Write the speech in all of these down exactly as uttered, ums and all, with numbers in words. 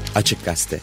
Açık Gazete.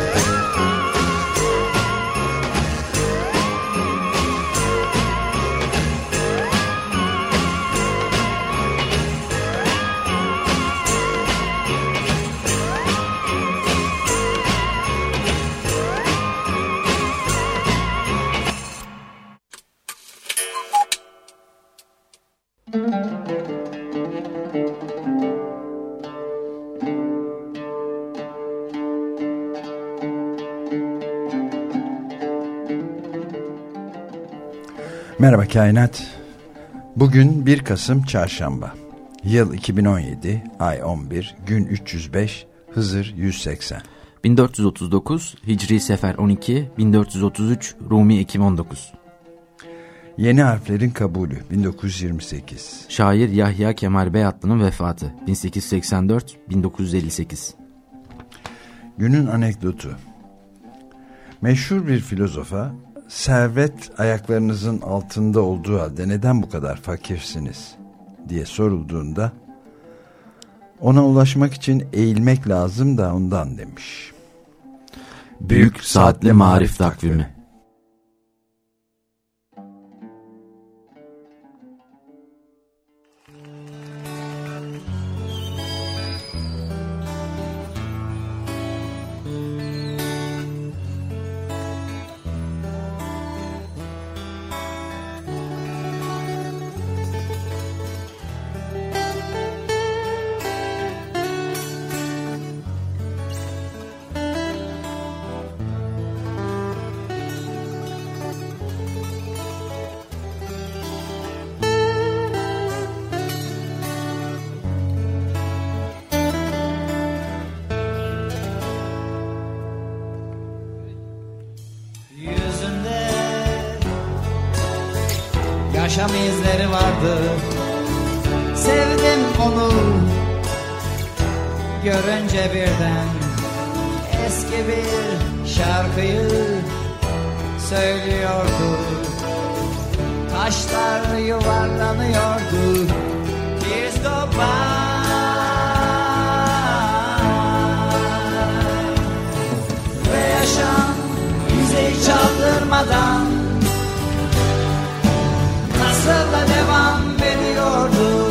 Merhaba Kainat. Bugün bir Kasım Çarşamba. Yıl iki bin on yedi, ay on bir, gün üç yüz beş, Hızır yüz seksen. bin dört yüz otuz dokuz, Hicri Sefer on iki, bin dört yüz otuz üç, Rumi Ekim on dokuz. Yeni harflerin kabulü bin dokuz yüz yirmi sekiz. Şair Yahya Kemal Beyatlı'nın vefatı bin sekiz yüz seksen dört, bin dokuz yüz elli sekiz. Günün anekdotu. Meşhur bir filozofa, servet ayaklarınızın altında olduğu halde neden bu kadar fakirsiniz diye sorulduğunda, ona ulaşmak için eğilmek lazım da ondan demiş. Büyük Saatli Marif Takvimi. Yaşam izleri vardı, sevdim onu. Görünce birden eski bir şarkıyı söylüyordu. Taşlar yuvarlanıyordu. Tears go by. Ve yaşam bizi çaldırmadan nasıl da devam ediyordu.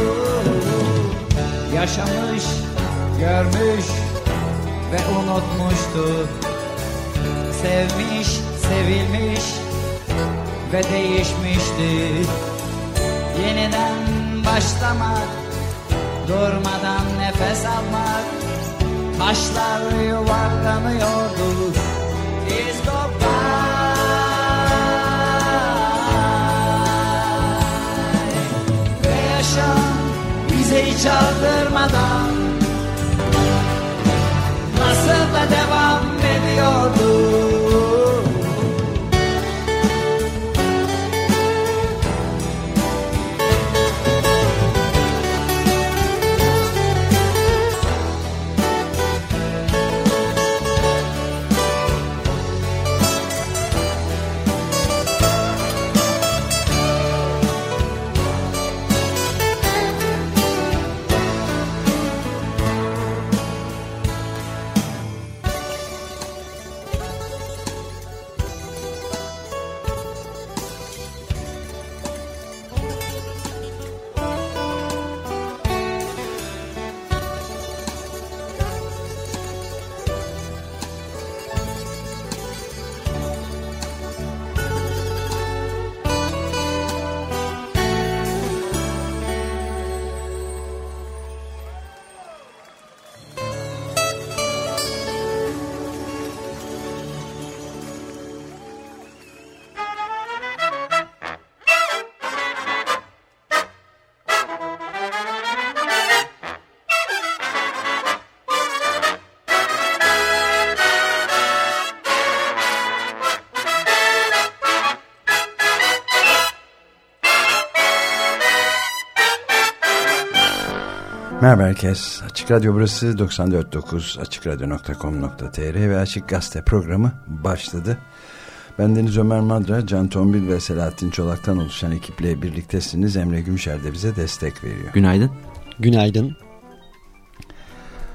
Yaşamış, görmüş ve unutmuştu. Sevmiş, sevilmiş ve değişmişti. Yeniden başlamak, durmadan nefes almak. Taşlar yuvarlanıyordu. Tears go by. Bizi çaldırmadan nasıl da devam ediyordu. Merhaba herkes. Açık Radyo burası doksan dört nokta dokuz açık radyo nokta com nokta tr ve Açık Gazete programı başladı. Ben Deniz Ömer Madra, Can Tombil ve Selahattin Çolak'tan oluşan ekiple birliktesiniz. Emre Gümşer de bize destek veriyor. Günaydın. Günaydın.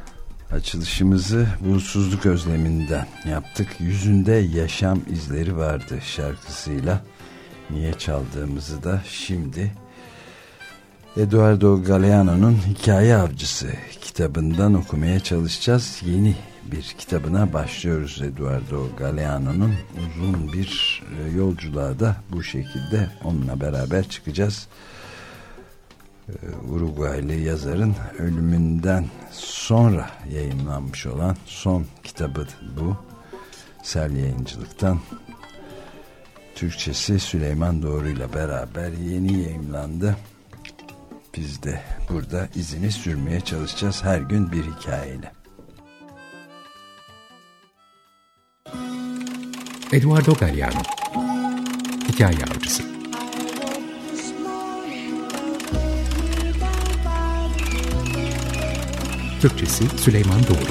Açılışımızı bulutsuzluk özleminden yaptık. Yüzünde yaşam izleri vardı şarkısıyla. Niye çaldığımızı da şimdi Eduardo Galeano'nun Hikaye Avcısı kitabından okumaya çalışacağız. Yeni bir kitabına başlıyoruz Eduardo Galeano'nun. Uzun bir yolculuğa da bu şekilde onunla beraber çıkacağız. Uruguaylı yazarın ölümünden sonra yayınlanmış olan son kitabı bu. Sel Yayıncılık'tan. Türkçesi Süleyman Doğru ile beraber yeni yayımlandı. Biz de burada izini sürmeye çalışacağız her gün bir hikayeyle. Eduardo Galeano, Hikaye Avcısı. Türkçesi Süleyman Doğru.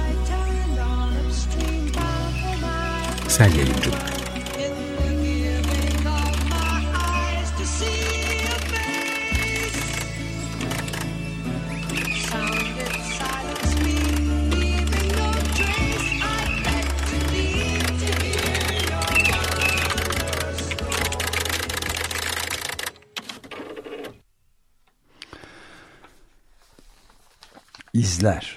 Sel Yayıncılık. İzler.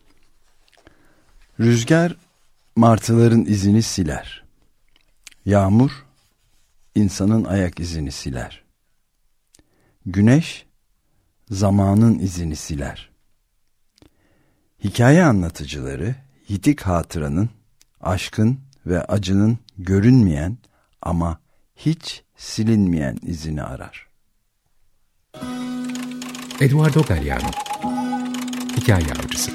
Rüzgar martıların izini siler. Yağmur insanın ayak izini siler. Güneş zamanın izini siler. Hikaye anlatıcıları yitik hatıranın, aşkın ve acının görünmeyen ama hiç silinmeyen izini arar. Eduardo Galeano, Hikaye Avcısı.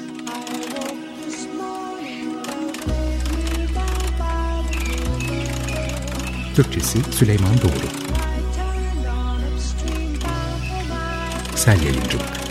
Türkçesi Süleyman Doğru. Sel Yayıncılık.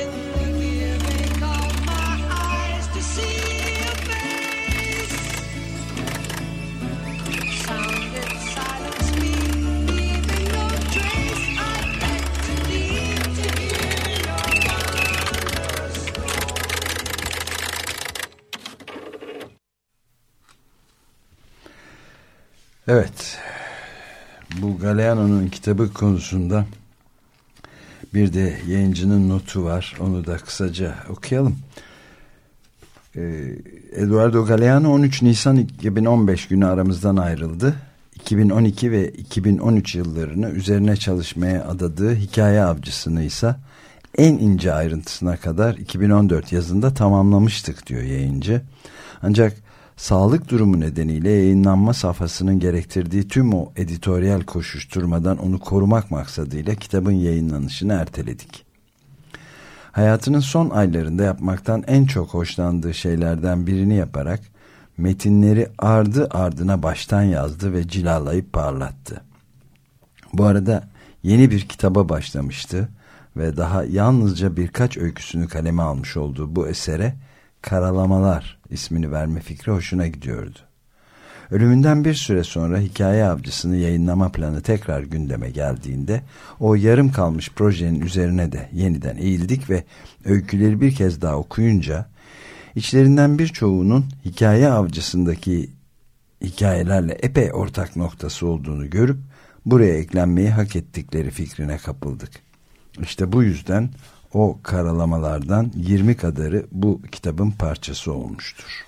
Evet, bu Galeano'nun kitabı konusunda bir de yayıncının notu var. Onu da kısaca okuyalım. Ee, Eduardo Galeano on üç Nisan iki bin on beş günü aramızdan ayrıldı. iki bin on iki ve iki bin on üç yıllarını üzerine çalışmaya adadığı Hikaye Avcısını ise en ince ayrıntısına kadar iki bin on dört yazında tamamlamıştık diyor yayıncı. Ancak sağlık durumu nedeniyle yayınlanma safhasının gerektirdiği tüm o editoryal koşuşturmadan onu korumak maksadıyla kitabın yayınlanışını erteledik. Hayatının son aylarında yapmaktan en çok hoşlandığı şeylerden birini yaparak metinleri ardı ardına baştan yazdı ve cilalayıp parlattı. Bu arada yeni bir kitaba başlamıştı ve daha yalnızca birkaç öyküsünü kaleme almış olduğu bu esere Karalamalar ismini verme fikri hoşuna gidiyordu. Ölümünden bir süre sonra Hikaye Avcısını yayınlama planı tekrar gündeme geldiğinde o yarım kalmış projenin üzerine de yeniden eğildik ve öyküleri bir kez daha okuyunca içlerinden birçoğunun Hikaye Avcısındaki hikayelerle epey ortak noktası olduğunu görüp buraya eklenmeyi hak ettikleri fikrine kapıldık. İşte bu yüzden o karalamalardan yirmi kadarı bu kitabın parçası olmuştur.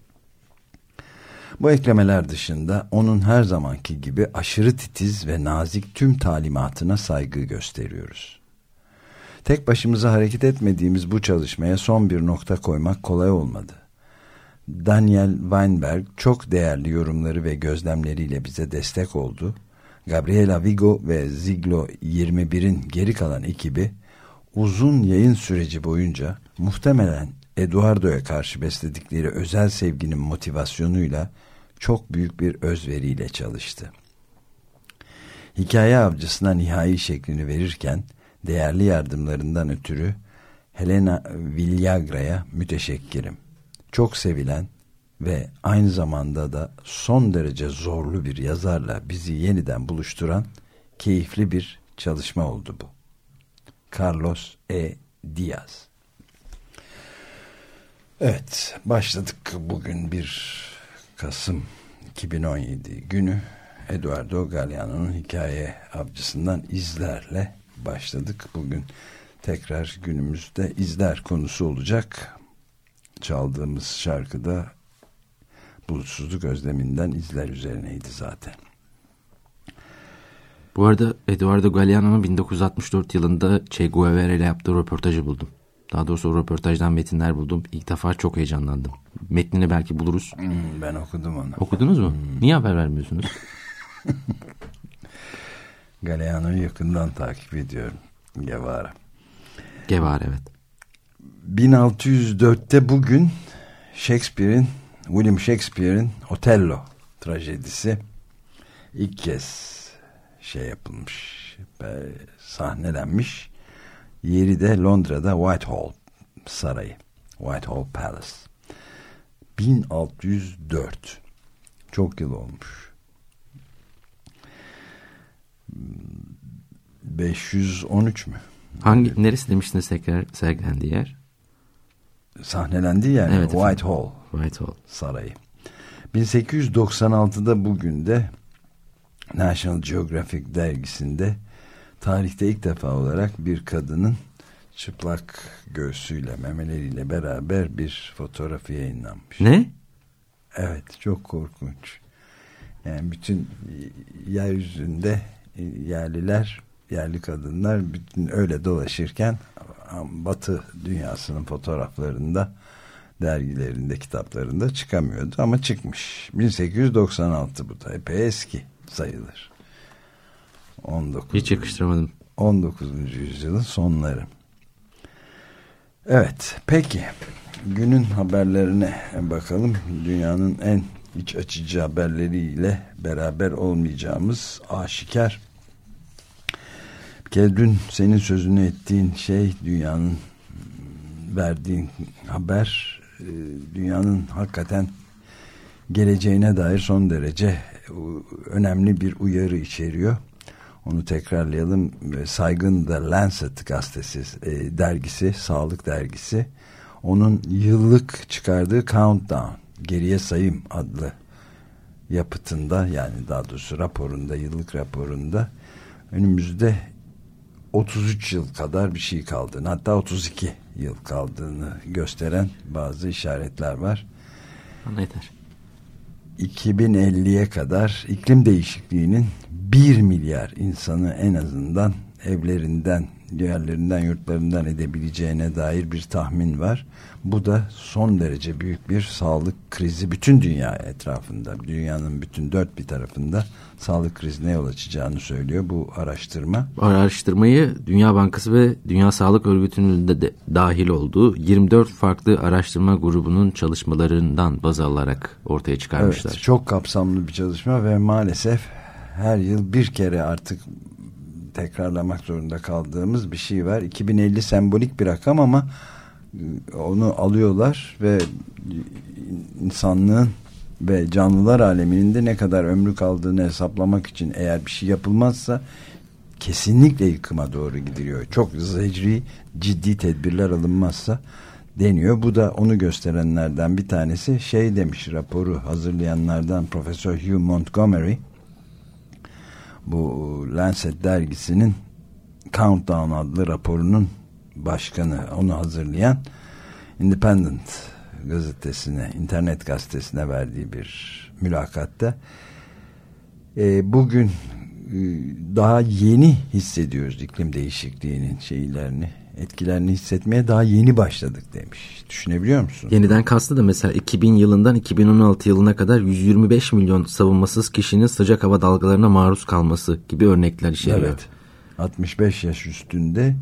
Bu eklemeler dışında onun her zamanki gibi aşırı titiz ve nazik tüm talimatına saygı gösteriyoruz. Tek başımıza hareket etmediğimiz bu çalışmaya son bir nokta koymak kolay olmadı. Daniel Weinberg çok değerli yorumları ve gözlemleriyle bize destek oldu. Gabriela Vigo ve Ziglo yirmi birin geri kalan ekibi uzun yayın süreci boyunca muhtemelen Eduardo'ya karşı besledikleri özel sevginin motivasyonuyla çok büyük bir özveriyle çalıştı. Hikaye Avcısına nihai şeklini verirken değerli yardımlarından ötürü Helena Villagra'ya müteşekkirim. Çok sevilen ve aynı zamanda da son derece zorlu bir yazarla bizi yeniden buluşturan keyifli bir çalışma oldu bu. Carlos E. Diaz. Evet, başladık. Bugün bir Kasım iki bin on yedi günü Eduardo Galeano'nun Hikaye Avcısından izlerle başladık. Bugün tekrar günümüzde izler konusu olacak. Çaldığımız şarkıda Bulutsuzluk Özleminden izler üzerineydi zaten. Bu arada Eduardo Galeano'nun bin dokuz yüz altmış dört yılında Che Guevara ile yaptığı röportajı buldum. Daha doğrusu o röportajdan metinler buldum. İlk defa çok heyecanlandım. Metnini belki buluruz. Hmm, ben okudum onu. Okudunuz mu? Hmm. Niye haber vermiyorsunuz? Galeano'yu yakından takip ediyorum. Guevara. Guevara, evet. bin altı yüz dörtte bugün Shakespeare'in, William Shakespeare'in Otello trajedisi ilk kez şey yapılmış, sahnelenmiş. Yeri de Londra'da Whitehall Sarayı, Whitehall Palace. bin altı yüz dört. Çok yıl olmuş. beş yüz on üç mü? Hangi, neresi demiştiniz tekrar sergilendiği yer? Sahnelendiği yer evet, Whitehall, Whitehall Sarayı. bin sekiz yüz doksan altıda bugün de National Geographic dergisinde tarihte ilk defa olarak bir kadının çıplak göğsüyle, memeleriyle beraber bir fotoğrafı yayınlanmış. Ne? Evet, çok korkunç. Yani bütün yeryüzünde yerliler, yerli kadınlar bütün öyle dolaşırken Batı dünyasının fotoğraflarında, dergilerinde, kitaplarında çıkamıyordu ama çıkmış. bin sekiz yüz doksan altı, bu da epey eski sayılır. on dokuz Hiç yakıştıramadım. on dokuzuncu yüzyılın sonları. Evet, peki günün haberlerine bakalım. Dünyanın en iç açıcı haberleriyle beraber olmayacağımız aşikar. Bir kere dün senin sözünü ettiğin şey, dünyanın verdiğin haber, dünyanın hakikaten geleceğine dair son derece önemli bir uyarı içeriyor. Onu tekrarlayalım. Saygın The Lancet gazetesi, e, dergisi, sağlık dergisi, onun yıllık çıkardığı Countdown, geriye sayım adlı yapıtında, yani daha doğrusu raporunda, yıllık raporunda önümüzde otuz üç yıl kadar bir şey kaldığını, hatta otuz iki yıl kaldığını gösteren bazı işaretler var. Bana yeter. iki bin elliye kadar iklim değişikliğinin bir milyar insanı en azından evlerinden, yerlerinden, yurtlarından edebileceğine dair bir tahmin var. Bu da son derece büyük bir sağlık krizi bütün dünya etrafında, dünyanın bütün dört bir tarafında sağlık krizine yol açacağını söylüyor bu araştırma. Bu araştırmayı Dünya Bankası ve Dünya Sağlık Örgütü'nün de, de dahil olduğu yirmi dört farklı araştırma grubunun çalışmalarından baz alarak ortaya çıkarmışlar. Evet, çok kapsamlı bir çalışma ve maalesef her yıl bir kere artık tekrarlamak zorunda kaldığımız bir şey var. iki bin elli sembolik bir rakam ama onu alıyorlar ve insanlığın ve canlılar aleminin de ne kadar ömrü kaldığını hesaplamak için eğer bir şey yapılmazsa kesinlikle yıkıma doğru gidiyor. Çok zecri, ciddi tedbirler alınmazsa deniyor. Bu da onu gösterenlerden bir tanesi. Şey demiş, raporu hazırlayanlardan Profesör Hugh Montgomery, bu Lancet dergisinin Countdown adlı raporunun başkanı, onu hazırlayan, Independent gazetesine, internet gazetesine verdiği bir mülakatta e, bugün e, daha yeni hissediyoruz iklim değişikliğinin şeylerini, etkilerini hissetmeye daha yeni başladık demiş. Düşünebiliyor musun? Yeniden kastı da mesela iki bin yılından iki bin on altı yılına kadar yüz yirmi beş milyon savunmasız kişinin sıcak hava dalgalarına maruz kalması gibi örnekler içeriyor. Evet. altmış beş yaş üstünde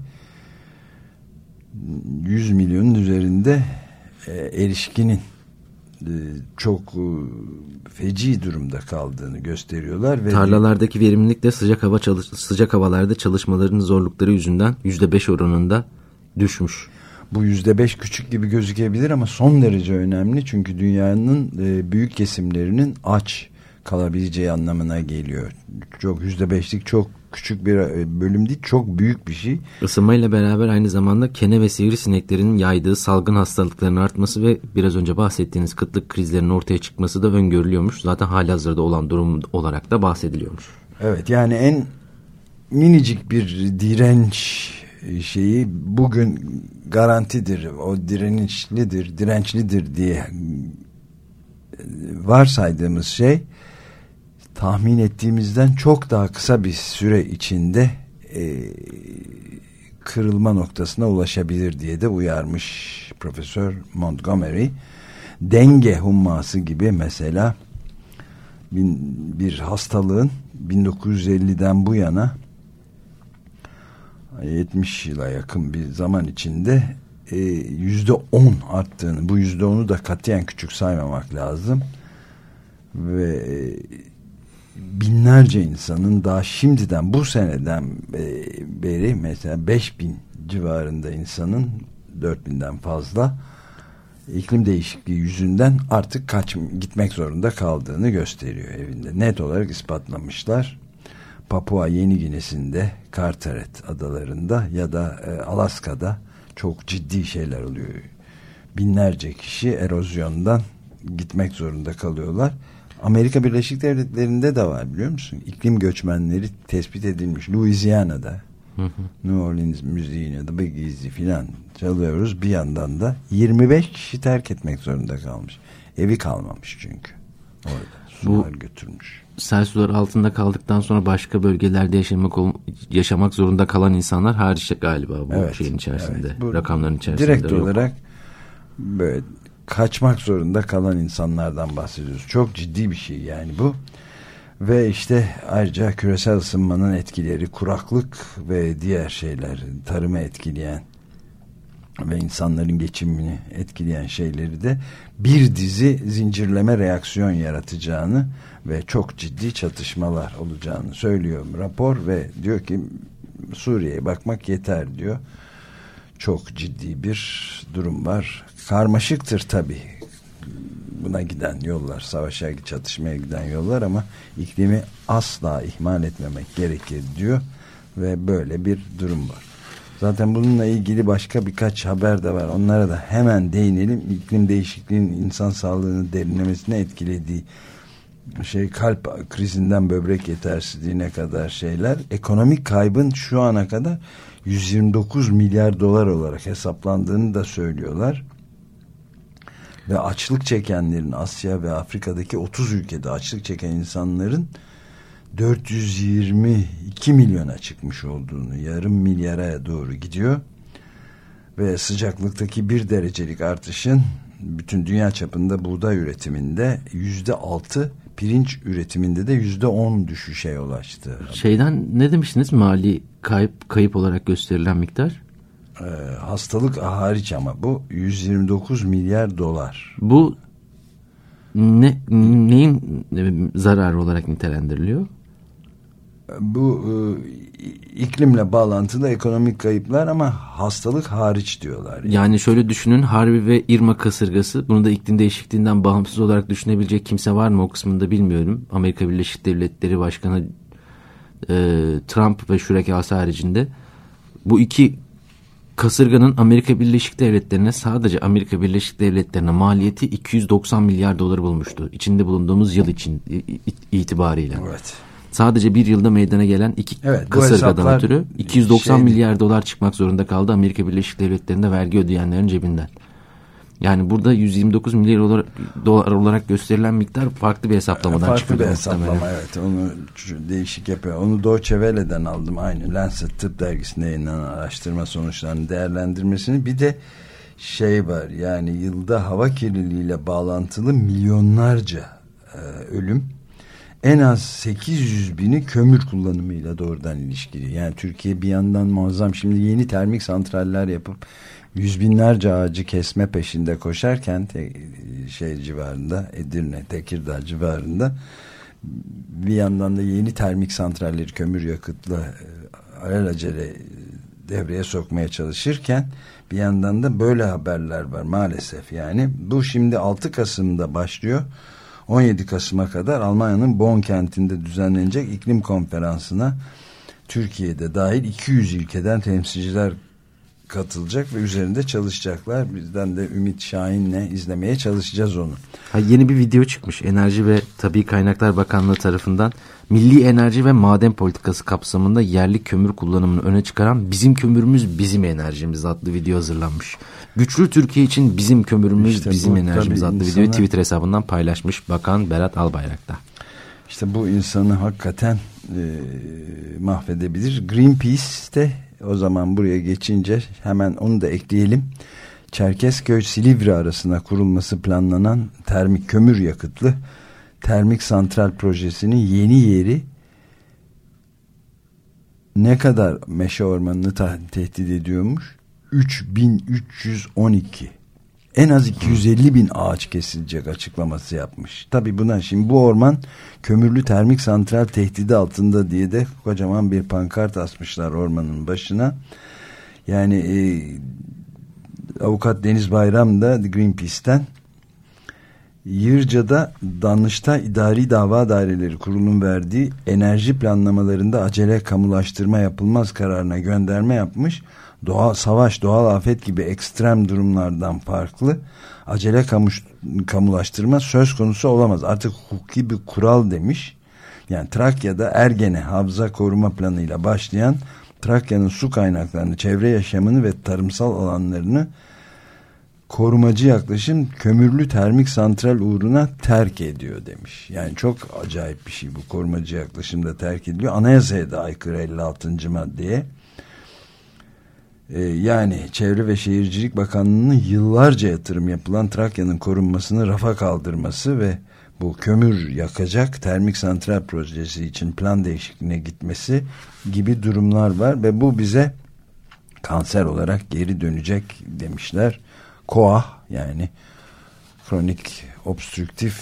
yüz milyonun üzerinde e, erişkinin e, çok e, feci durumda kaldığını gösteriyorlar ve tarlalardaki verimlilik de sıcak hava çalış sıcak havalarda çalışmaların zorlukları yüzünden yüzde beş oranında düşmüş. Bu yüzde beş küçük gibi gözükebilir ama son derece önemli, çünkü dünyanın e, büyük kesimlerinin aç kalabileceği anlamına geliyor. Çok yüzde beşlik çok küçük bir bölüm değil, çok büyük bir şey. Isınmayla beraber aynı zamanda kene ve sivrisineklerin yaydığı salgın hastalıkların artması ve biraz önce bahsettiğiniz kıtlık krizlerinin ortaya çıkması da öngörülüyormuş. Zaten halihazırda olan durum olarak da bahsediliyormuş. Evet, yani en minicik bir direnç şeyi bugün garantidir, o dirençlidir, dirençlidir diye varsaydığımız şey tahmin ettiğimizden çok daha kısa bir süre içinde e, kırılma noktasına ulaşabilir diye de uyarmış Profesör Montgomery. Denge humması gibi mesela bin, bir hastalığın bin dokuz yüz elliden bu yana yetmiş yıla yakın bir zaman içinde yüzde on arttığını, bu yüzde onu da katiyen küçük saymamak lazım ve e, binlerce insanın daha şimdiden bu seneden e, beri mesela beş bin civarında insanın dört binden fazla iklim değişikliği yüzünden artık kaç gitmek zorunda kaldığını gösteriyor evinde. Net olarak ispatlamışlar. Papua Yeni Gine'sinde, Carteret adalarında ya da e, Alaska'da çok ciddi şeyler oluyor. Binlerce kişi erozyondan gitmek zorunda kalıyorlar. Amerika Birleşik Devletleri'nde de var, biliyor musun? İklim göçmenleri tespit edilmiş. Louisiana'da, hı hı. New Orleans müziğine de Big Easy filan çalıyoruz. Bir yandan da yirmi beş kişi terk etmek zorunda kalmış. Evi kalmamış çünkü. Orada sular Bu... götürmüş. Sel sular altında kaldıktan sonra başka bölgelerde yaşamak yaşamak zorunda kalan insanlar hariç galiba bu evet, şeyin içerisinde, evet. Bu rakamların içerisinde. Direkt yok. Olarak böyle kaçmak zorunda kalan insanlardan bahsediyoruz. Çok ciddi bir şey yani bu. Ve işte ayrıca küresel ısınmanın etkileri, kuraklık ve diğer şeyler, tarımı etkileyen ve insanların geçimini etkileyen şeyleri de bir dizi zincirleme reaksiyon yaratacağını ve çok ciddi çatışmalar olacağını söylüyor rapor ve diyor ki Suriye'ye bakmak yeter diyor. Çok ciddi bir durum var. Karmaşıktır tabii buna giden yollar, savaşa, çatışmaya giden yollar ama iklimi asla ihmal etmemek gerekir diyor ve böyle bir durum var. Zaten bununla ilgili başka birkaç haber de var. Onlara da hemen değinelim. İklim değişikliğinin insan sağlığını derinlemesine etkilediği şey, kalp krizinden böbrek yetersizliğine kadar şeyler. Ekonomik kaybın şu ana kadar yüz yirmi dokuz milyar dolar olarak hesaplandığını da söylüyorlar. Ve açlık çekenlerin, Asya ve Afrika'daki otuz ülkede açlık çeken insanların dört yüz yirmi iki milyona çıkmış olduğunu, yarım milyara doğru gidiyor ve sıcaklıktaki bir derecelik artışın bütün dünya çapında buğday üretiminde yüzde altı, pirinç üretiminde de yüzde on düşüşe yol açtı. Şeyden ne demiştiniz, mali kayıp kayıp olarak gösterilen miktar? Ee, hastalık hariç ama bu yüz yirmi dokuz milyar dolar. Bu ne, neyin zararı olarak nitelendiriliyor? Bu e, iklimle bağlantılı ekonomik kayıplar ama hastalık hariç diyorlar. Yani. yani şöyle düşünün, Harvey ve Irma kasırgası, bunu da iklim değişikliğinden bağımsız olarak düşünebilecek kimse var mı o kısmında bilmiyorum. Amerika Birleşik Devletleri Başkanı e, Trump ve şurekası haricinde bu iki kasırganın Amerika Birleşik Devletleri'ne, sadece Amerika Birleşik Devletleri'ne maliyeti iki yüz doksan milyar doları bulmuştu. İçinde bulunduğumuz yıl için itibariyle. Evet. Sadece bir yılda meydana gelen iki evet, kasırgadan ötürü iki yüz doksan şey, milyar dolar çıkmak zorunda kaldı Amerika Birleşik Devletleri'nde vergi ödeyenlerin cebinden. Yani burada yüz yirmi dokuz milyar dolar olarak gösterilen miktar farklı bir hesaplamadan farklı çıkıyor. Farklı bir hesaplama muhtemelen. Evet, onu değişik yapıyor. Onu Deutsche Welle'den aldım, aynı Lancet Tıp dergisinde yayınlanan araştırma sonuçlarını değerlendirmesini. Bir de şey var, yani yılda hava kirliliğiyle bağlantılı milyonlarca e, ölüm. En az sekiz yüz bini kömür kullanımıyla doğrudan ilişkili. Yani Türkiye bir yandan muazzam, şimdi yeni termik santraller yapıp yüz binlerce ağacı kesme peşinde koşarken te, şey civarında, Edirne, Tekirdağ civarında, bir yandan da yeni termik santralleri kömür yakıtla alelacele devreye sokmaya çalışırken bir yandan da böyle haberler var maalesef. Yani bu şimdi altı Kasım'da başlıyor. on yedi Kasım'a kadar Almanya'nın Bonn kentinde düzenlenecek iklim konferansına Türkiye'de dahil iki yüz ülkeden temsilciler katılacak ve üzerinde çalışacaklar. Bizden de Ümit Şahin'le izlemeye çalışacağız onu. Ha, yeni bir video çıkmış. Enerji ve Tabii Kaynaklar Bakanlığı tarafından Milli Enerji ve Maden Politikası kapsamında yerli kömür kullanımını öne çıkaran Bizim Kömürümüz Bizim Enerjimiz adlı video hazırlanmış. Güçlü Türkiye için Bizim Kömürümüz İşte Bizim bu, Enerjimiz adlı insana, videoyu Twitter hesabından paylaşmış Bakan Berat Albayrak'ta. İşte bu insanı hakikaten e, mahvedebilir. Greenpeace'te o zaman buraya geçince hemen onu da ekleyelim. Çerkezköy-Silivri arasında kurulması planlanan termik kömür yakıtlı termik santral projesinin yeni yeri ne kadar meşe ormanını tehdit ediyormuş? üç bin üç yüz on iki. En az iki yüz elli bin ağaç kesilecek açıklaması yapmış. Tabii buna şimdi bu orman kömürlü termik santral tehdidi altında diye de kocaman bir pankart asmışlar ormanın başına. Yani e, avukat Deniz Bayram da Greenpeace'ten Yırca'da Danıştay İdari Dava Daireleri Kurulu'nun verdiği enerji planlamalarında acele kamulaştırma yapılmaz kararına gönderme yapmış. Doğa, savaş, doğal afet gibi ekstrem durumlardan farklı acele kamuş, kamulaştırma söz konusu olamaz. Artık hukuki bir kural demiş. Yani Trakya'da Ergene Havza Koruma Planı'yla başlayan Trakya'nın su kaynaklarını, çevre yaşamını ve tarımsal alanlarını korumacı yaklaşım kömürlü termik santral uğruna terk ediyor demiş. Yani çok acayip bir şey bu, korumacı yaklaşımda terk ediliyor. Anayasaya da aykırı elli altıncı maddeye. Ee, yani Çevre ve Şehircilik Bakanlığı'nın yıllarca yatırım yapılan Trakya'nın korunmasını rafa kaldırması ve bu kömür yakacak termik santral projesi için plan değişikliğine gitmesi gibi durumlar var ve bu bize kanser olarak geri dönecek demişler. K O A yani kronik obstrüktif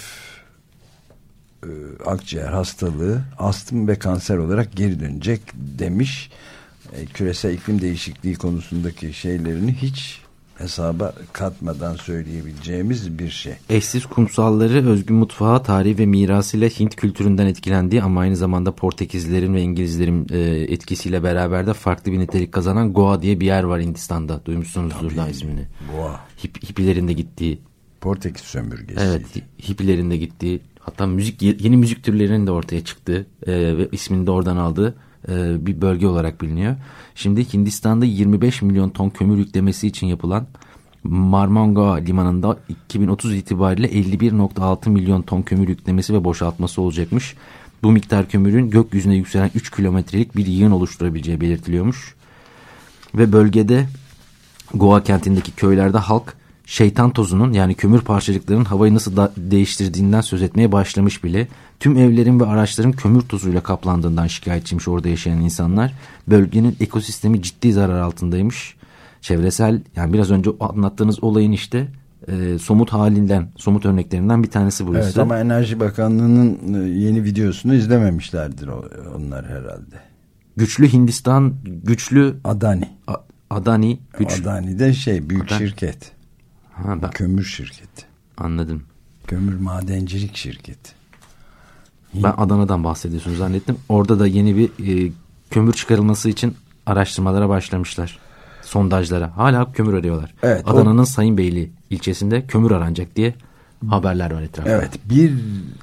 e, akciğer hastalığı, astım ve kanser olarak geri dönecek demiş. E, küresel iklim değişikliği konusundaki şeylerini hiç hesaba katmadan söyleyebileceğimiz bir şey. Eşsiz kumsalları, özgün mutfağı, tarihi ve mirasıyla Hint kültüründen etkilendiği ama aynı zamanda Portekizlilerin ve İngilizlerin e, etkisiyle beraber de farklı bir nitelik kazanan Goa diye bir yer var Hindistan'da. Duymuşsunuzdur da ismini. Goa. Hip, hippilerin de gittiği. Portekiz sömürgesi. Evet, hippilerin de gittiği. Hatta müzik yeni müzik türlerinin de ortaya çıktığı e, ve ismini de oradan aldığı e, bir bölge olarak biliniyor. Şimdi Hindistan'da yirmi beş milyon ton kömür yüklemesi için yapılan Marmanga limanında iki bin otuz itibariyle elli bir nokta altı milyon ton kömür yüklemesi ve boşaltması olacakmış. Bu miktar kömürün gökyüzüne yükselen üç kilometrelik bir yığın oluşturabileceği belirtiliyormuş. Ve bölgede Goa kentindeki köylerde halk şeytan tozunun yani kömür parçacıklarının havayı nasıl da değiştirdiğinden söz etmeye başlamış bile. Tüm evlerin ve araçların kömür tozuyla kaplandığından şikayetçiymiş orada yaşayan insanlar. Bölgenin ekosistemi ciddi zarar altındaymış. Çevresel, yani biraz önce anlattığınız olayın işte e, somut halinden, somut örneklerinden bir tanesi burası. Evet, ama Enerji Bakanlığı'nın yeni videosunu izlememişlerdir onlar herhalde. Güçlü Hindistan, güçlü Adani. A, Adani. Güç... Adani de şey büyük Adani. Şirket. Ha, ben... Kömür şirketi. Anladım. Kömür madencilik şirketi. Ben Adana'dan bahsediyorsunuz zannettim. Orada da yeni bir e, kömür çıkarılması için araştırmalara başlamışlar. Sondajlara. Hala kömür arıyorlar. Evet, Adana'nın o... Sayınbeyli ilçesinde kömür aranacak diye haberler var etrafta. Evet, bir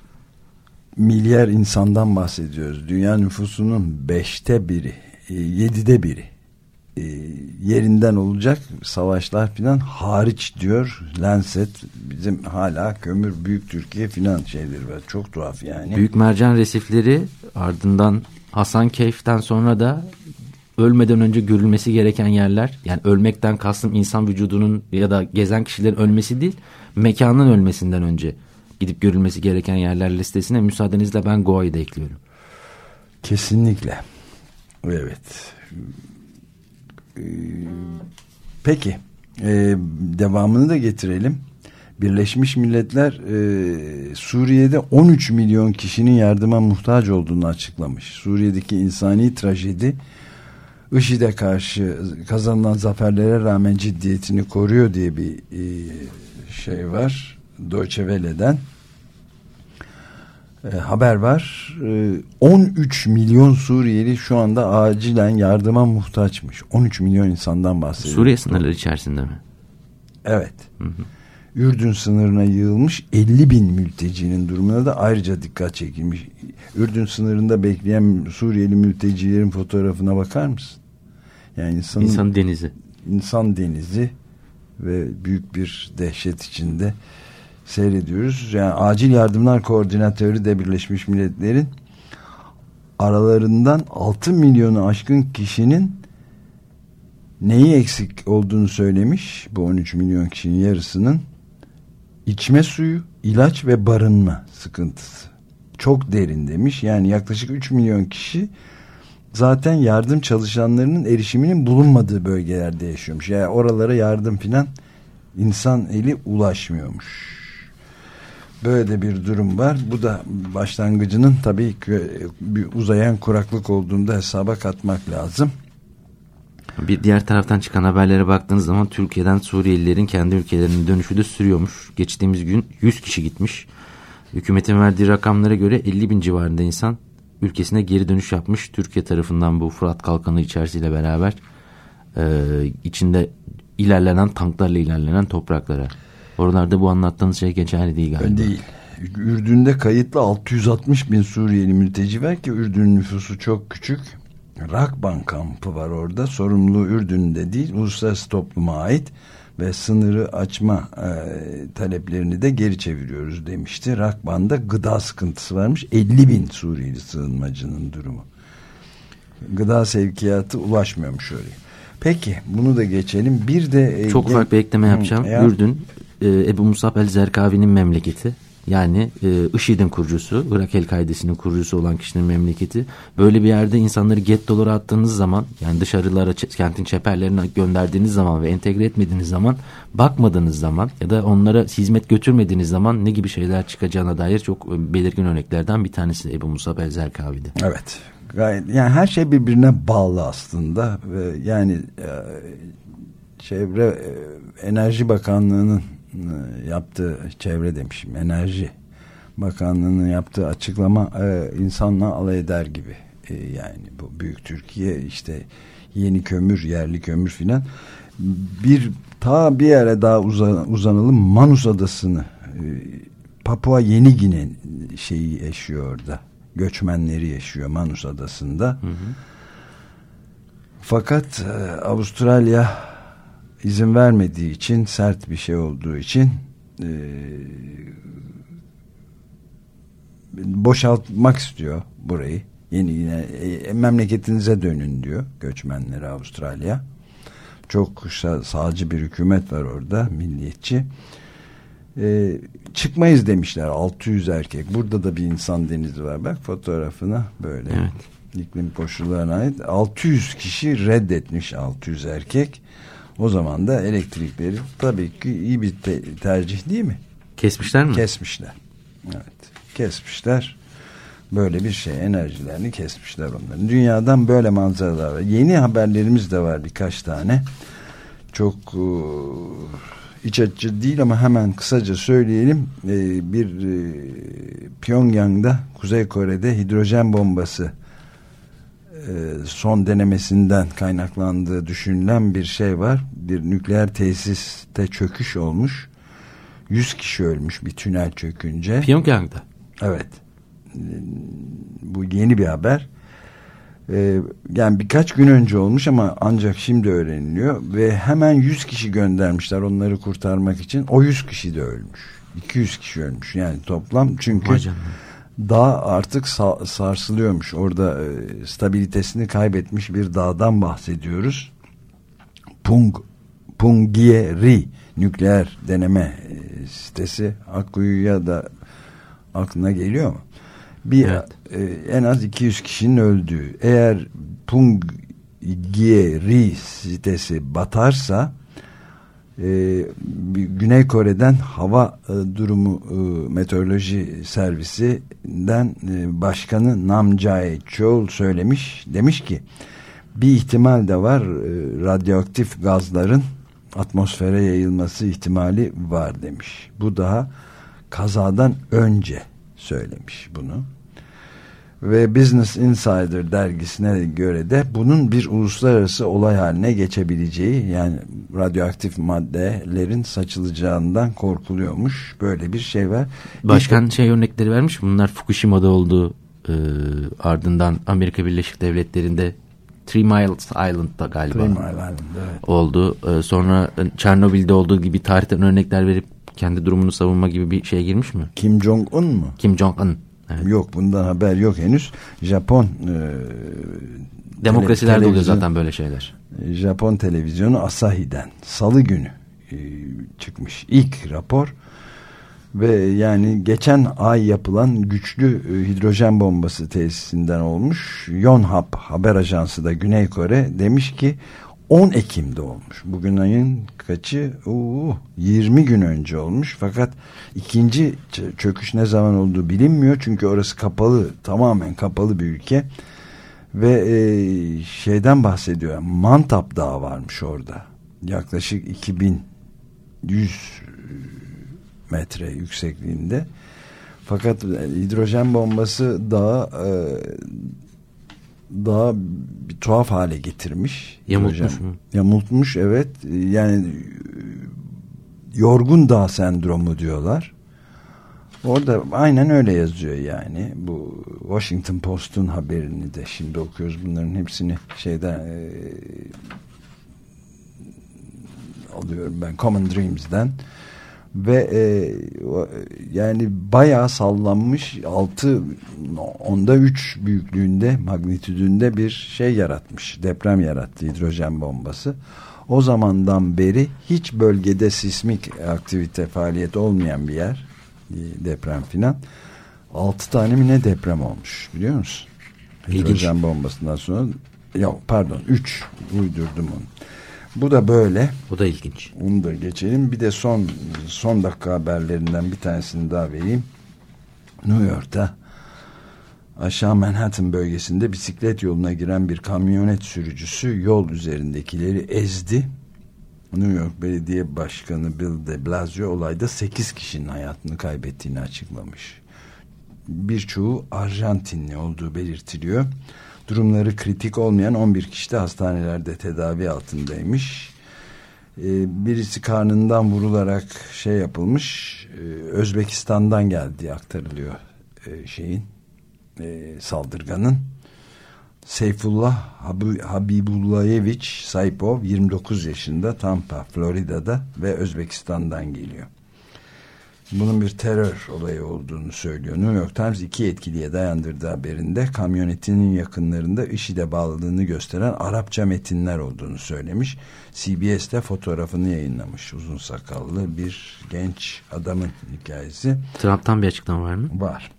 milyar insandan bahsediyoruz. Dünya nüfusunun beşte biri, yedide biri e, yerinden olacak, savaşlar filan hariç diyor Lancet. Bizim hala kömür büyük Türkiye filan şeyleri var. Çok tuhaf yani. Büyük mercan resifleri, ardından Hasankeyf'ten sonra da ölmeden önce görülmesi gereken yerler, yani ölmekten kastım insan vücudunun ya da gezen kişilerin ölmesi değil, mekanın ölmesinden önce gidip görülmesi gereken yerler listesine müsaadenizle ben Goa'yı da ekliyorum. Kesinlikle. Evet. Peki. Ee, devamını da getirelim. Birleşmiş Milletler e, Suriye'de on üç milyon kişinin yardıma muhtaç olduğunu açıklamış. Suriye'deki insani trajedi IŞİD'e karşı kazanılan zaferlere rağmen ciddiyetini koruyor diye bir e, şey var. Deutsche Welle'den. e, haber var. E, on üç milyon Suriyeli şu anda acilen yardıma muhtaçmış. on üç milyon insandan bahsediyoruz. Suriye sınırları içerisinde mi? Evet. Hı hı. Ürdün sınırına yığılmış elli bin mültecinin durumuna da ayrıca dikkat çekilmiş. Ürdün sınırında bekleyen Suriyeli mültecilerin fotoğrafına bakar mısın? Yani insanın, İnsan denizi. İnsan denizi ve büyük bir dehşet içinde seyrediyoruz. Yani Acil Yardımlar Koordinatörü de Birleşmiş Milletler'in aralarından altı milyonu aşkın kişinin neyi eksik olduğunu söylemiş. Bu on üç milyon kişinin yarısının içme suyu, ilaç ve barınma sıkıntısı. Çok derin demiş. Yani yaklaşık üç milyon kişi zaten yardım çalışanlarının erişiminin bulunmadığı bölgelerde yaşıyormuş. Yani oralara yardım filan insan eli ulaşmıyormuş. Böyle de bir durum var. Bu da başlangıcının tabii bir uzayan kuraklık olduğunda hesaba katmak lazım. Bir diğer taraftan çıkan haberlere baktığınız zaman Türkiye'den Suriyelilerin kendi ülkelerine dönüşü de sürüyormuş. Geçtiğimiz gün yüz kişi gitmiş. Hükümetin verdiği rakamlara göre elli bin civarında insan ülkesine geri dönüş yapmış. Türkiye tarafından bu Fırat Kalkanı içerisiyle beraber e, içinde ilerlenen tanklarla ilerlenen topraklara. Oralarda bu anlattığınız şey geçerli değil galiba. Değil. Ürdün'de kayıtlı altı yüz altmış bin Suriyeli mülteci var ki Ürdün'ün nüfusu çok küçük. Rakban kampı var orada. Sorumluluğu Ürdün'de değil, uluslararası topluma ait ve sınırı açma e, taleplerini de geri çeviriyoruz demişti. Rakban'da gıda sıkıntısı varmış. elli bin Suriyeli sığınmacının durumu. Gıda sevkiyatı ulaşmıyormuş oraya. Peki bunu da geçelim. Bir de çok e, ufak bir ekleme yapacağım. Ya. Ürdün e, Ebu Musab el-Zerkavi'nin memleketi. Yani e, IŞİD'in kurucusu, Irak El-Kaide'sinin kurucusu olan kişinin memleketi. Böyle bir yerde insanları gettolara attığınız zaman, yani dışarılara, kentin çeperlerine gönderdiğiniz zaman ve entegre etmediğiniz zaman, bakmadığınız zaman ya da onlara hizmet götürmediğiniz zaman ne gibi şeyler çıkacağına dair çok belirgin örneklerden bir tanesi Ebu Musab el-Zerkavi'de. Evet. Gayet, yani her şey birbirine bağlı aslında. Yani e, Çevre e, Enerji Bakanlığı'nın yaptığı, çevre demişim, Enerji Bakanlığı'nın yaptığı açıklama e, insanla alay eder gibi. E, yani bu büyük Türkiye işte yeni kömür, yerli kömür filan. Bir ta bir yere daha uzan, uzanalım. Manus Adası'nı e, Papua Yeni Gine şeyi yaşıyor orada. Göçmenleri yaşıyor Manus Adası'nda. Hı hı. Fakat e, Avustralya izin vermediği için, sert bir şey olduğu için e, boşaltmak istiyor burayı. Yeni yine e, memleketinize dönün diyor göçmenlere Avustralya. Çok sağcı bir hükümet var orada, milliyetçi. E, çıkmayız demişler altı yüz erkek. Burada da bir insan denizi var. Bak fotoğrafına böyle. Evet. İklim koşullarına ait. altı yüz kişi reddetmiş, altı yüz erkek. O zaman da elektrikleri tabii ki iyi bir te- tercih değil mi? Kesmişler mi? Kesmişler. Evet. Kesmişler. Böyle bir şey, enerjilerini kesmişler onların. Dünyadan böyle manzaralar var. Yeni haberlerimiz de var birkaç tane. Çok uh, iç açıcı değil ama hemen kısaca söyleyelim. Ee, bir e, Pyongyang'da, Kuzey Kore'de hidrojen bombası son denemesinden kaynaklandığı düşünülen bir şey var. Bir nükleer tesiste çöküş olmuş. yüz kişi ölmüş bir tünel çökünce. Pyongyang'da. Evet. Bu yeni bir haber. Yani birkaç gün önce olmuş ama ancak şimdi öğreniliyor ve hemen yüz kişi göndermişler onları kurtarmak için. O yüz kişi de ölmüş. iki yüz kişi ölmüş yani toplam, çünkü dağ artık sa- sarsılıyormuş. Orada e, stabilitesini kaybetmiş bir dağdan bahsediyoruz. Pung Punggye-ri nükleer deneme e, sitesi. Akkuyu'ya da aklına geliyor mu? Bir evet. e, en az iki yüz kişinin öldüğü. Eğer Punggye-ri sitesi batarsa Ee, Güney Kore'den hava e, durumu e, meteoroloji servisinden e, başkanı Nam Jae-chol söylemiş, demiş ki bir ihtimal de var, e, radyoaktif gazların atmosfere yayılması ihtimali var demiş. Bu daha kazadan önce söylemiş bunu. Ve Business Insider dergisine göre de bunun bir uluslararası olay haline geçebileceği, yani radyoaktif maddelerin saçılacağından korkuluyormuş. Böyle bir şey var. Başkan İlk... şey örnekleri vermiş. Bunlar Fukushima'da oldu. E, ardından Amerika Birleşik Devletleri'nde Three Miles Island'da galiba Three Mile Island, evet. oldu. E, sonra Çernobil'de olduğu gibi tarihten örnekler verip kendi durumunu savunma gibi bir şeye girmiş mi? Kim Jong-un mu? Kim Jong-un. Evet. Yok, bundan haber yok henüz. Japon e, demokrasilerde oluyor zaten böyle şeyler. Japon televizyonu Asahi'den salı günü e, çıkmış ilk rapor ve yani geçen ay yapılan güçlü e, hidrojen bombası tesisinden olmuş. Yonhap haber ajansı da Güney Kore demiş ki on Ekim'de olmuş. Bugün ayın kaçı? Oo, yirmi gün önce olmuş. Fakat ikinci çöküş ne zaman olduğu bilinmiyor. Çünkü orası kapalı, tamamen kapalı bir ülke. Ve e, şeyden bahsediyor. Mantap Dağı varmış orada. Yaklaşık iki bin yüz metre yüksekliğinde. Fakat hidrojen bombası dağı e, daha bir tuhaf hale getirmiş. Yamultmuş mu? Yamultmuş, evet. Yani yorgun dağ sendromu diyorlar. Orada aynen öyle yazıyor yani. Bu Washington Post'un haberini de şimdi okuyoruz. Bunların hepsini şeyden e, alıyorum ben Common Dreams'den. Ve e, yani bayağı sallanmış, altı onda üç büyüklüğünde, magnitüdünde bir şey yaratmış, deprem yarattı hidrojen bombası. O zamandan beri hiç bölgede sismik aktivite, faaliyet olmayan bir yer, deprem filan, altı tane mi ne deprem olmuş biliyor musun? Hidrojen İlginç. bombasından sonra, yok pardon üç, uydurdum onu. Bu da böyle. Bu da ilginç. Onu da geçelim. Bir de son son dakika haberlerinden bir tanesini daha vereyim. New York'ta aşağı Manhattan bölgesinde bisiklet yoluna giren bir kamyonet sürücüsü yol üzerindekileri ezdi. New York Belediye Başkanı Bill de Blasio olayda sekiz kişinin hayatını kaybettiğini açıklamış. Birçoğu Arjantinli olduğu belirtiliyor. Durumları kritik olmayan on bir kişi de hastanelerde tedavi altındaymış. Ee, birisi karnından vurularak şey yapılmış. Ee, Özbekistan'dan geldiği aktarılıyor ee, şeyin e, saldırganın. Seyfullah Hab- Habibullayeviç Saipov yirmi dokuz yaşında, Tampa, Florida'da ve Özbekistan'dan geliyor. Bunun bir terör olayı olduğunu söylüyor. New York Times iki yetkiliye dayandırdığı haberinde kamyonetinin yakınlarında IŞİD'e bağlılığını gösteren Arapça metinler olduğunu söylemiş. C B S'te fotoğrafını yayınlamış. Uzun sakallı bir genç adamın hikayesi. Trump'tan bir açıklama var mı? Var.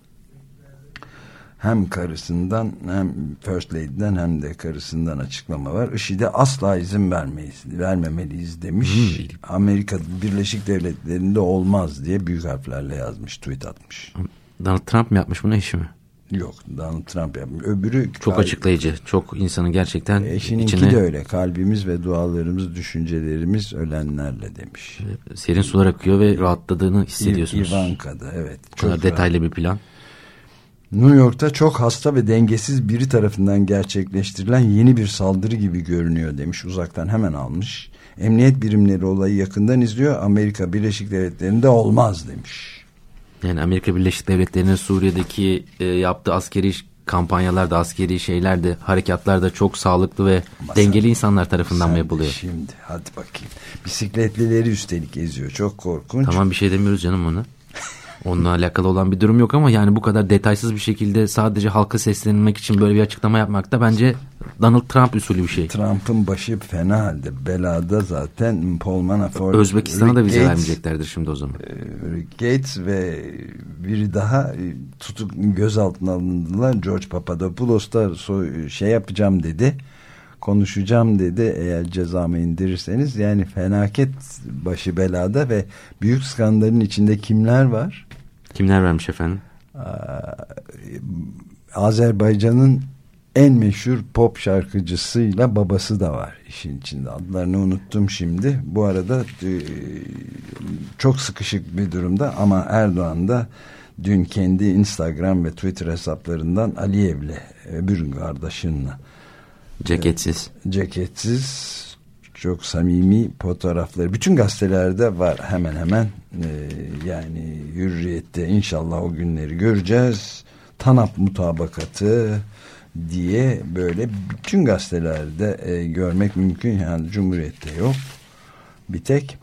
Hem karısından, hem First Lady'den, hem de karısından açıklama var. IŞİD'e asla izin vermeyiz, vermemeliyiz demiş. Hmm. Amerika Birleşik Devletleri'nde olmaz diye büyük harflerle yazmış, tweet atmış. Donald Trump mı yapmış bunu, eşi mi? Yok, Donald Trump yapmış. Öbürü çok kalp... açıklayıcı, çok insanı gerçekten eşininki içine... de öyle. Kalbimiz ve dualarımız, düşüncelerimiz ölenlerle demiş. Serin sular akıyor ve rahatladığını hissediyorsunuz. Ivanka'da, evet. Çok kadar detaylı bir plan. New York'ta çok hasta ve dengesiz biri tarafından gerçekleştirilen yeni bir saldırı gibi görünüyor demiş. Uzaktan hemen almış. Emniyet birimleri olayı yakından izliyor. Amerika Birleşik Devletleri'nde olmaz demiş. Yani Amerika Birleşik Devletleri'nin Suriye'deki e, yaptığı askeri kampanyalarda, askeri şeylerde, harekatlarda çok sağlıklı ve ama dengeli sen, insanlar tarafından mı yapılıyor? Şimdi hadi bakayım. Bisikletlileri üstelik eziyor. Çok korkunç. Tamam, bir şey demiyoruz canım ona. Onunla alakalı olan bir durum yok ama yani bu kadar detaysız bir şekilde sadece halka seslenilmek için böyle bir açıklama yapmak da bence Donald Trump usulü bir şey. Trump'ın başı fena halde belada zaten. Paul Manafort, Özbekistan'a da vize vermeyeceklerdir şimdi o zaman. Rick Gates ve biri daha tutuk gözaltına alındılar. George Papadopoulos da so- şey yapacağım dedi. Konuşacağım dedi, eğer cezamı indirirseniz. Yani fenaket başı belada ve büyük skandalın içinde kimler var? Kimler vermiş efendim? Azerbaycan'ın en meşhur pop şarkıcısıyla babası da var işin içinde. Adlarını unuttum şimdi. Bu arada çok sıkışık bir durumda ama Erdoğan da dün kendi Instagram ve Twitter hesaplarından Aliyev'le, öbür kardeşinle ceketsiz ceketsiz çok samimi fotoğrafları bütün gazetelerde var hemen hemen. Ee, yani Hürriyet'te inşallah o günleri göreceğiz. TANAP mutabakatı diye böyle bütün gazetelerde e, görmek mümkün. Yani Cumhuriyet'te yok. Bir tek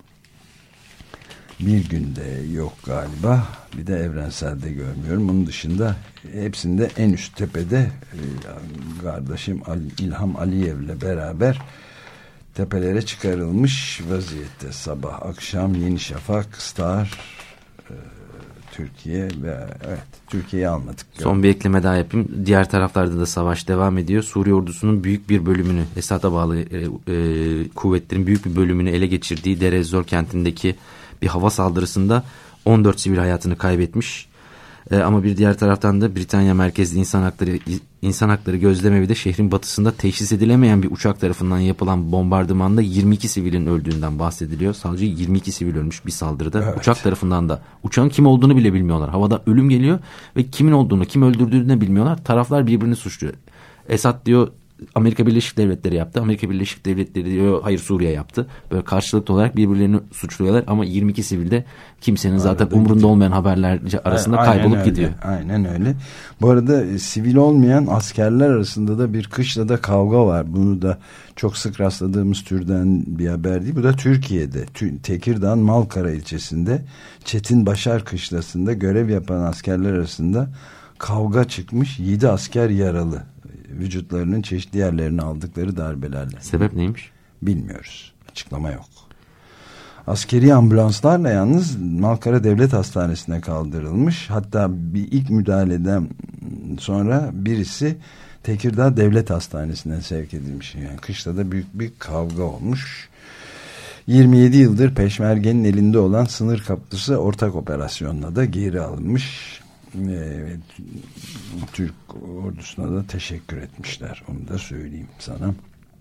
bir günde yok galiba. Bir de Evrensel'de görmüyorum. Onun dışında hepsinde en üst tepede e, kardeşim Ali, İlham Aliyev'le beraber tepelere çıkarılmış vaziyette. Sabah, akşam, Yeni Şafak, Star, e, Türkiye ve evet, Türkiye'yi almadık. Son bir ekleme daha yapayım. Diğer taraflarda da savaş devam ediyor. Suriye ordusunun büyük bir bölümünü, Esad'a bağlı e, e, kuvvetlerin büyük bir bölümünü ele geçirdiği Deir ez-Zor kentindeki bir hava saldırısında on dört sivil hayatını kaybetmiş. E, ama bir diğer taraftan da Britanya merkezli insan hakları insan hakları gözlemevi de şehrin batısında teşhis edilemeyen bir uçak tarafından yapılan bombardımanda yirmi iki sivilin öldüğünden bahsediliyor. Sadece yirmi iki sivil ölmüş bir saldırıda. Evet. Uçak tarafından da. Uçağın kim olduğunu bile bilmiyorlar. Havada ölüm geliyor ve kimin olduğunu, kim öldürdüğünü de bilmiyorlar. Taraflar birbirini suçluyor. Esad diyor Amerika Birleşik Devletleri yaptı. Amerika Birleşik Devletleri diyor hayır Suriye yaptı. Böyle karşılıklı olarak birbirlerini suçluyorlar ama yirmi iki sivil de kimsenin zaten arada umurunda gidiyor. Olmayan haberler arasında aynen kaybolup öyle, gidiyor. Aynen öyle. Bu arada e, sivil olmayan askerler arasında da bir kışlada kavga var. Bunu da çok sık rastladığımız türden bir haber değil. Bu da Türkiye'de. Tekirdağ'ın Malkara ilçesinde Çetin Başar kışlasında görev yapan askerler arasında kavga çıkmış. yedi asker yaralı. Vücutlarının çeşitli yerlerini aldıkları darbelerle. Sebep neymiş? Bilmiyoruz. Açıklama yok. Askeri ambulanslarla yalnız Malkara Devlet Hastanesi'ne kaldırılmış. Hatta bir ilk müdahaleden sonra birisi Tekirdağ Devlet Hastanesi'ne sevk edilmiş. Yani kışta da büyük bir kavga olmuş. yirmi yedi yıldır Peşmerge'nin elinde olan sınır kapısı ortak operasyonla da geri alınmış. Evet, Türk ordusuna da teşekkür etmişler. Onu da söyleyeyim sana.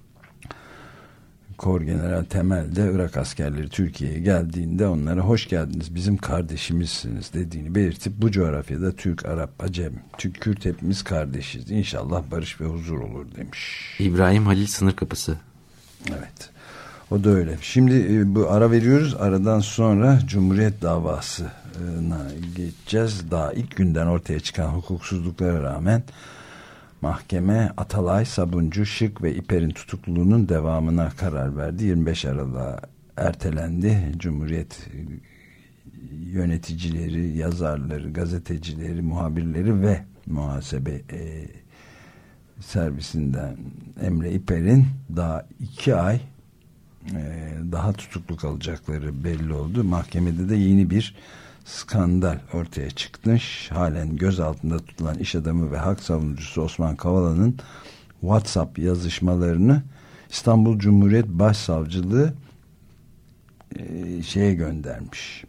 Kor General Temel de Irak askerleri Türkiye'ye geldiğinde onlara hoş geldiniz, bizim kardeşimizsiniz dediğini belirtip bu coğrafyada Türk, Arap, Acem, Türk, Kürt hepimiz kardeşiz. İnşallah barış ve huzur olur demiş. İbrahim Halil sınır kapısı. Evet. O da öyle. Şimdi bu ara veriyoruz. Aradan sonra Cumhuriyet davasına geçeceğiz. Daha ilk günden ortaya çıkan hukuksuzluklara rağmen mahkeme Atalay, Sabuncu, Şık ve İper'in tutukluluğunun devamına karar verdi. yirmi beş Aralık'a ertelendi. Cumhuriyet yöneticileri, yazarları, gazetecileri, muhabirleri ve muhasebe e, servisinden Emre İper'in daha iki ay daha tutuklu kalacakları belli oldu. Mahkemede de yeni bir skandal ortaya çıkmış. Halen gözaltında tutulan iş adamı ve hak savunucusu Osman Kavala'nın WhatsApp yazışmalarını İstanbul Cumhuriyet Başsavcılığı e, şeye göndermiş.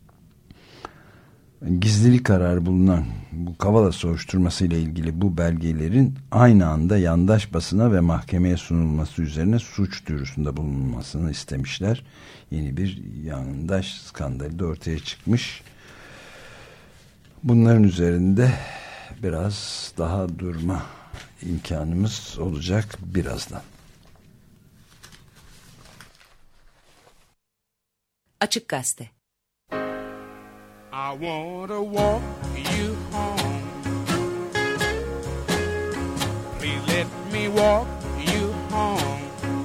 Gizlilik kararı bulunan bu Kavala soruşturması ile ilgili bu belgelerin aynı anda yandaş basına ve mahkemeye sunulması üzerine suç duyurusunda bulunmasını istemişler. Yeni bir yandaş skandali de ortaya çıkmış. Bunların üzerinde biraz daha durma imkanımız olacak birazdan. Açık Gazete. I wanna walk you home. Please let me walk you home.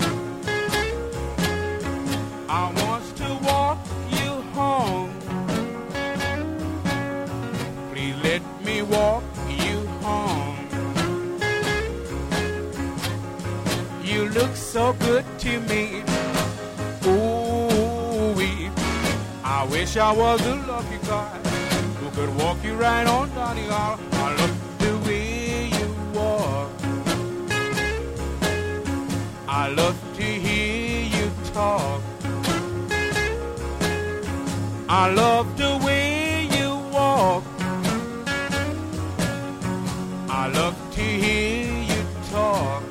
I want to walk you home. Please let me walk you home. You look so good to me. Ooh-wee. I wish I was a lucky guy who could walk you right on down the aisle. I love the way you walk. I love to hear you talk. I love the way you walk. I love to hear you talk.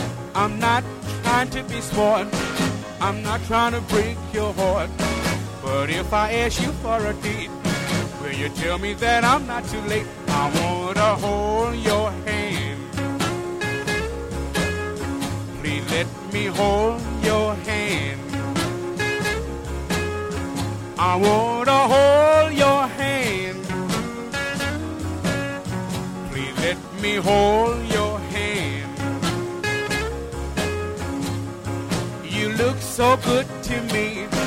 I'm not trying to be smart. I'm not trying to break your heart, but But if I ask you for a date, will you tell me that I'm not too late? I wanna hold your hand. Please let me hold your hand. I wanna hold your hand. Please let me hold your hand. You look so good to me.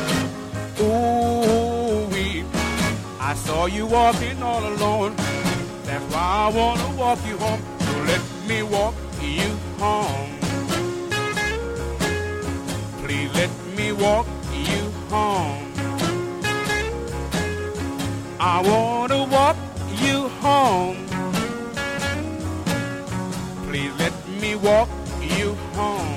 Ooh-wee. I saw you walking all alone. That's why I wanna walk you home. So let me walk you home. Please let me walk you home. I wanna walk you home. Please let me walk you home.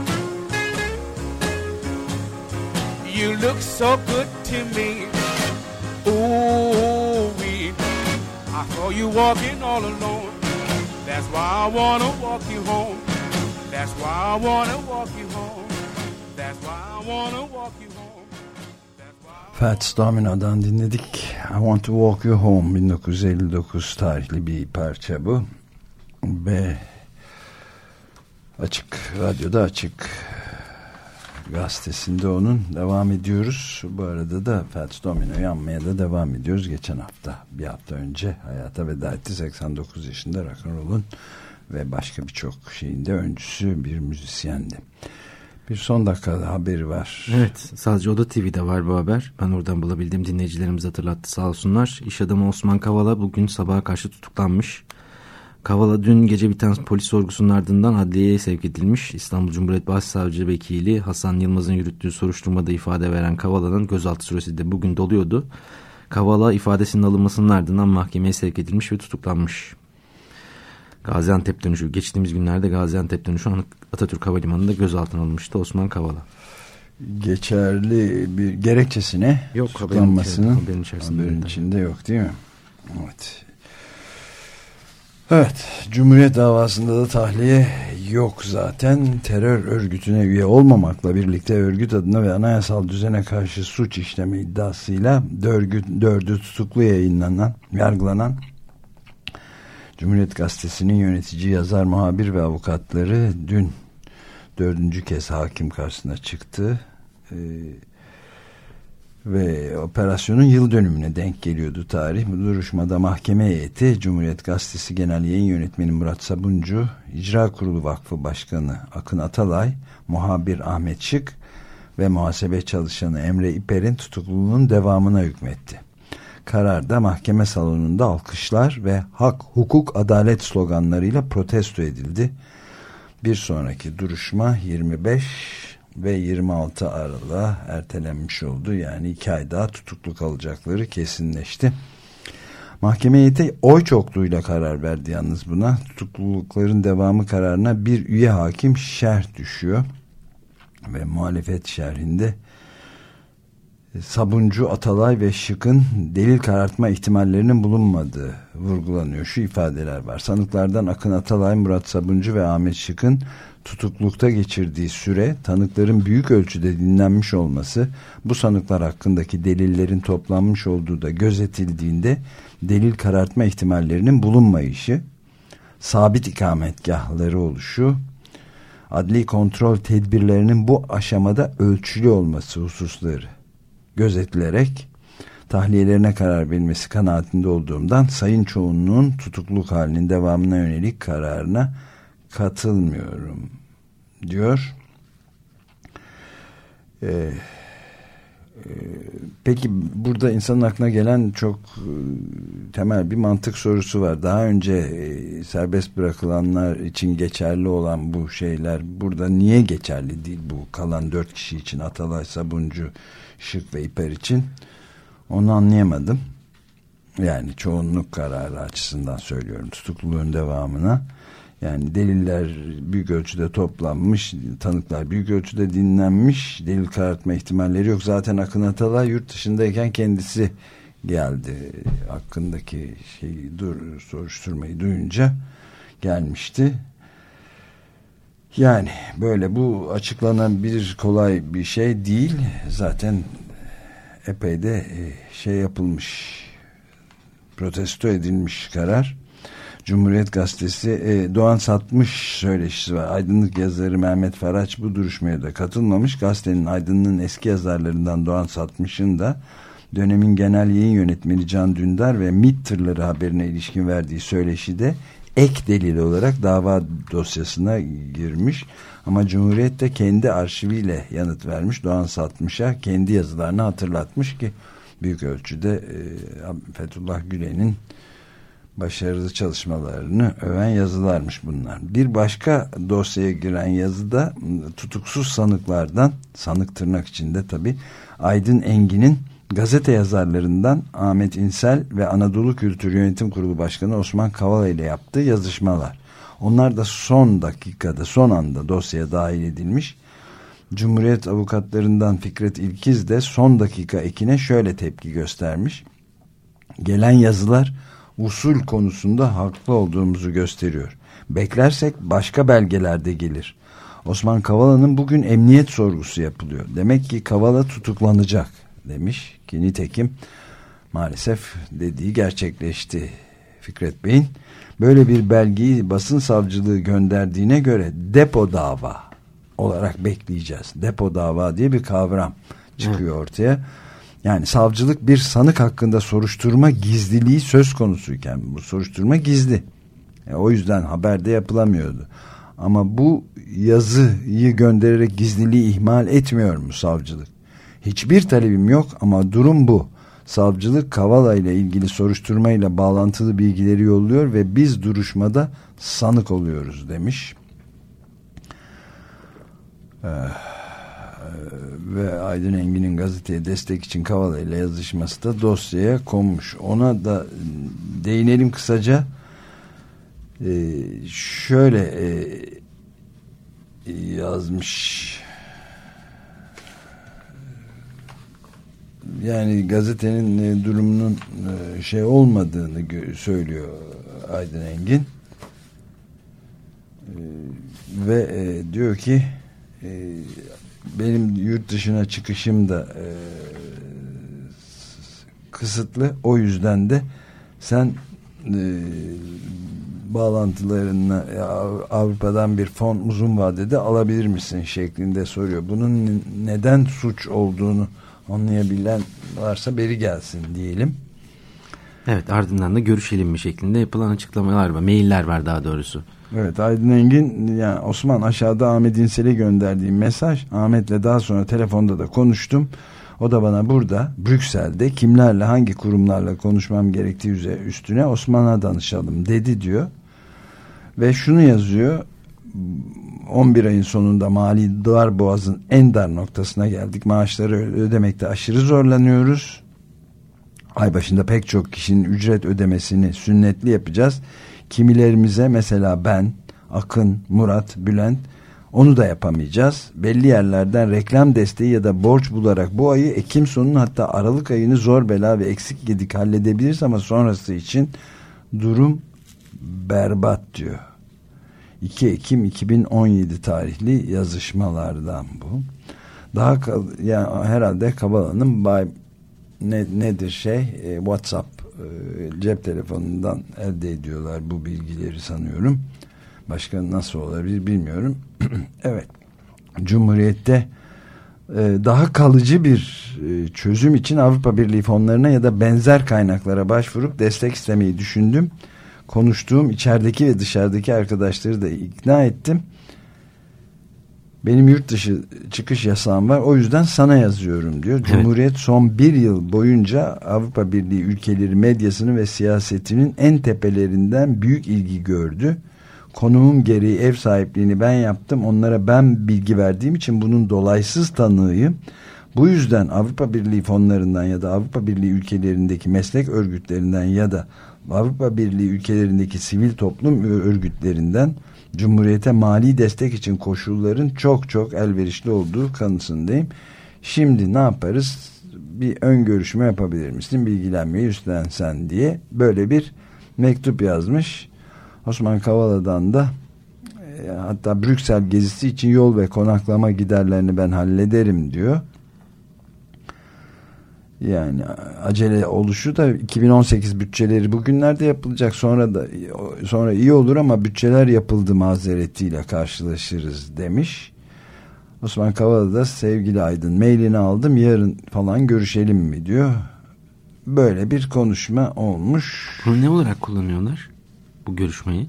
You look so good to me. Ooh-wee. I saw you walking all alone. That's why I wanna walk you home. That's why I wanna walk you home. That's why I wanna walk you home. Fats Domino'dan dinledik. I Want to Walk You Home, bin dokuz yüz elli dokuz tarihli bir parça bu. Ve Açık Radyo'da, Açık Gazetesi'nde onun devam ediyoruz. Bu arada da Fats Domino yanmaya da devam ediyoruz. Geçen hafta, bir hafta önce hayata veda etti. seksen dokuz yaşında rock'n'roll'un ve başka birçok şeyin de öncüsü bir müzisyendi. Bir son dakika haberi var. Evet, sadece Oda T V'de var bu haber. Ben oradan bulabildiğim dinleyicilerimiz hatırlattı, sağ olsunlar. İş adamı Osman Kavala bugün sabaha karşı tutuklanmış. Kavala dün gece biten polis sorgusunun ardından adliyeye sevk edilmiş. İstanbul Cumhuriyet Başsavcı Vekili Hasan Yılmaz'ın yürüttüğü soruşturmada ifade veren Kavala'nın gözaltı süresi de bugün doluyordu. Kavala ifadesinin alınmasının ardından mahkemeye sevk edilmiş ve tutuklanmış. Gaziantep dönüşü, geçtiğimiz günlerde Gaziantep dönüşü Atatürk Havalimanı'nda gözaltına alınmıştı Osman Kavala. Geçerli bir gerekçesine yok, tutuklanmasının haberin içerisinde, haberin içinde yok değil mi? Evet. Evet, Cumhuriyet davasında da tahliye yok zaten. Terör örgütüne üye olmamakla birlikte örgüt adına ve anayasal düzene karşı suç işleme iddiasıyla dördü, dördü tutuklu yayınlanan, yargılanan Cumhuriyet Gazetesi'nin yönetici, yazar, muhabir ve avukatları dün dördüncü kez hakim karşısına çıktı. Ee, ve operasyonun yıl dönümüne denk geliyordu tarih. Bu duruşmada mahkeme heyeti, Cumhuriyet Gazetesi Genel Yayın Yönetmeni Murat Sabuncu, İcra Kurulu Vakfı Başkanı Akın Atalay, muhabir Ahmet Şık ve muhasebe çalışanı Emre İper'in tutukluluğunun devamına hükmetti. Kararda mahkeme salonunda alkışlar ve hak, hukuk, adalet sloganlarıyla protesto edildi. Bir sonraki duruşma yirmi beş ve yirmi altı Aralık'a ertelenmiş oldu. Yani iki ay daha tutuklu kalacakları kesinleşti. Mahkeme heyeti oy çokluğuyla karar verdi yalnız buna. Tutuklulukların devamı kararına bir üye hakim şerh düşüyor. Ve muhalefet şerhinde Sabuncu, Atalay ve Şık'ın delil karartma ihtimallerinin bulunmadığı vurgulanıyor. Şu ifadeler var. Sanıklardan Akın Atalay, Murat Sabuncu ve Ahmet Şık'ın tutuklukta geçirdiği süre, tanıkların büyük ölçüde dinlenmiş olması, bu sanıklar hakkındaki delillerin toplanmış olduğu da gözetildiğinde delil karartma ihtimallerinin bulunmayışı, sabit ikametgahları oluşu, adli kontrol tedbirlerinin bu aşamada ölçülü olması hususları gözetilerek tahliyelerine karar verilmesi kanaatinde olduğumdan sayın çoğunluğun tutukluluk halinin devamına yönelik kararına katılmıyorum diyor. Ee, e, peki burada insanın aklına gelen çok e, temel bir mantık sorusu var. Daha önce e, serbest bırakılanlar için geçerli olan bu şeyler burada niye geçerli değil, bu kalan dört kişi için, Atalay, Sabuncu, Şık ve İper için? Onu anlayamadım. Yani çoğunluk kararı açısından söylüyorum, tutukluluğun devamına. Yani deliller büyük ölçüde toplanmış, tanıklar büyük ölçüde dinlenmiş, delil karartma ihtimalleri yok. Zaten Akın Atalay yurt dışındayken kendisi geldi, hakkındaki şeyi dur, soruşturmayı duyunca gelmişti. Yani böyle bu açıklanabilir kolay bir şey değil. Zaten epey de şey yapılmış, protesto edilmiş karar. Cumhuriyet Gazetesi e, Doğan Satmış söyleşisi var. Aydınlık yazarı Mehmet Faraç bu duruşmaya da katılmamış. Gazetenin Aydınlığın eski yazarlarından Doğan Satmış'ın da dönemin genel yayın yönetmeni Can Dündar ve MİT tırları haberine ilişkin verdiği söyleşide ek delil olarak dava dosyasına girmiş. Ama Cumhuriyet de kendi arşiviyle yanıt vermiş. Doğan Satmış'a kendi yazılarını hatırlatmış ki büyük ölçüde e, Fethullah Gülen'in başarılı çalışmalarını öven yazılarmış bunlar. Bir başka dosyaya giren yazıda tutuksuz sanıklardan, sanık tırnak içinde tabii, Aydın Engin'in gazete yazarlarından Ahmet İnsel ve Anadolu Kültür Yönetim Kurulu Başkanı Osman Kavala ile yaptığı yazışmalar. Onlar da son dakikada, son anda dosyaya dahil edilmiş. Cumhuriyet avukatlarından Fikret İlkiz de son dakika ekine şöyle tepki göstermiş. Gelen yazılar usul konusunda haklı olduğumuzu gösteriyor. Beklersek başka belgeler de gelir. Osman Kavala'nın bugün emniyet sorgusu yapılıyor. Demek ki Kavala tutuklanacak demiş ki nitekim maalesef dediği gerçekleşti Fikret Bey'in. Böyle bir belgeyi basın savcılığı gönderdiğine göre depo dava olarak bekleyeceğiz. Depo dava diye bir kavram çıkıyor ortaya. Yani savcılık bir sanık hakkında soruşturma gizliliği söz konusuyken bu soruşturma gizli. Yani o yüzden haberde yapılamıyordu. Ama bu yazıyı göndererek gizliliği ihmal etmiyor mu savcılık? Hiçbir talebim yok ama durum bu. Savcılık Kavala ile ilgili soruşturmayla bağlantılı bilgileri yolluyor ve biz duruşmada sanık oluyoruz demiş. Ee, ve Aydın Engin'in gazeteye destek için Kavala ile yazışması da dosyaya konmuş. Ona da değinelim kısaca. Ee, şöyle e, yazmış. Yani gazetenin e, durumunun e, şey olmadığını söylüyor Aydın Engin. E, ve e, diyor ki e, benim yurt dışına çıkışım da e, kısıtlı. O yüzden de sen e, bağlantılarını Avrupa'dan bir fon uzun vadede alabilir misin şeklinde soruyor. Bunun neden suç olduğunu anlayabilen varsa beri gelsin diyelim. Evet, ardından da görüşelim mi şeklinde yapılan açıklamalar var. Mailler var daha doğrusu. Evet, Aydın Engin, yani Osman aşağıda Ahmet İnsel'e gönderdiğim mesaj. Ahmet'le daha sonra telefonda da konuştum. O da bana burada Brüksel'de kimlerle, hangi kurumlarla konuşmam gerektiği üzere üstüne Osman'a danışalım dedi diyor. Ve şunu yazıyor: on bir ayın sonunda mali darboğazın en dar noktasına geldik. Maaşları ödemekte aşırı zorlanıyoruz. Ay başında pek çok kişinin ücret ödemesini sünnetli yapacağız. Kimilerimize, mesela ben, Akın, Murat, Bülent, onu da yapamayacağız. Belli yerlerden reklam desteği ya da borç bularak bu ayı Ekim sonunun, hatta Aralık ayını zor bela ve eksik gedik halledebiliriz ama sonrası için durum berbat diyor. iki Ekim iki bin on yedi tarihli yazışmalardan bu. Daha yani herhalde Kavala'nın bay ne, nedir şey e, WhatsApp e, cep telefonundan elde ediyorlar bu bilgileri sanıyorum. Başka nasıl olabilir bilmiyorum. Evet. Cumhuriyet'te e, daha kalıcı bir e, çözüm için Avrupa Birliği fonlarına ya da benzer kaynaklara başvurup destek istemeyi düşündüm. Konuştuğum içerideki ve dışarıdaki arkadaşları da ikna ettim. Benim yurt dışı çıkış yasağım var, o yüzden sana yazıyorum diyor. Evet. Cumhuriyet son bir yıl boyunca Avrupa Birliği ülkeleri medyasını ve siyasetinin en tepelerinden büyük ilgi gördü. Konumum gereği ev sahipliğini ben yaptım. Onlara ben bilgi verdiğim için bunun dolaysız tanığıyım. Bu yüzden Avrupa Birliği fonlarından ya da Avrupa Birliği ülkelerindeki meslek örgütlerinden ya da Avrupa Birliği ülkelerindeki sivil toplum örgütlerinden Cumhuriyete mali destek için koşulların çok çok elverişli olduğu kanısındayım. Şimdi ne yaparız? Bir ön görüşme yapabilir misin? Bilgilenmeyi üstlensen diye böyle bir mektup yazmış. Osman Kavala'dan da e, hatta Brüksel gezisi için yol ve konaklama giderlerini ben hallederim diyor. Yani acele oluşu da iki bin on sekiz bütçeleri bugünlerde yapılacak, sonra da sonra iyi olur ama bütçeler yapıldı mazeretiyle karşılaşırız demiş. Osman Kavala da sevgili Aydın mailini aldım, yarın falan görüşelim mi diyor. Böyle bir konuşma olmuş. Bunu ne olarak kullanıyorlar bu görüşmeyi?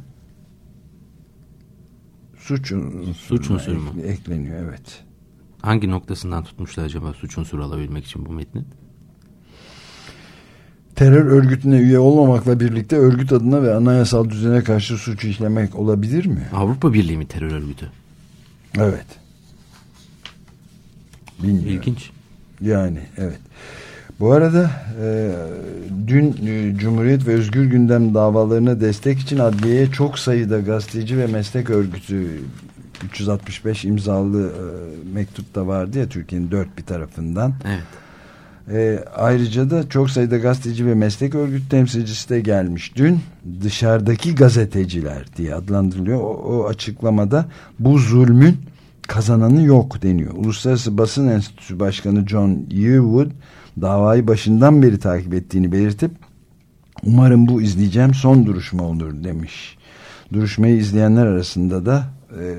Suç unsuru, suç unsuru mu? Ekleniyor, evet. Hangi noktasından tutmuşlar acaba suç unsuru alabilmek için bu metnin? Terör örgütüne üye olmamakla birlikte örgüt adına ve anayasal düzene karşı suç işlemek olabilir mi? Avrupa Birliği mi terör örgütü? Evet. Bilmiyorum. İlginç. Yani evet. Bu arada e, dün e, Cumhuriyet ve Özgür Gündem davalarına destek için adliyeye çok sayıda gazeteci ve meslek örgütü üç yüz altmış beş imzalı e, mektup da vardı ya Türkiye'nin dört bir tarafından. Evet. E, ayrıca da çok sayıda gazeteci ve meslek örgütü temsilcisi de gelmiş. Dün dışarıdaki gazeteciler diye adlandırılıyor. O, o açıklamada bu zulmün kazananı yok deniyor. Uluslararası Basın Enstitüsü Başkanı John Yearwood davayı başından beri takip ettiğini belirtip umarım bu izleyeceğim son duruşma olur demiş. Duruşmayı izleyenler arasında da e,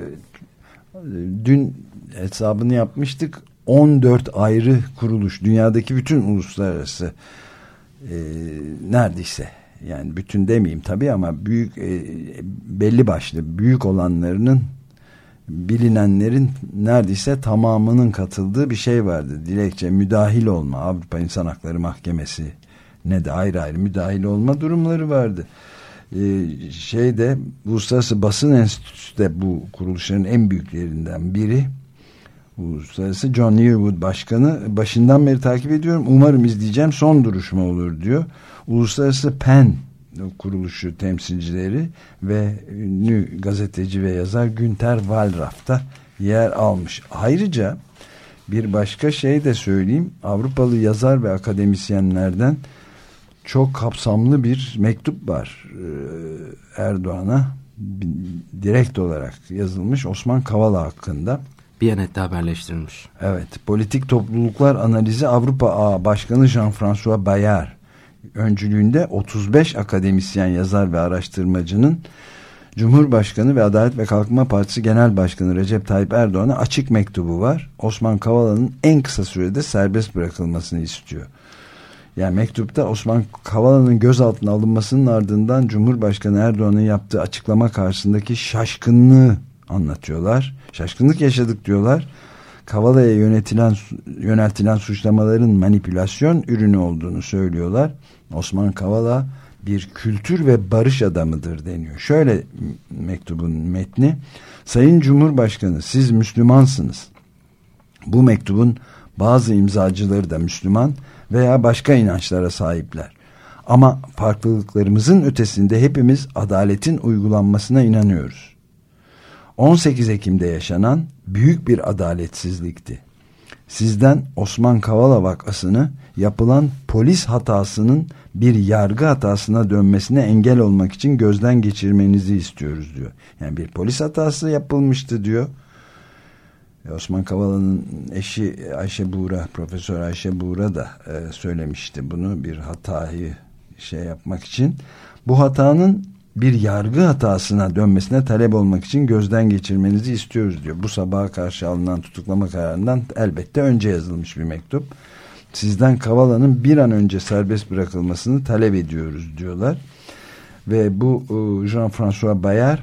dün hesabını yapmıştık, on dört ayrı kuruluş, dünyadaki bütün uluslararası e, neredeyse, yani bütün demeyeyim tabii ama büyük e, belli başlı büyük olanlarının, bilinenlerin neredeyse tamamının katıldığı bir şey vardı. Dilekçe müdahil olma, Avrupa İnsan Hakları Mahkemesi ne de ayrı ayrı müdahil olma durumları vardı. Ee, şeyde Uluslararası Basın Enstitüsü de bu kuruluşların en büyüklerinden biri. Uluslararası John Yearwood Başkanı, başından beri takip ediyorum, umarım izleyeceğim son duruşma olur diyor. Uluslararası PEN kuruluşu temsilcileri ve ünlü gazeteci ve yazar Günter Wallraff da yer almış. Ayrıca bir başka şey de söyleyeyim. Avrupalı yazar ve akademisyenlerden çok kapsamlı bir mektup var Erdoğan'a direkt olarak yazılmış, Osman Kavala hakkında. Biyanet'te haberleştirilmiş. Evet. Politik Topluluklar Analizi Avrupa Ağı Başkanı Jean-François Bayard öncülüğünde otuz beş akademisyen, yazar ve araştırmacının Cumhurbaşkanı ve Adalet ve Kalkınma Partisi Genel Başkanı Recep Tayyip Erdoğan'a açık mektubu var. Osman Kavala'nın en kısa sürede serbest bırakılmasını istiyor. Yani mektupta Osman Kavala'nın gözaltına alınmasının ardından Cumhurbaşkanı Erdoğan'ın yaptığı açıklama karşısındaki şaşkınlığı anlatıyorlar. Şaşkınlık yaşadık diyorlar. Kavala'ya yönetilen, yöneltilen suçlamaların manipülasyon ürünü olduğunu söylüyorlar. Osman Kavala bir kültür ve barış adamıdır deniyor. Şöyle mektubun metni: Sayın Cumhurbaşkanı, siz Müslümansınız. Bu mektubun bazı imzacıları da Müslüman veya başka inançlara sahipler. Ama farklılıklarımızın ötesinde hepimiz adaletin uygulanmasına inanıyoruz. on sekiz Ekim'de yaşanan büyük bir adaletsizlikti. Sizden Osman Kavala vakasını yapılan polis hatasının bir yargı hatasına dönmesine engel olmak için gözden geçirmenizi istiyoruz diyor. Yani bir polis hatası yapılmıştı diyor. Osman Kavala'nın eşi Ayşe Buğra, Profesör Ayşe Buğra da e, söylemişti bunu, bir hatayı şey yapmak için. Bu hatanın bir yargı hatasına dönmesine talep olmak için gözden geçirmenizi istiyoruz diyor. Bu sabaha karşı alınan tutuklama kararından elbette önce yazılmış bir mektup. Sizden Kavala'nın bir an önce serbest bırakılmasını talep ediyoruz diyorlar. Ve bu Jean-François Bayard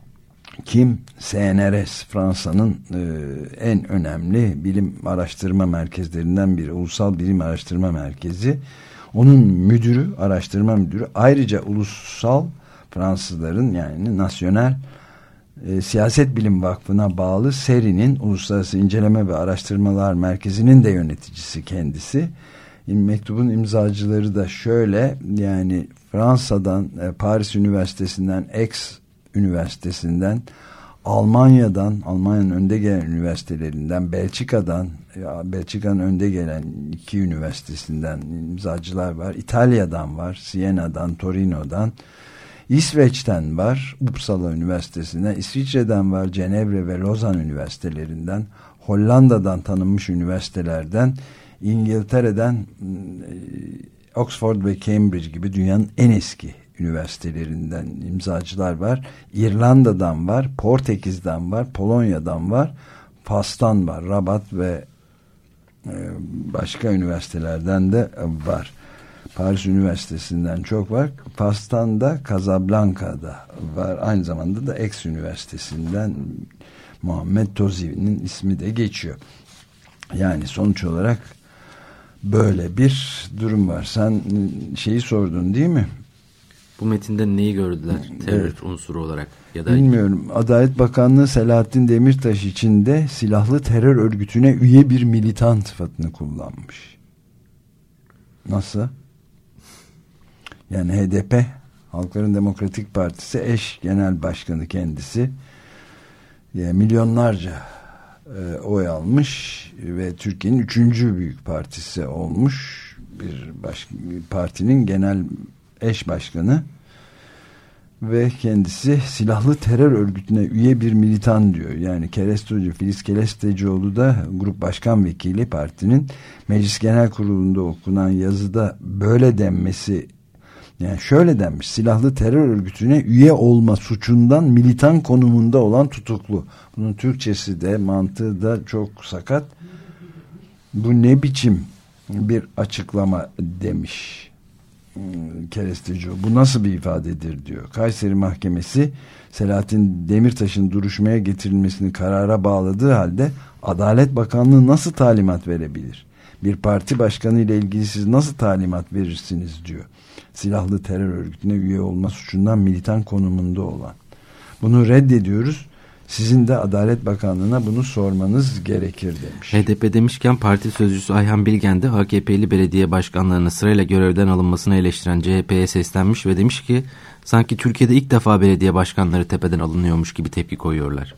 kim? C N R S, Fransa'nın e, en önemli bilim araştırma merkezlerinden biri. Ulusal Bilim Araştırma Merkezi. Onun müdürü, araştırma müdürü. Ayrıca ulusal Fransızların, yani Nasyonel e, Siyaset Bilim Vakfı'na bağlı S E R I'nin Uluslararası İnceleme ve Araştırmalar Merkezi'nin de yöneticisi kendisi. Mektubun imzacıları da şöyle, yani Fransa'dan, e, Paris Üniversitesi'nden, Aix Üniversitesi'nden, Almanya'dan, Almanya'nın önde gelen üniversitelerinden, Belçika'dan, ya Belçika'nın önde gelen iki üniversitesinden imzacılar var. İtalya'dan var, Siena'dan, Torino'dan, İsveç'ten var, Uppsala Üniversitesi'nden, İsviçre'den var, Cenevre ve Lozan üniversitelerinden, Hollanda'dan tanınmış üniversitelerden, İngiltere'den Oxford ve Cambridge gibi dünyanın en eski üniversitelerinden imzacılar var. İrlanda'dan var, Portekiz'den var, Polonya'dan var, Fas'tan var, Rabat ve başka üniversitelerden de var. Paris Üniversitesi'nden çok var. Fas'tan da Casablanca'da var. Aynı zamanda da Aix Üniversitesi'nden Muhammed Tozi'nin ismi de geçiyor. Yani sonuç olarak böyle bir durum var. Sen şeyi sordun değil mi? Bu metinde neyi gördüler terör evet. unsuru olarak? Ya da... Bilmiyorum. Adalet Bakanlığı Selahattin Demirtaş için de silahlı terör örgütüne üye bir militan sıfatını kullanmış. Nasıl? Yani H D P, Halkların Demokratik Partisi eş genel başkanı kendisi. Yani milyonlarca e, oy almış ve Türkiye'nin üçüncü büyük partisi olmuş bir, baş, bir partinin genel eş başkanı ve kendisi silahlı terör örgütüne üye bir militan diyor. Yani Keresteci, Filiz Kerestecioğlu da grup başkan vekili, partinin Meclis Genel Kurulu'nda okunan yazıda böyle denmesi, yani şöyle denmiş: silahlı terör örgütüne üye olma suçundan militan konumunda olan tutuklu. Bunun Türkçesi de mantığı da çok sakat. Bu ne biçim bir açıklama demiş Keresteci. Bu nasıl bir ifadedir diyor. Kayseri Mahkemesi Selahattin Demirtaş'ın duruşmaya getirilmesini karara bağladığı halde Adalet Bakanlığı nasıl talimat verebilir? Bir parti başkanı ile ilgili siz nasıl talimat verirsiniz diyor. Silahlı terör örgütüne üye olma suçundan militan konumunda olan. Bunu reddediyoruz. Sizin de Adalet Bakanlığı'na bunu sormanız gerekir demiş. H D P demişken parti sözcüsü Ayhan Bilgen de A K P'li belediye başkanlarının sırayla görevden alınmasını eleştiren C H P'ye seslenmiş ve demiş ki sanki Türkiye'de ilk defa belediye başkanları tepeden alınıyormuş gibi tepki koyuyorlar.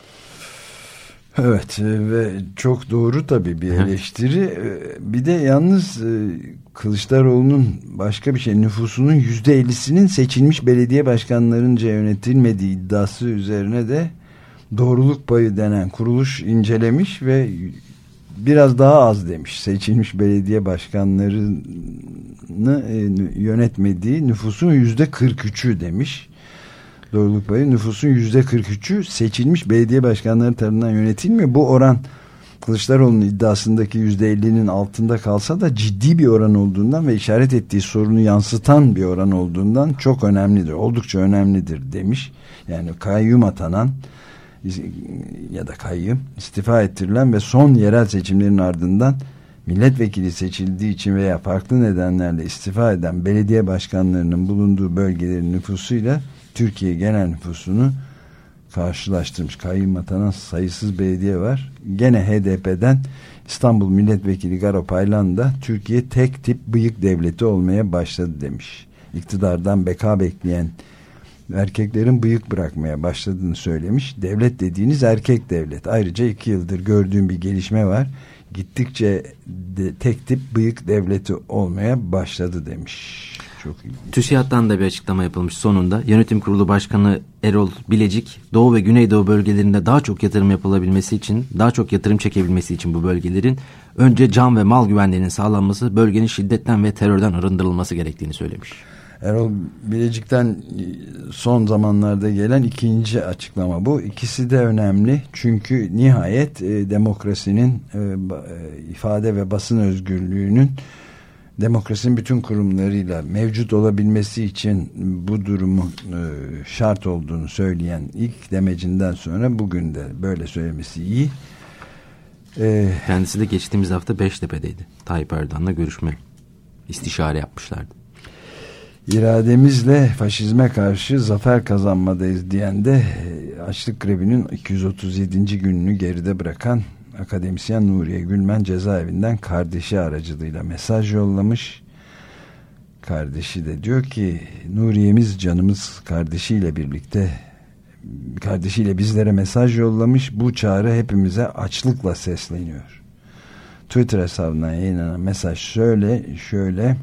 Evet ve çok doğru tabii bir eleştiri. Bir de yalnız Kılıçdaroğlu'nun başka bir şey, nüfusunun yüzde ellisinin seçilmiş belediye başkanlarınca yönetilmediği iddiası üzerine de doğruluk payı denen kuruluş incelemiş ve biraz daha az demiş. Seçilmiş belediye başkanlarını yönetmediği nüfusun yüzde kırk üçü demiş. Doğruluk payı, nüfusun yüzde kırk üçü seçilmiş belediye başkanları tarafından yönetilmiyor. Bu oran Kılıçdaroğlu'nun iddiasındaki yüzde ellinin altında kalsa da ciddi bir oran olduğundan ve işaret ettiği sorunu yansıtan bir oran olduğundan çok önemlidir. Oldukça önemlidir demiş. Yani kayyum atanan ya da kayyum istifa ettirilen ve son yerel seçimlerin ardından milletvekili seçildiği için veya farklı nedenlerle istifa eden belediye başkanlarının bulunduğu bölgelerin nüfusuyla Türkiye genel nüfusunu karşılaştırmış. Kayyum atanan sayısız belediye var. Gene H D P'den İstanbul Milletvekili Garo Paylan da Türkiye tek tip bıyık devleti olmaya başladı demiş. İktidardan beka bekleyen erkeklerin bıyık bırakmaya başladığını söylemiş. Devlet dediğiniz erkek devlet. Ayrıca iki yıldır gördüğüm bir gelişme var. Gittikçe de tek tip bıyık devleti olmaya başladı demiş. Çok ilginç. TÜSİAD'dan da bir açıklama yapılmış sonunda. Yönetim Kurulu Başkanı Erol Bilecik, Doğu ve Güneydoğu bölgelerinde daha çok yatırım yapılabilmesi için, daha çok yatırım çekebilmesi için bu bölgelerin önce can ve mal güvenliğinin sağlanması, bölgenin şiddetten ve terörden arındırılması gerektiğini söylemiş. Erol Bilecik'ten son zamanlarda gelen ikinci açıklama bu. İkisi de önemli çünkü nihayet e, demokrasinin e, e, ifade ve basın özgürlüğünün demokrasinin bütün kurumlarıyla mevcut olabilmesi için bu durumun e, şart olduğunu söyleyen ilk demecinden sonra bugün de böyle söylemesi iyi. E, Kendisi de geçtiğimiz hafta Beştepe'deydi. Tayyip Erdoğan'la görüşme, istişare yapmışlardı. İrademizle faşizme karşı zafer kazanmadayız diyen de açlık grevinin iki yüz otuz yedinci gününü geride bırakan akademisyen Nuriye Gülmen cezaevinden kardeşi aracılığıyla mesaj yollamış. Kardeşi de diyor ki Nuriye'miz canımız kardeşiyle birlikte kardeşiyle bizlere mesaj yollamış. Bu çağrı hepimize açlıkla sesleniyor. Twitter hesabından yayınlanan mesaj şöyle şöyle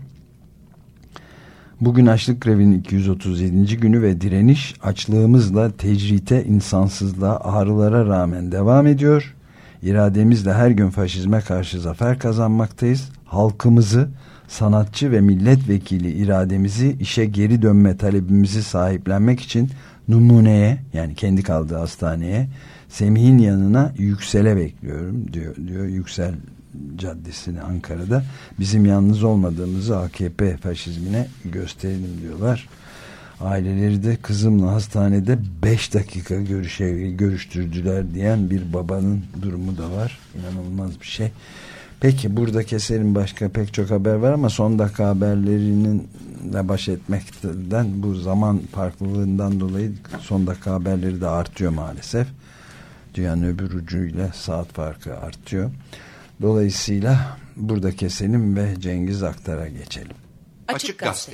Bugün açlık grevinin iki yüz otuz yedinci günü ve direniş açlığımızla tecrite, insansızlığa, ağrılara rağmen devam ediyor. İrademizle her gün faşizme karşı zafer kazanmaktayız. Halkımızı, sanatçı ve milletvekili irademizi, işe geri dönme talebimizi sahiplenmek için numuneye, yani kendi kaldığı hastaneye, Semih'in yanına Yüksel'e bekliyorum diyor, diyor. Yüksel Caddesi'ne Ankara'da. Bizim yalnız olmadığımızı A K P faşizmine gösterelim diyorlar. Aileleri de kızımla hastanede beş dakika görüşe, görüştürdüler diyen bir babanın durumu da var. İnanılmaz bir şey. Peki burada keselim, başka pek çok haber var ama son dakika haberlerinin de baş etmekten, bu zaman farklılığından dolayı son dakika haberleri de artıyor maalesef. Dünyanın öbür ucuyla saat farkı artıyor. Dolayısıyla burada keselim ve Cengiz Aktar'a geçelim. Açık Gazete.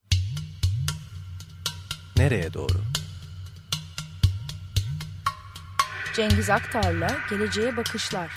Nereye doğru? Cengiz Aktar'la Geleceğe Bakışlar.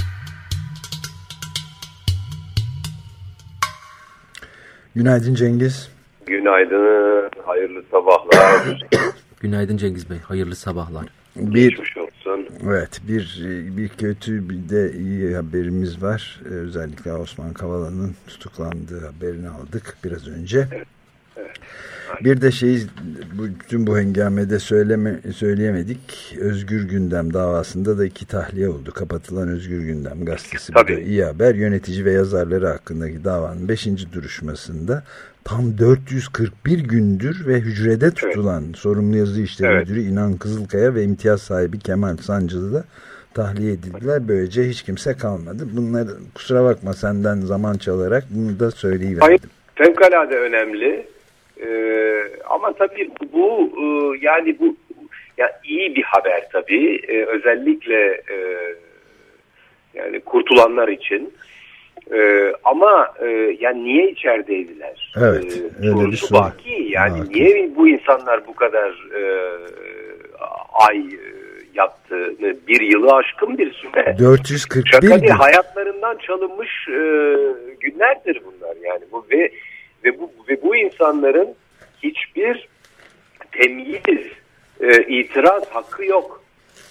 Günaydın Cengiz. Günaydın, hayırlı sabahlar. Günaydın Cengiz Bey, hayırlı sabahlar. Bir, Geçmiş olsun. evet, bir bir kötü bir de iyi haberimiz var. Özellikle Osman Kavala'nın tutuklandığı haberini aldık biraz önce. Evet, evet. Bir de şeyi bütün bu hengamede söyleme, söyleyemedik. Özgür Gündem davasında da iki tahliye oldu. Kapatılan Özgür Gündem gazetesi. Bu da iyi haber. Yönetici ve yazarları hakkındaki davanın beşinci duruşmasında tam dört yüz kırk bir gündür ve hücrede tutulan evet. sorumlu yazı işleri evet. müdürü İnan Kızılkaya ve imtiyaz sahibi Kemal Sancılı da tahliye edildiler. Böylece hiç kimse kalmadı. Bunları kusura bakma senden zaman çalarak bunu da söyleyiverdim. Hayır, fevkalade önemli. Ee, ama tabii bu e, yani bu ya iyi bir haber tabii. Ee, özellikle e, yani kurtulanlar için. Ee, ama e, yani niye içerideydiler? Evet. Ee, öyle bir soru. Baki. Yani Baki. Niye bu insanlar bu kadar e, ay e, yattığını, bir yılı aşkın bir süre. dört yüz kırk bir Şaka değil, hayatlarından çalınmış e, günlerdir bunlar yani bu ve ve bu ve bu insanların hiçbir temyiz, e, itiraz hakkı yok.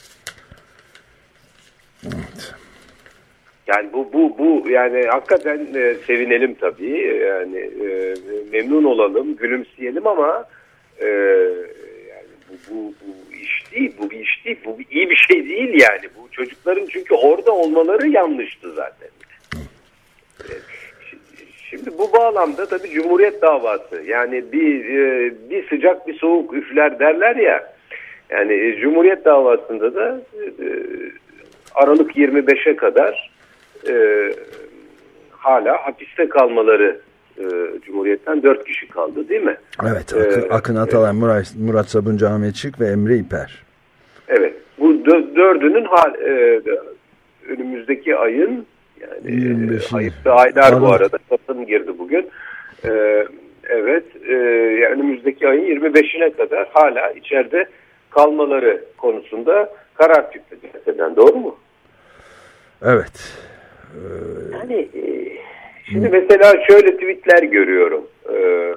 Evet. Yani bu bu bu yani hakikaten e, sevinelim tabii. Yani e, memnun olalım, gülümseyelim ama e, yani bu, bu bu iş değil, bu bir iş değil, bu bir, iyi bir şey değil yani. Bu çocukların çünkü orada olmaları yanlıştı zaten. Evet. Şimdi bu bağlamda tabii Cumhuriyet davası, yani bir e, bir sıcak bir soğuk üfler derler ya, yani e, Cumhuriyet davasında da e, Aralık yirmi beşe kadar e, hala hapiste kalmaları, e, Cumhuriyet'ten dört kişi kaldı değil mi? Evet, Akın, ee, Akın Atalay, evet. Murat, Murat Sabuncu, Ahmet Şık ve Emre İper. Evet, bu dö- dördünün hal, e, önümüzdeki ayın, yani hayırlı aylar bu arada, Kasım girdi bugün. Ee, evet, e, yani önümüzdeki ayın yirmi beşine kadar hala içeride kalmaları konusunda karar çıktı cepheden, doğru mu? Evet. Ee, yani e, şimdi hı. mesela şöyle tweetler görüyorum. Ee,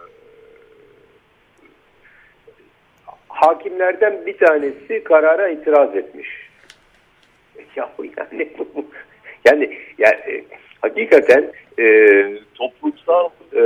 hakimlerden bir tanesi karara itiraz etmiş. Ya yani bu Yani, yani e, hakikaten e, toplumsal e,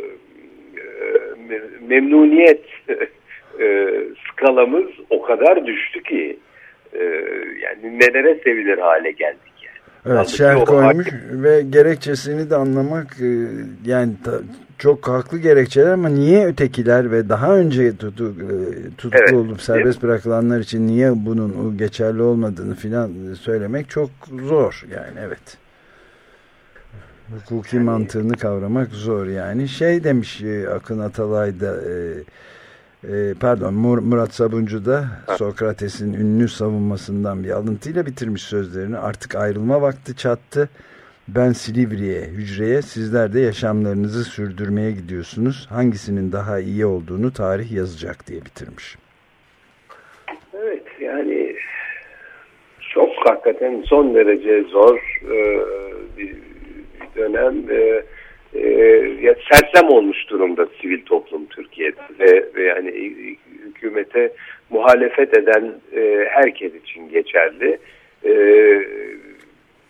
e, memnuniyet e, skalamız o kadar düştü ki e, yani nelere sevilir hale geldik yani. Evet, şerh koymuş hakim... ve gerekçesini de anlamak e, yani ta, çok haklı gerekçeler ama niye ötekiler ve daha önce tutuk, e, tutuklu evet, olup serbest bırakılanlar için niye bunun geçerli olmadığını filan söylemek çok zor yani, evet. Hukuki yani, mantığını kavramak zor yani. Şey demiş e, Akın Atalay da e, e, pardon Mur, Murat Sabuncu da ha. Sokrates'in ünlü savunmasından bir alıntıyla bitirmiş sözlerini. Artık ayrılma vakti çattı. Ben Silivri'ye, hücreye, sizler de yaşamlarınızı sürdürmeye gidiyorsunuz. Hangisinin daha iyi olduğunu tarih yazacak diye bitirmiş. Evet, yani çok hakikaten son derece zor e, bir, bir dönem. E, e, ya sersem olmuş durumda sivil toplum Türkiye'de ve, ve yani hükümete muhalefet eden e, herkes için geçerli. E,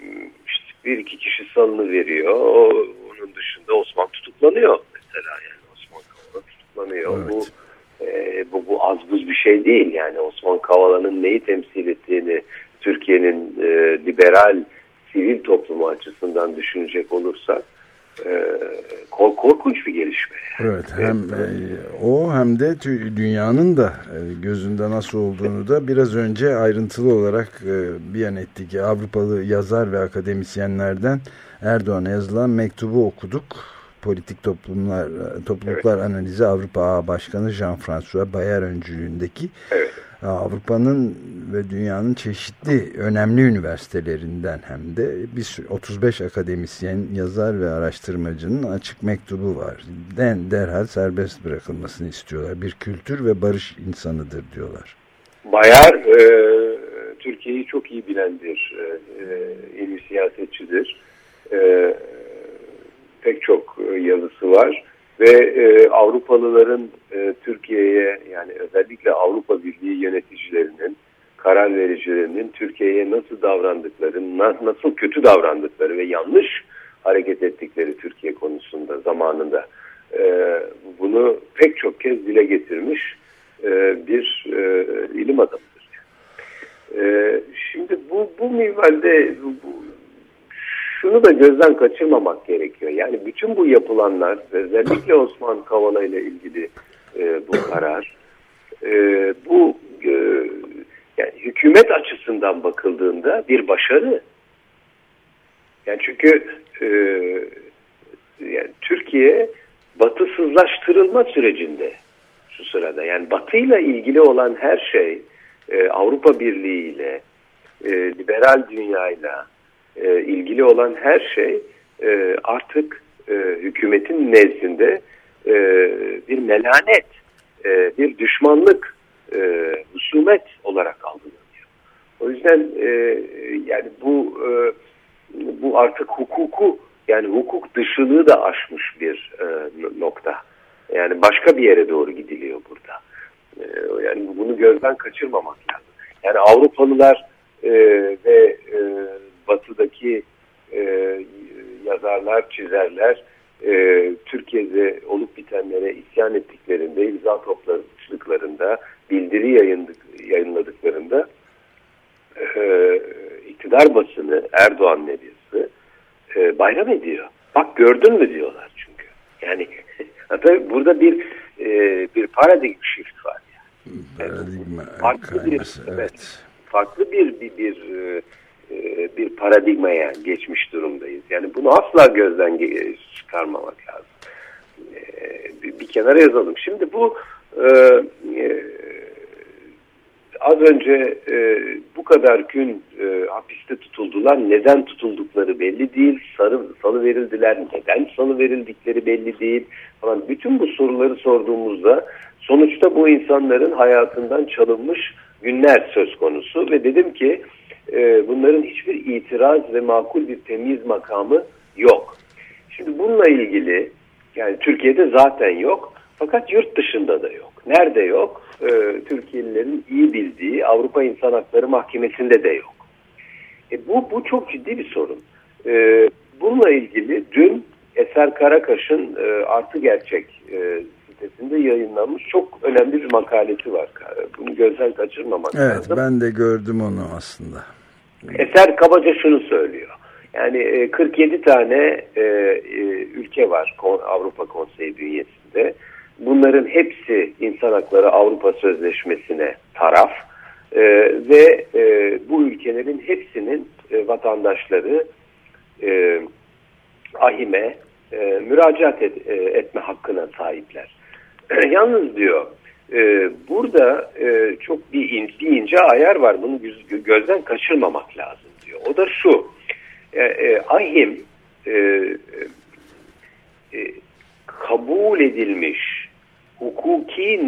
bir iki kişi salını veriyor. O, onun dışında Osman tutuklanıyor mesela, yani Osman Kavala tutuklanıyor. Evet. Bu, e, bu bu az buz bir şey değil yani. Osman Kavala'nın neyi temsil ettiğini Türkiye'nin e, liberal sivil toplumu açısından düşünecek olursak e, kork korkunç bir gelişme. Evet, hem e, o hem de dünyanın da e, gözünde nasıl olduğunu da biraz önce ayrıntılı olarak e, beyan ettik. Avrupalı yazar ve akademisyenlerden Erdoğan'a yazılan mektubu okuduk. Politik toplumlar topluluklar evet. Analizi Avrupa Ağı Başkanı Jean-François Bayer öncülüğündeki evet. Avrupa'nın ve dünyanın çeşitli önemli üniversitelerinden hem de bir otuz beş akademisyen, yazar ve araştırmacının açık mektubu var. Den derhal serbest bırakılmasını istiyorlar. Bir kültür ve barış insanıdır diyorlar. Bayer e, Türkiye'yi çok iyi bilen bir e, iyi bir siyasetçidir. E, pek çok yazısı var ve e, Avrupalıların e, Türkiye'ye, yani özellikle Avrupa Birliği yöneticilerinin, karar vericilerinin Türkiye'ye nasıl davrandıkları, na, nasıl kötü davrandıkları ve yanlış hareket ettikleri Türkiye konusunda zamanında e, bunu pek çok kez dile getirmiş e, bir e, ilim adamıdır. E, şimdi bu bu minvalde bu, şunu da gözden kaçırmamak gerekiyor. Yani bütün bu yapılanlar, özellikle Osman Kavala ile ilgili e, bu karar, e, bu e, yani hükümet açısından bakıldığında bir başarı. Yani çünkü e, yani Türkiye batısızlaştırılma sürecinde şu sırada. Yani batıyla ilgili olan her şey e, Avrupa Birliği ile, e, liberal dünyayla E, ilgili olan her şey e, artık e, hükümetin nezdinde e, bir melanet, e, bir düşmanlık, e, husumet olarak algılanıyor. O yüzden e, yani bu e, bu artık hukuku, yani hukuk dışılığı da aşmış bir e, nokta. Yani başka bir yere doğru gidiliyor burada. E, yani bunu gözden kaçırmamak lazım. Yani Avrupalılar e, ve e, Batı'daki e, yazarlar, çizerler e, Türkiye'de olup bitenlere isyan ettiklerinde, imza topladıklarında, bildiri yayınladık, yayınladıklarında e, iktidar basını, Erdoğan medyası e, bayram ediyor. Bak gördün mü diyorlar çünkü. Yani tabii burada bir e, bir paradigm shift var. Yani. Paradigma farklı kayması, bir, evet. evet. Farklı bir bir, bir bir paradigmaya geçmiş durumdayız. Yani bunu asla gözden çıkarmamak lazım. Bir kenara yazalım. Şimdi bu az önce bu kadar gün hapiste tutuldular. Neden tutuldukları belli değil. Sarı, salı verildiler. Neden salı verildikleri belli değil. Falan. Bütün bu soruları sorduğumuzda sonuçta bu insanların hayatından çalınmış günler söz konusu ve dedim ki bunların hiçbir itiraz ve makul bir temyiz makamı yok. Şimdi bununla ilgili, yani Türkiye'de zaten yok, fakat yurt dışında da yok. Nerede yok? Ee, Türkiye'lilerin iyi bildiği Avrupa İnsan Hakları Mahkemesi'nde de yok. E bu, bu çok ciddi bir sorun. Ee, bununla ilgili dün Eser Karakaş'ın e, Artı Gerçek e, sitesinde yayınlanmış çok önemli bir makalesi var. Bunu gözden kaçırmamak evet, lazım. Evet, ben de gördüm onu aslında. Eser kabaca şunu söylüyor. Yani kırk yedi tane e, ülke var Avrupa Konseyi bünyesinde. Bunların hepsi İnsan Hakları Avrupa Sözleşmesi'ne taraf e, ve e, bu ülkelerin hepsinin e, vatandaşları e, ahime e, müracaat et, e, etme hakkına sahipler. Yalnız diyor e, burada e, çok bir, in, bir ince ayar var. Bunu göz, gözden kaçırmamak lazım diyor. O da şu. E, e, ahim e, e, kabul edilmiş hukuki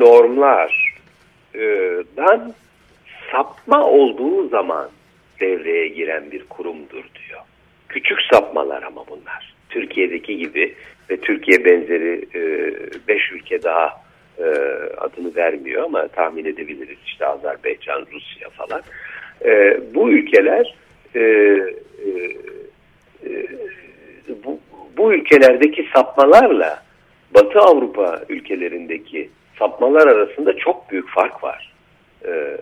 normlardan sapma olduğu zaman devreye giren bir kurumdur diyor. Küçük sapmalar ama bunlar. Türkiye'deki gibi ve Türkiye benzeri e, beş ülke daha e, adını vermiyor ama tahmin edebiliriz. İşte Azerbaycan, Rusya falan. E, bu ülkeler e, e, e, bu, bu ülkelerdeki sapmalarla Batı Avrupa ülkelerindeki sapmalar arasında çok büyük fark var. E, e,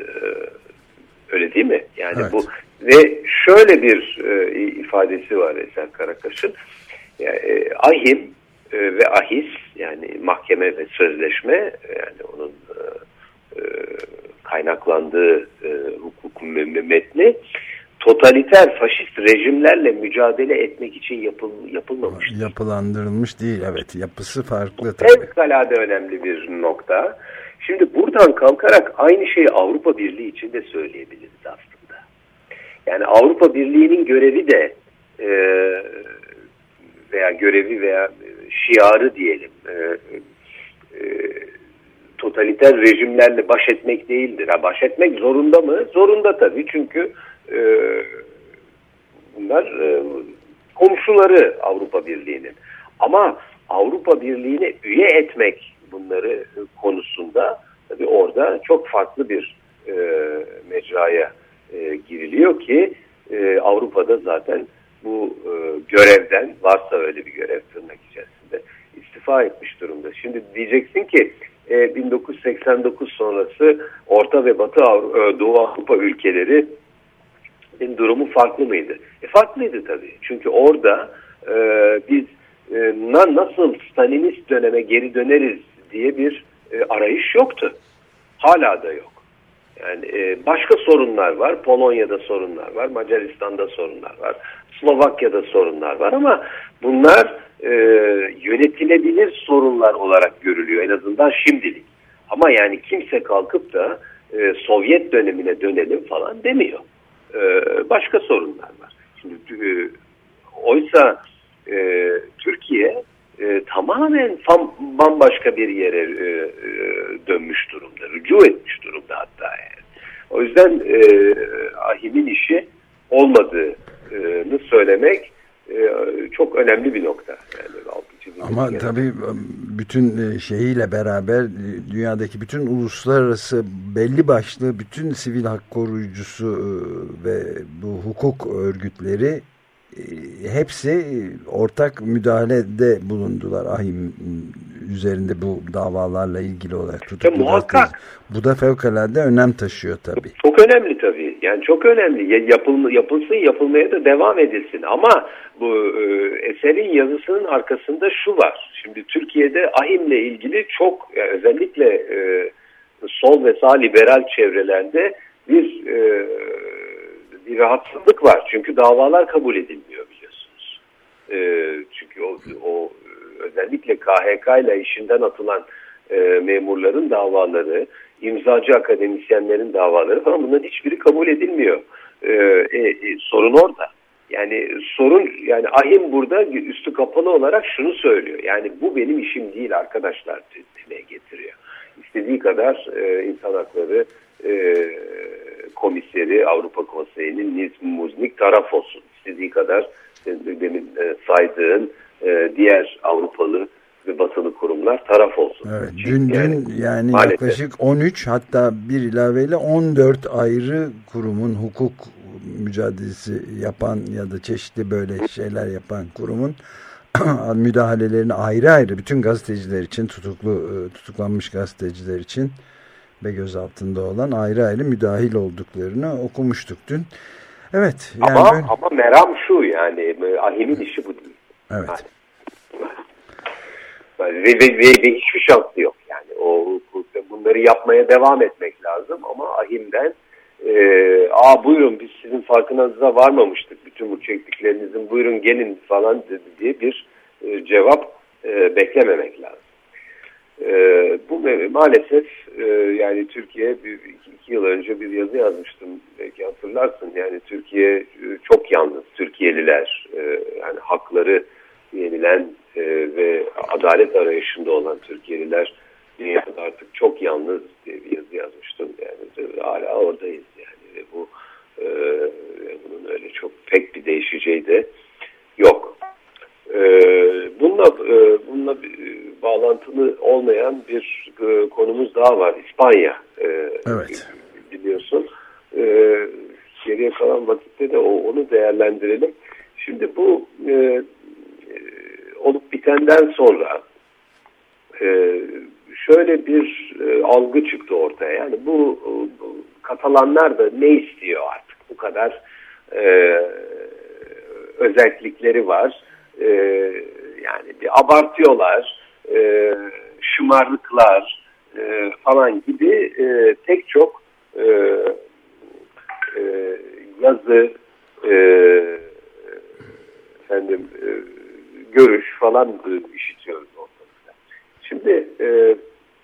öyle değil mi? Yani evet. Bu ve şöyle bir e, ifadesi var Eser Karakaş'ın. Yani, e, ahim e, ve ahis, yani mahkeme ve sözleşme, yani onun e, e, kaynaklandığı e, hukuk metni totaliter faşist rejimlerle mücadele etmek için yapıl, yapılmamıştır. Yapılandırılmış değil, evet. Yapısı farklı tabii. Fevkalade önemli bir nokta. Şimdi buradan kalkarak aynı şeyi Avrupa Birliği için de söyleyebiliriz aslında. Yani Avrupa Birliği'nin görevi de e, veya görevi veya şiarı diyelim e, e, totaliter rejimlerle baş etmek değildir. Ha, baş etmek zorunda mı? Zorunda tabii, çünkü e, bunlar e, komşuları Avrupa Birliği'nin. Ama Avrupa Birliği'ne üye etmek bunları konusunda tabii orada çok farklı bir e, mecraya e, giriliyor ki e, Avrupa'da zaten bu e, görevden, varsa öyle bir görev tırnak içerisinde, istifa etmiş durumda. Şimdi diyeceksin ki e, bin dokuz yüz seksen dokuz sonrası Orta ve Batı Avrupa, Doğu Avrupa ülkeleri durumu farklı mıydı? E, farklıydı tabii. Çünkü orada e, biz e, na, nasıl Stalinist döneme geri döneriz diye bir e, arayış yoktu. Hala da yok. Yani e, başka sorunlar var. Polonya'da sorunlar var. Macaristan'da sorunlar var. Slovakya'da sorunlar var ama bunlar e, yönetilebilir sorunlar olarak görülüyor. En azından şimdilik. Ama yani kimse kalkıp da e, Sovyet dönemine dönelim falan demiyor. E, başka sorunlar var. Şimdi e, oysa e, Türkiye e, tamamen tam, bambaşka bir yere e, e, dönmüş durumda. Rücu etmiş durumda hatta yani. O yüzden e, ahimin işi olmadığını söylemek e, çok önemli bir nokta. Yani, ama yani. Tabii bütün şeyiyle beraber dünyadaki bütün uluslararası belli başlı bütün sivil hak koruyucusu ve bu hukuk örgütleri hepsi ortak müdahalede bulundular ahim üzerinde bu davalarla ilgili olarak tutuklu. Muhakkak. Bu da fevkalade önem taşıyor tabii. Çok önemli tabii. Yani çok önemli. Yapıl, yapılsın, yapılmaya da devam edilsin. Ama bu e, eserin yazısının arkasında şu var. Şimdi Türkiye'de ahimle ilgili çok, yani özellikle e, sol ve sağ liberal çevrelerde bir e, bir rahatsızlık var. Çünkü davalar kabul edilmiyor biliyorsunuz. E, çünkü o, o özellikle K H K ile işinden atılan e, memurların davaları, imzacı akademisyenlerin davaları falan, bunların hiçbiri kabul edilmiyor. E, e, sorun orada. Yani sorun, yani ahim burada üstü kapalı olarak şunu söylüyor. Yani bu benim işim değil arkadaşlar dile getiriyor. İstediği kadar e, insan hakları e, komiseri, Avrupa Konseyi'nin Nils Muiznik taraf olsun. İstediği kadar demin e, saydığın e, diğer Avrupalı ve batılı kurumlar taraf olsun. Evet, dün yani, dün yani yaklaşık on üç, hatta bir ilaveyle on dört ayrı kurumun hukuk mücadelesi yapan ya da çeşitli böyle şeyler yapan kurumun müdahalelerini ayrı ayrı bütün gazeteciler için, tutuklu tutuklanmış gazeteciler için ve gözaltında olan ayrı ayrı müdahil olduklarını okumuştuk dün. Evet. Yani ama, böyle... ama meram şu, yani ahimin işi bu değil. Evet. Yani, ve, ve, ve, ve hiçbir şansı yok. Yani o bunları yapmaya devam etmek lazım ama ahimden e, aa buyurun biz sizin farkınıza varmamıştık. Bütün bu çektiklerinizin buyurun gelin falan diye bir e, cevap e, beklememek lazım. E, bu maalesef e, yani Türkiye bir, iki, iki yıl önce bir yazı yazmıştım, belki hatırlarsın. Yani Türkiye e, çok yalnız. Türkiye'liler e, yani hakları yenilen e, ve adalet arayışında olan Türkiye'liler dünyada artık çok yalnız diye bir yazı yazmıştım. Yani hala oradayız yani. Ve bu e, bunun öyle çok pek bir değişeceği de yok. E, bununla e, bununla bağlantılı olmayan bir e, konumuz daha var. İspanya. E, evet. Biliyorsun. E, geriye kalan vakitte de o, onu değerlendirelim. Şimdi bu e, olup bitenden sonra e, şöyle bir e, algı çıktı ortaya. Yani bu, bu Katalanlar da ne istiyor artık? Bu kadar e, özellikleri var. E, yani bir abartıyorlar, e, şımarıklar e, falan gibi e, pek çok e, e, yazı, e, efendim e, görüş falan e, işitiyoruz ortada. Şimdi e,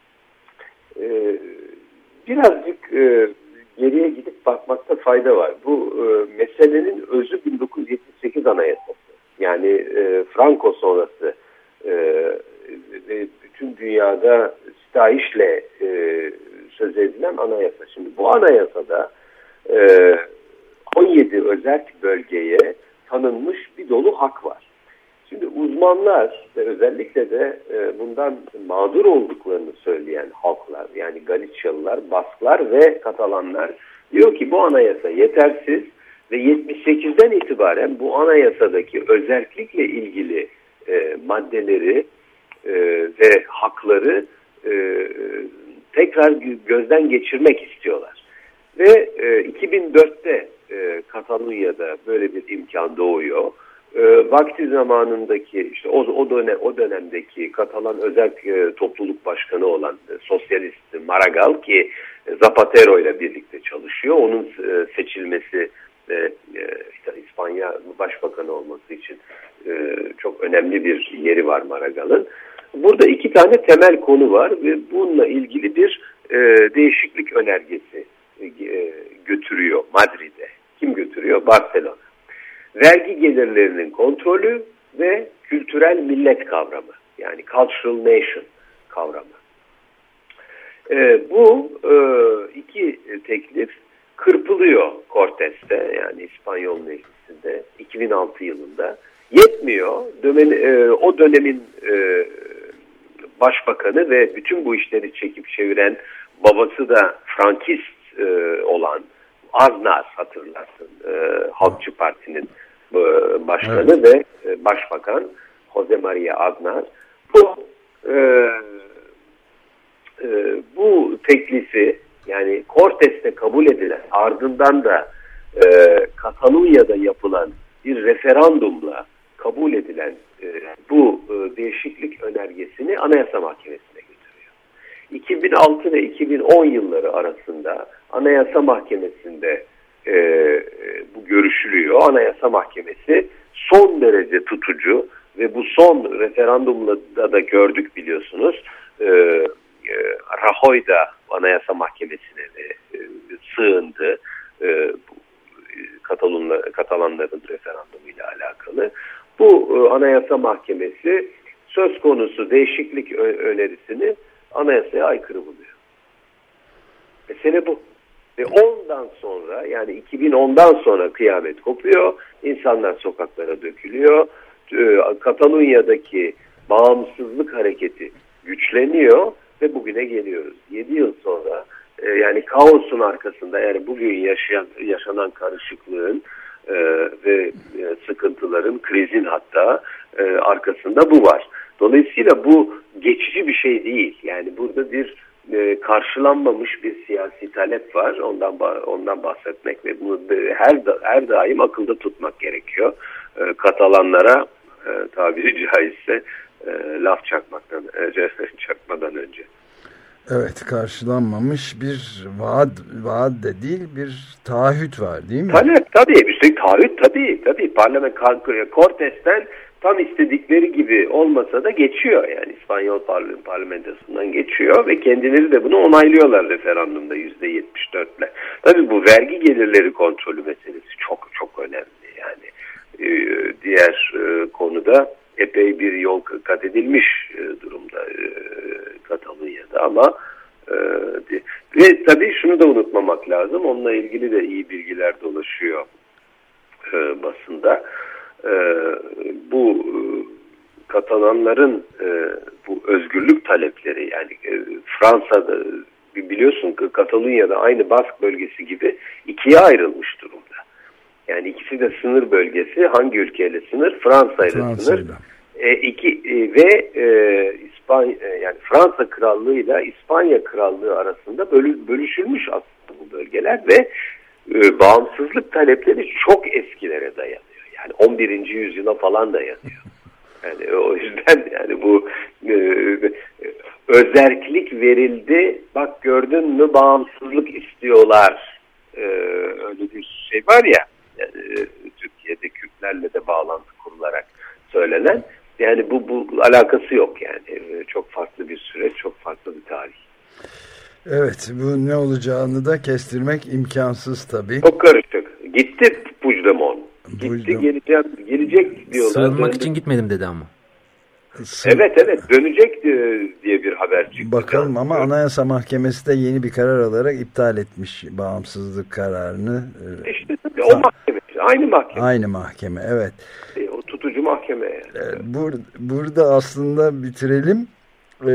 e, birazcık e, geriye gidip bakmakta fayda var. Bu e, meselenin özü bin dokuz yüz yetmiş sekiz Anayasası. Yani e, Franco sonrası e, ve bütün dünyada sitayişle e, söz edilen anayasa. Şimdi bu anayasada e, on yedi özel bölgeye tanınmış bir dolu hak var. Şimdi uzmanlar ve özellikle de e, bundan mağdur olduklarını söyleyen halklar, yani Galiçyalılar, Basklar ve Katalanlar diyor ki bu anayasa yetersiz ve yetmiş sekizden itibaren bu anayasadaki özellikle ilgili e, maddeleri e, ve hakları e, tekrar gözden geçirmek istiyorlar. Ve e, iki bin dörtte e, Katalunya'da böyle bir imkan doğuyor. E, vakti zamanındaki işte o, o dönem o dönemdeki Katalan özel e, topluluk başkanı olan e, sosyalist Maragall ki e, Zapatero ile birlikte çalışıyor. Onun e, seçilmesi ve e, işte İspanya başbakanı olması için e, çok önemli bir yeri var Maragall'ın. Burada iki tane temel konu var ve bununla ilgili bir e, değişiklik önergesi e, götürüyor Madrid'e. Kim götürüyor? Barcelona. Vergi gelirlerinin kontrolü ve kültürel millet kavramı. Yani cultural nation kavramı. E, bu e, iki teklif kırpılıyor Cortes'te, yani İspanyol Meclisi'nde iki bin altı yılında. Yetmiyor. Dömen, e, o dönemin e, başbakanı ve bütün bu işleri çekip çeviren babası da Frankist e, olan Aznar, hatırlarsın, e, Halkçı Parti'nin e, başkanı, evet, ve e, başbakan Jose Maria Aznar bu e, e, bu teklifi, yani Cortes'te kabul edilen, ardından da e, Katalunya'da yapılan bir referandumla kabul edilen e, bu e, değişiklik önergesini Anayasa Mahkemesi'ne götürüyor. iki bin altı ve iki bin on yılları arasında Anayasa Mahkemesi'nde e, e, bu görüşülüyor. Anayasa Mahkemesi son derece tutucu ve bu son referandumla da, da gördük biliyorsunuz. E, e, Rajoy da Anayasa Mahkemesi'ne de e, sığındı. E, Katalonla, Katalanların referandumuyla alakalı. Bu e, Anayasa Mahkemesi söz konusu değişiklik önerisini anayasaya aykırı buluyor. Mesele bu. Ve ondan sonra, yani iki bin ondan sonra kıyamet kopuyor. İnsanlar sokaklara dökülüyor. E, Katalunya'daki bağımsızlık hareketi güçleniyor ve bugüne geliyoruz. yedi yıl sonra e, yani kaosun arkasında, yani bugün yaşayan, yaşanan karışıklığın e, ve e, sıkıntıların, krizin hatta e, arkasında bu var. Dolayısıyla bu geçici bir şey değil. Yani burada bir e, karşılanmamış bir siyasi talep var. Ondan ondan bahsetmek ve bunu her her daim akılda tutmak gerekiyor. E, Katalanlara e, tabiri caizse e, laf çakmaktan önce, çakmadan önce. Evet, karşılanmamış bir vaat, vaat de değil, bir taahhüt var değil mi? Talep tabii, üstelik taahhüt tabii, tabii parlament Cortes'ten tam istedikleri gibi olmasa da geçiyor, yani İspanyol parlamentosundan geçiyor ve kendileri de bunu onaylıyorlar referandumda yüzde yetmiş dörtle. Tabii bu vergi gelirleri kontrolü meselesi çok çok önemli, yani ee, diğer e, konuda epey bir yol kat edilmiş e, durumda e, Katalunya'da ama e, ve tabii şunu da unutmamak lazım, onunla ilgili de iyi bilgiler dolaşıyor e, basında. E, bu e, Katalanların e, bu özgürlük talepleri, yani e, Fransa'da biliyorsun ki Katalunya'da aynı Bask bölgesi gibi ikiye ayrılmış durumda. Yani ikisi de sınır bölgesi. Hangi ülkeyle sınır? Fransa ile sınır. E, iki, e, ve e, İspanya, e, yani Fransa Krallığı ile İspanya Krallığı arasında bölü, bölüşülmüş aslında bu bölgeler ve e, bağımsızlık talepleri çok eskilere dayanıyor. Yani on birinci yüzyıla falan dayanıyor. Yani o yüzden yani bu e, özerklik verildi. Bak gördün mü, bağımsızlık istiyorlar. E, öyle bir şey var ya, yani, Türkiye'de Kürtlerle de bağlantı kurularak söylenen. Yani bu, bu alakası yok yani. Çok farklı bir süreç, çok farklı bir tarih. Evet, bu ne olacağını da kestirmek imkansız tabii. Çok karışık. Gitti Puigdemont. Gitti, geleceğim, gelecek diyorlar. Sığınmak için gitmedim dedi ama. Sığ... Evet evet dönecek diye bir haber çıktı. Bakalım ama Anayasa Mahkemesi de yeni bir karar alarak iptal etmiş bağımsızlık kararını. İşte tabii o mahkeme. Aynı mahkeme. Aynı mahkeme, evet. E, o tutucu mahkeme. Yani. Bur, burada aslında bitirelim. Ee,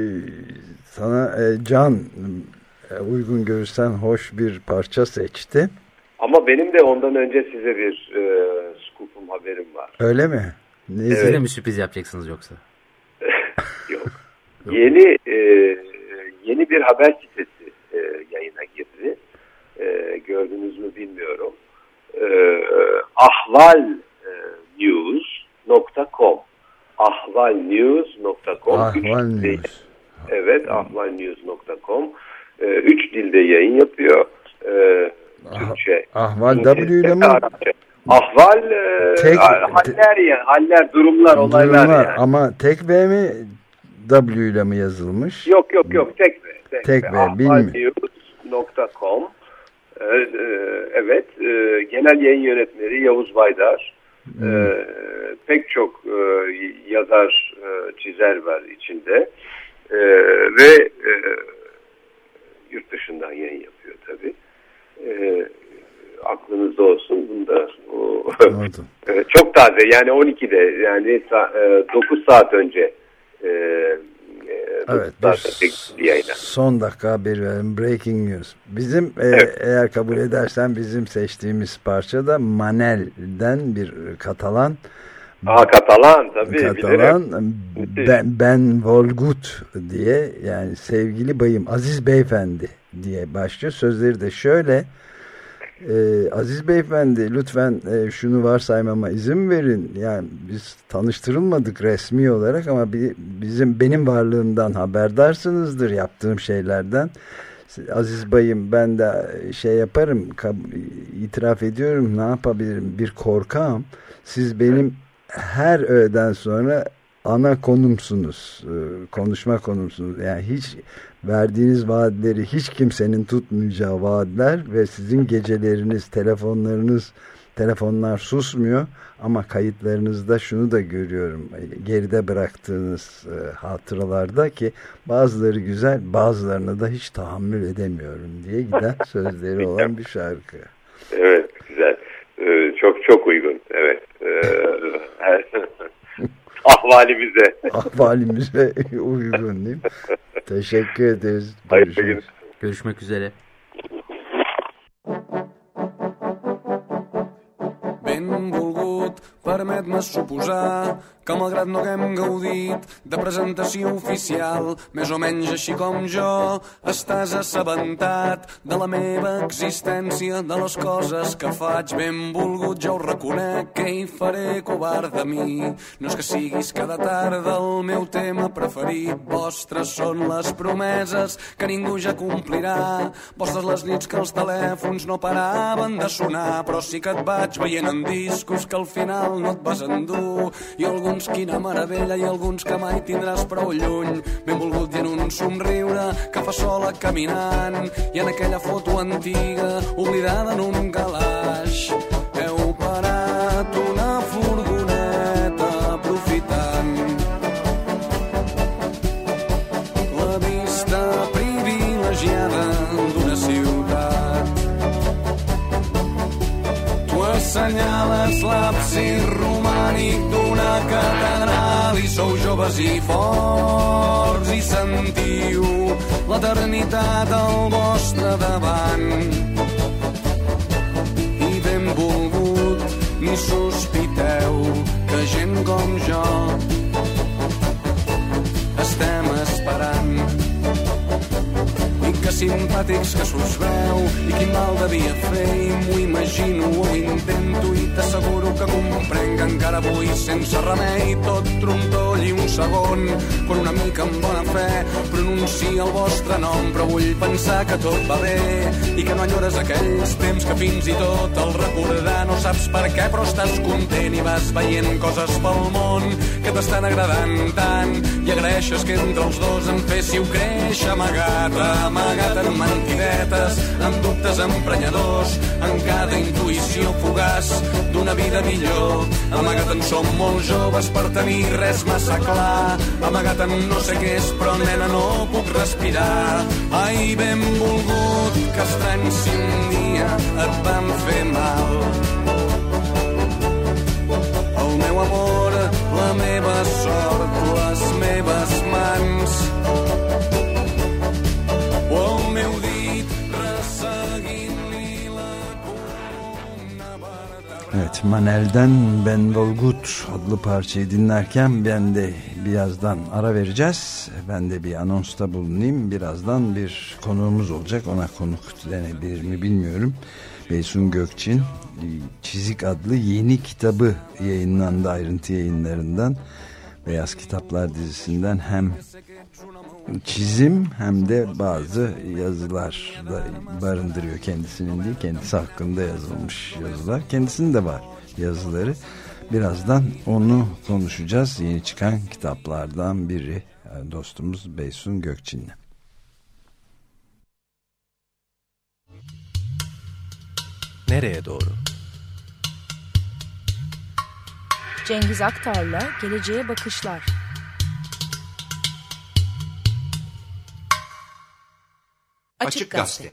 sana e, Can e, uygun görürsen hoş bir parça seçti. Ama benim de ondan önce size bir e, scoop'um, haberim var. Öyle mi? Ne evet. Siz de mi sürpriz yapacaksınız yoksa? Yok. Yeni e, yeni bir haber sitesi e, yayına girdi. E, gördünüz mü bilmiyorum. E, ahval news nokta com ahval news nokta com Ahval News. Evet, ahval news nokta com e, üç dilde yayın yapıyor. E, Türkçe. Ahval W ile mi? Ahval e, tek, haller ya, haller, durumlar, olaylar durumlar, yani. Ama tek V mi W ile mi yazılmış? Yok yok yok, tek V. Tek, tek V. ahval news nokta com e, e, Evet, e, genel yayın yönetmeni Yavuz Baydar. Hmm. E, pek çok e, yazar, e, çizer var içinde. E, ve e, yurt dışından yayın yapıyor tabii. E, aklınızda olsun bunda. O, çok taze yani on ikide yani e, dokuz saat önce e, evet, son dakika haberi verelim. Breaking news. Bizim evet. e, eğer kabul edersen bizim seçtiğimiz parça da Manel'den bir Katalan. Aa, Katalan tabii. Katalan ben, ben Volgut diye, yani sevgili bayım, aziz beyefendi diye başlıyor. Sözleri de şöyle: Ee, aziz beyefendi, lütfen e, şunu varsaymama izin verin. Yani biz tanıştırılmadık resmi olarak ama bi, bizim benim varlığımdan haberdarsınızdır, yaptığım şeylerden. Aziz bayım, ben de şey yaparım, itiraf ediyorum, ne yapabilirim, bir korkağım. Siz benim her öğleden sonra ana konumsunuz, konuşma konumsunuz. Yani hiç verdiğiniz vaatleri hiç kimsenin tutmayacağı vaatler ve sizin geceleriniz, telefonlarınız, telefonlar susmuyor ama kayıtlarınızda şunu da görüyorum, geride bıraktığınız hatıralarda ki bazıları güzel, bazılarını da hiç tahammül edemiyorum diye giden sözleri olan bir şarkı. Evet, güzel. Ee, çok çok uygun. Evet. Ee, ahvalimize. Ahvalimize uygun değil mi? Teşekkür ederiz. Görüşmek, Görüşmek üzere. Benvolgut, permet-me suposar que malgrat no haguem gaudit de presentació oficial, més o menys així com jo, estàs assabentat de la meva existència, de les coses que faig. Benvolgut, ja ho reconec, que hi faré covard de mi. No és que siguis cada tarda el meu tema preferit. Vostres són les promeses que ningú ja complirà. Vostres les nits que els telèfons no paraven de sonar. Però sí que et vaig veient en discos que al final no et vas endur. I alguns quina meravella, i alguns que mai tindràs prou lluny. Benvolgut, i en un somriure que fa sola caminant, i en aquella foto antiga oblidada en un calaix. Heu parat una furgoneta aprofitant la vista privilegiada d'una ciutat. Tu assenyales l'absis romànic d'una catedral i sou joves i forts i sentiu l'eternitat al vostre davant. I benvolgut ni sospiteu que gent com jo estem esperant. I que simpàtics que s'us veu i quin mal devia fer, i m'ho imagino, ho intento i t'asseguro que comprenc que encara avui sense remei tot trontolli un segon quan una mica amb bona fe pronuncia el vostre nom, però vull pensar que tot va bé i que no enyores aquells temps que fins i tot al recordar no saps per què però estàs content i vas veient coses pel món que t'estan agradant tant i agraeixes que entre els dos en féssiu créixer amagat, amagat en mentidetes, en dubtes emprenyadors, en cada intuïció fugaç d'una vida millor. Amagat en som molt joves per tenir res massa clar, amagat en no sé què és, però nena no puc respirar. Ai, benvolgut, que estrany si un dia et vam fer mal. El meu amor, la meva sort, les meves mans, o el meu dit resseguint-li la columna vertebral. Evet, Manel'den Ben Volgut adlı parçayı dinlerken ben de birazdan ara vereceğiz. Ben de bir anonsta bulunayım. Birazdan bir konuğumuz olacak. Ona konuk denebilir mi bilmiyorum. Beysun Gökçin Çizik adlı yeni kitabı yayınlandı ayrıntı yayınlarından. Beyaz Kitaplar dizisinden hem çizim hem de bazı yazılar da barındırıyor kendisinin değil, kendisi hakkında yazılmış yazılar. Kendisinin de var yazıları. Birazdan onu konuşacağız. Yeni çıkan kitaplardan biri dostumuz Beysun Gökçin'le. Nereye doğru? Cengiz Aktar'la Geleceğe Bakışlar. Açık Gazete.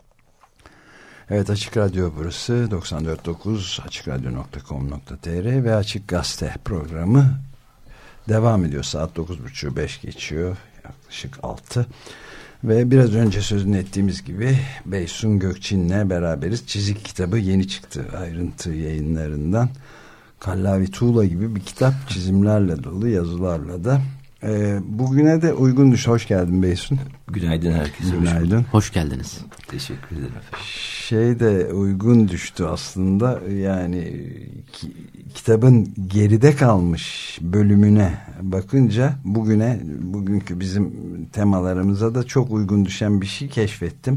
Evet, Açık Radyo burası doksan dört nokta dokuz açık radyo nokta com nokta tr ve Açık Gazete programı devam ediyor. Saat dokuz buçuk beş geçiyor, yaklaşık altı. Ve biraz önce sözünü ettiğimiz gibi Beysun Gökçin'le beraberiz. Çizik kitabı yeni çıktı ayrıntı yayınlarından. Kallavi Tuğla gibi bir kitap, çizimlerle dolu, yazılarla da. Ee, bugüne de uygun düş. Hoş geldin Beysun. Günaydın herkese. Günaydın. Hoş, hoş geldiniz. Teşekkür ederim efendim. Şey de uygun düştü aslında. Yani ki, kitabın geride kalmış bölümüne bakınca bugüne, bugünkü bizim temalarımıza da çok uygun düşen bir şey keşfettim.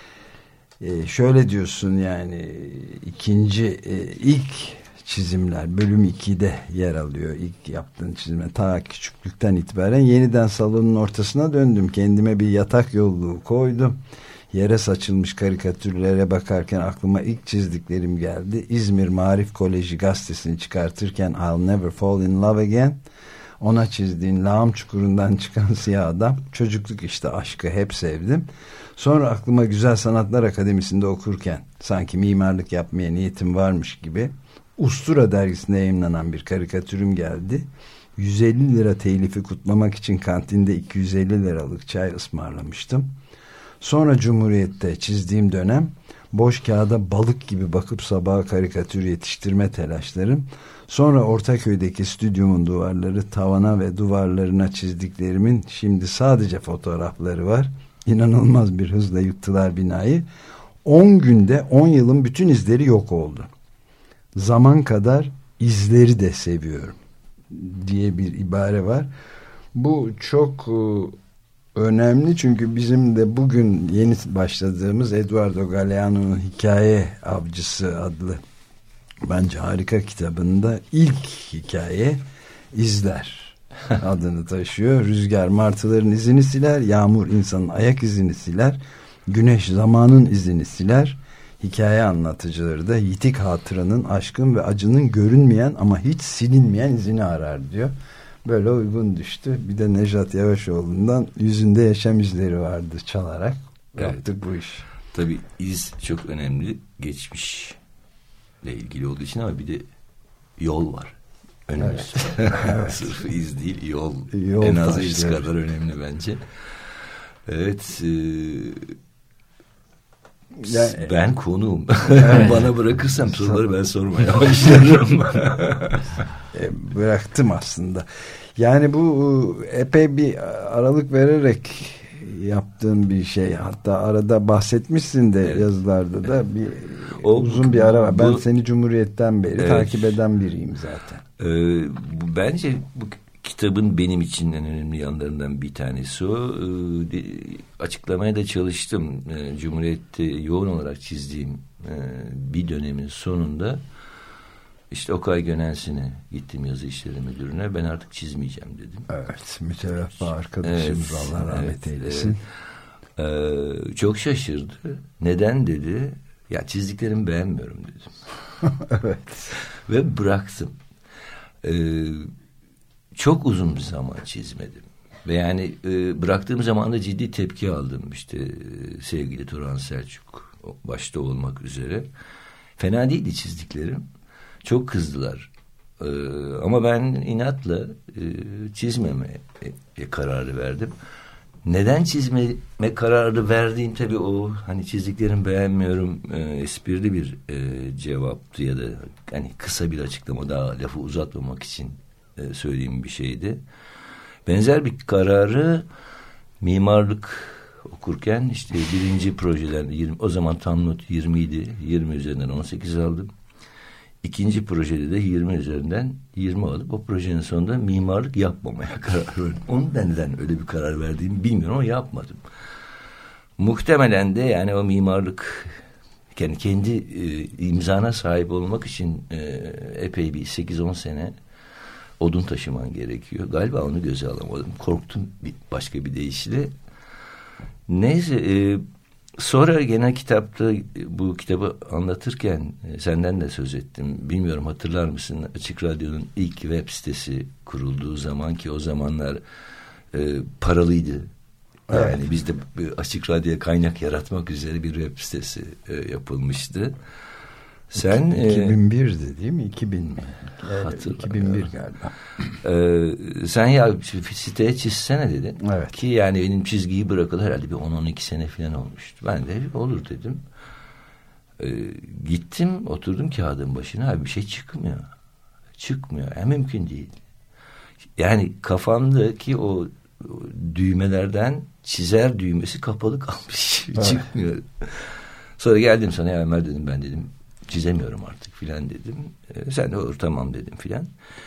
Ee, şöyle diyorsun yani ikinci e, ilk çizimler bölüm ikide yer alıyor. İlk yaptığın çizimler ta küçüklükten itibaren yeniden salonun ortasına döndüm. Kendime bir yatak yolluğu koydum. Yere saçılmış karikatürlere bakarken aklıma ilk çizdiklerim geldi. İzmir Maarif Koleji gazetesini çıkartırken I'll Never Fall in Love Again. Ona çizdiğin lağım çukurundan çıkan siyah adam. Çocukluk işte, aşkı hep sevdim. Sonra aklıma Güzel Sanatlar Akademisi'nde okurken sanki mimarlık yapmaya niyetim varmış gibi Ustura dergisinde yayınlanan bir karikatürüm geldi. yüz elli lira telifi kutlamak için kantinde iki yüz elli liralık çay ısmarlamıştım. Sonra Cumhuriyet'te çizdiğim dönem boş kağıda balık gibi bakıp sabaha karikatür yetiştirme telaşlarım. Sonra Ortaköy'deki stüdyomun duvarları, tavana ve duvarlarına çizdiklerimin şimdi sadece fotoğrafları var. İnanılmaz bir hızla yıktılar binayı. on günde on yılın bütün izleri yok oldu. Zaman kadar izleri de seviyorum diye bir ibare var. Bu çok önemli çünkü bizim de bugün yeni başladığımız Eduardo Galeano'nun Hikaye Avcısı adlı bence harika kitabında ilk hikaye izler adını taşıyor. Rüzgar martıların izini siler, yağmur insanın ayak izini siler, güneş zamanın izini siler. Hikaye anlatıcıları da yitik hatıranın, aşkın ve acının görünmeyen ama hiç silinmeyen izini arar diyor. Böyle uygun düştü. Bir de Nejat Yavaşoğlu'ndan Yüzünde Yaşam İzleri vardı çalarak yaptık evet. Bu iş. Tabii iz çok önemli geçmişle ilgili olduğu için ama bir de yol var. Önümüz. Evet. Evet. Sırf iz değil yol. yol en az iz kadar önemli bence. Evet. E, Yani, ben konuğum. Bana bırakırsam soruları ben sormaya başlarım. e, bıraktım aslında. Yani bu epey bir aralık vererek yaptığın bir şey. Hatta arada bahsetmişsin de, evet, yazılarda da bir o, uzun bir ara var. Ben bu, seni Cumhuriyet'ten beri evet, takip eden biriyim zaten. E, bence bu kitabın benim için en önemli yanlarından bir tanesi o. E, açıklamaya da çalıştım. E, Cumhuriyet'te yoğun olarak çizdiğim e, bir dönemin sonunda işte Okay Gönensin'e gittim, yazı işleri müdürüne. Ben artık çizmeyeceğim dedim. Evet, müteveffa arkadaşımız, evet, Allah rahmet evet, eylesin. Evet. Ee, çok şaşırdı. Neden dedi? Ya çizdiklerimi beğenmiyorum dedim. Evet. Ve bıraktım. Ee, çok uzun bir zaman çizmedim. Ve yani e, bıraktığım zaman da ciddi tepki aldım. İşte e, sevgili Turan Selçuk başta olmak üzere. Fena değildi çizdiklerim. Çok kızdılar. Ee, ama ben inatla e, çizmemeye e, kararı verdim. Neden çizmeme kararı verdiğim tabii o hani çizdiklerimi beğenmiyorum e, esprili bir e, cevaptı ya da hani kısa bir açıklama, daha lafı uzatmamak için e, söylediğim bir şeydi. Benzer bir kararı mimarlık okurken işte birinci projeden yirmi, o zaman tam not yirmi idi. yirmi üzerinden on sekiz aldım. İkinci projede de yirmi üzerinden yirmi alıp o projenin sonunda mimarlık yapmamaya karar verdim. Onun neden öyle bir karar verdiğimi bilmiyorum ama yapmadım. Muhtemelen de yani o mimarlık yani kendi e, imzana sahip olmak için e, epey bir sekiz on sene odun taşıman gerekiyor. Galiba onu göze alamadım. Korktum bir, başka bir deyişle. Neyse e, sonra gene kitapta bu kitabı anlatırken e, senden de söz ettim. Bilmiyorum hatırlar mısın? Açık Radyo'nun ilk web sitesi kurulduğu zaman ki o zamanlar e, paralıydı. Yani evet. Bizde Açık Radyo'ya kaynak yaratmak üzere bir web sitesi e, yapılmıştı. Sen iki bin birdi değil mi? iki bin mi? Evet, iki bin bir galiba. Ee, sen ya siteye çizsene dedin. Evet. Ki yani benim çizgiyi bırakalı herhalde bir on on iki sene falan olmuştu. Ben de olur dedim. Ee, gittim oturdum kağıdın başına. Abi bir şey çıkmıyor. Çıkmıyor. Yani mümkün değil. Yani kafamdaki o, o düğmelerden çizer düğmesi kapalı kalmış. Evet. Çıkmıyor. Sonra geldim sana ya Ömer dedim ben dedim. Çizemiyorum artık filan dedim. Ee, sen de olur tamam dedim filan.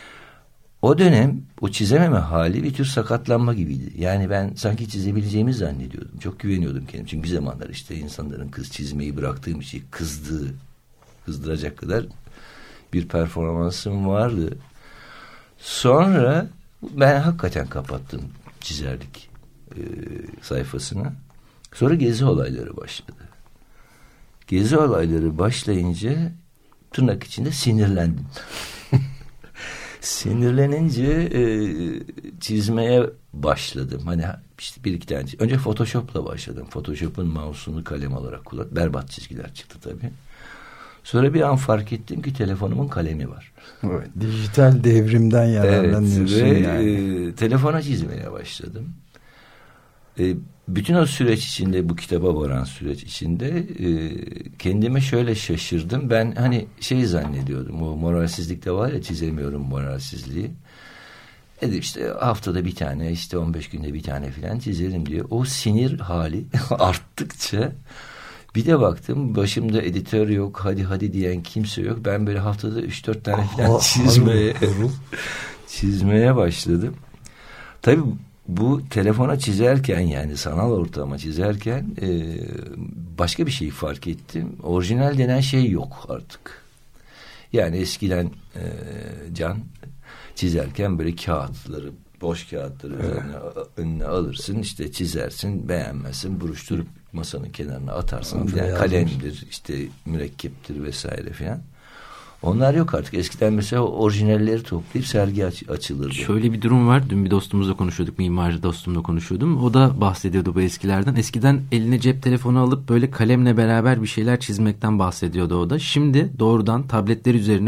O dönem o çizememe hali bir tür sakatlanma gibiydi. Yani ben sanki çizebileceğimi zannediyordum. Çok güveniyordum kendim. Çünkü bir zamanlar işte insanların kız çizmeyi bıraktığım şey kızdığı, kızdıracak kadar bir performansım vardı. Sonra ben hakikaten kapattım çizerlik e, sayfasını. Sonra gezi olayları başladı. Gezi olayları başlayınca tırnak içinde sinirlendim. Sinirlenince e, çizmeye başladım. Hani işte bir iki tane. Önce Photoshop'la başladım. Photoshop'un mouse'unu kalem olarak kullandım. Berbat çizgiler çıktı tabii. Sonra bir an fark ettim ki telefonumun kalemi var. Evet, dijital devrimden yararlanıyorsun. Evet, ve yani. e, telefona çizmeye başladım. E, bütün o süreç içinde, bu kitaba varan süreç içinde e, kendime şöyle şaşırdım. Ben hani şey zannediyordum, o moralsizlik de var ya, çizemiyorum moralsizliği. Edip işte haftada bir tane, işte on beş günde bir tane filan çizerim diye. O sinir hali arttıkça bir de baktım başımda editör yok, hadi hadi diyen kimse yok. Ben böyle haftada üç dört tane filan çizmeye, çizmeye başladım. Tabii bu telefona çizerken, yani sanal ortama çizerken e, başka bir şeyi fark ettim. Orijinal denen şey yok artık. Yani eskiden e, Can çizerken böyle kağıtları, boş kağıtları evet. üzerine, önüne alırsın, işte çizersin, beğenmezsin, buruşturup masanın kenarına atarsın. Yani kalemdir, işte mürekkeptir vesaire filan. Onlar yok artık. Eskiden mesela orijinalleri toplayıp sergi aç- açılırdı. Şöyle bir durum var. Dün bir dostumuzla konuşuyorduk. Mimarcı dostumla konuşuyordum. O da bahsediyordu bu eskilerden. Eskiden eline cep telefonu alıp böyle kalemle beraber bir şeyler çizmekten bahsediyordu o da. Şimdi doğrudan tabletler üzerine